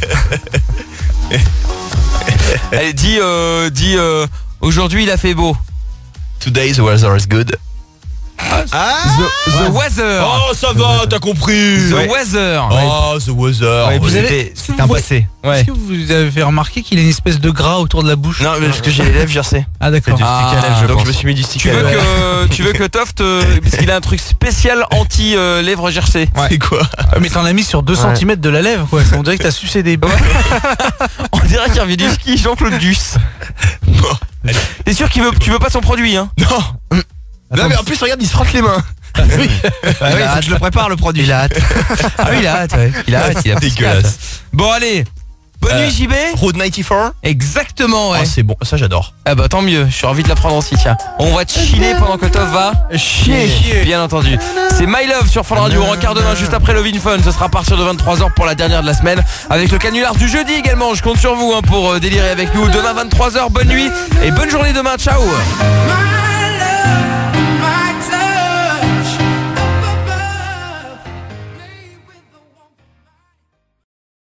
Allez, dis, euh, dis, euh, aujourd'hui il a fait beau. Today the weather is good. Ah The, the weather. Oh, ça va, t'as compris. The Ouais. weather. Oh, the weather. Ouais, vous C'était- avez- C'est un passé. Ouais. Est-ce que vous avez remarqué qu'il a une espèce de gras autour de la bouche? Non, mais parce que j'ai les lèvres gercées. Ah d'accord. du stick à lèvres, je Donc pense. je me suis mis du stick Tu à veux lèvres. que tu veux que Toft euh, parce qu'il a un truc spécial anti euh, lèvres gercées. C'est quoi? Mais t'en as mis sur deux centimètres de la lèvre quoi. On dirait que t'as sucé des bouts. On dirait qu'il revient du ski, Jean-Claude Duss. T'es sûr qu'il veut tu veux pas son produit hein? Non. Non, mais en plus, regarde, il se frotte les mains. Ah oui, faut que je le prépare le produit. Il a hâte. Ah oui, il a hâte, ouais. Il a hâte, il a plus Dégueulasse. hâte. Bon allez. Bonne Euh, nuit J B. Road quatre-vingt-quatorze. Exactement ouais. Ah, c'est bon, ça j'adore. Ah bah tant mieux, je suis envie de la prendre aussi tiens. On va chiller pendant que Tov va chier. Bien entendu. C'est My Love sur Fun Radio. On regarde demain juste après Love in Fun. Ce sera à partir de vingt-trois heures pour la dernière de la semaine. Avec le canular du jeudi également. Je compte sur vous hein, pour euh, délirer avec nous. Demain vingt-trois heures, bonne nuit et bonne journée demain. Ciao. My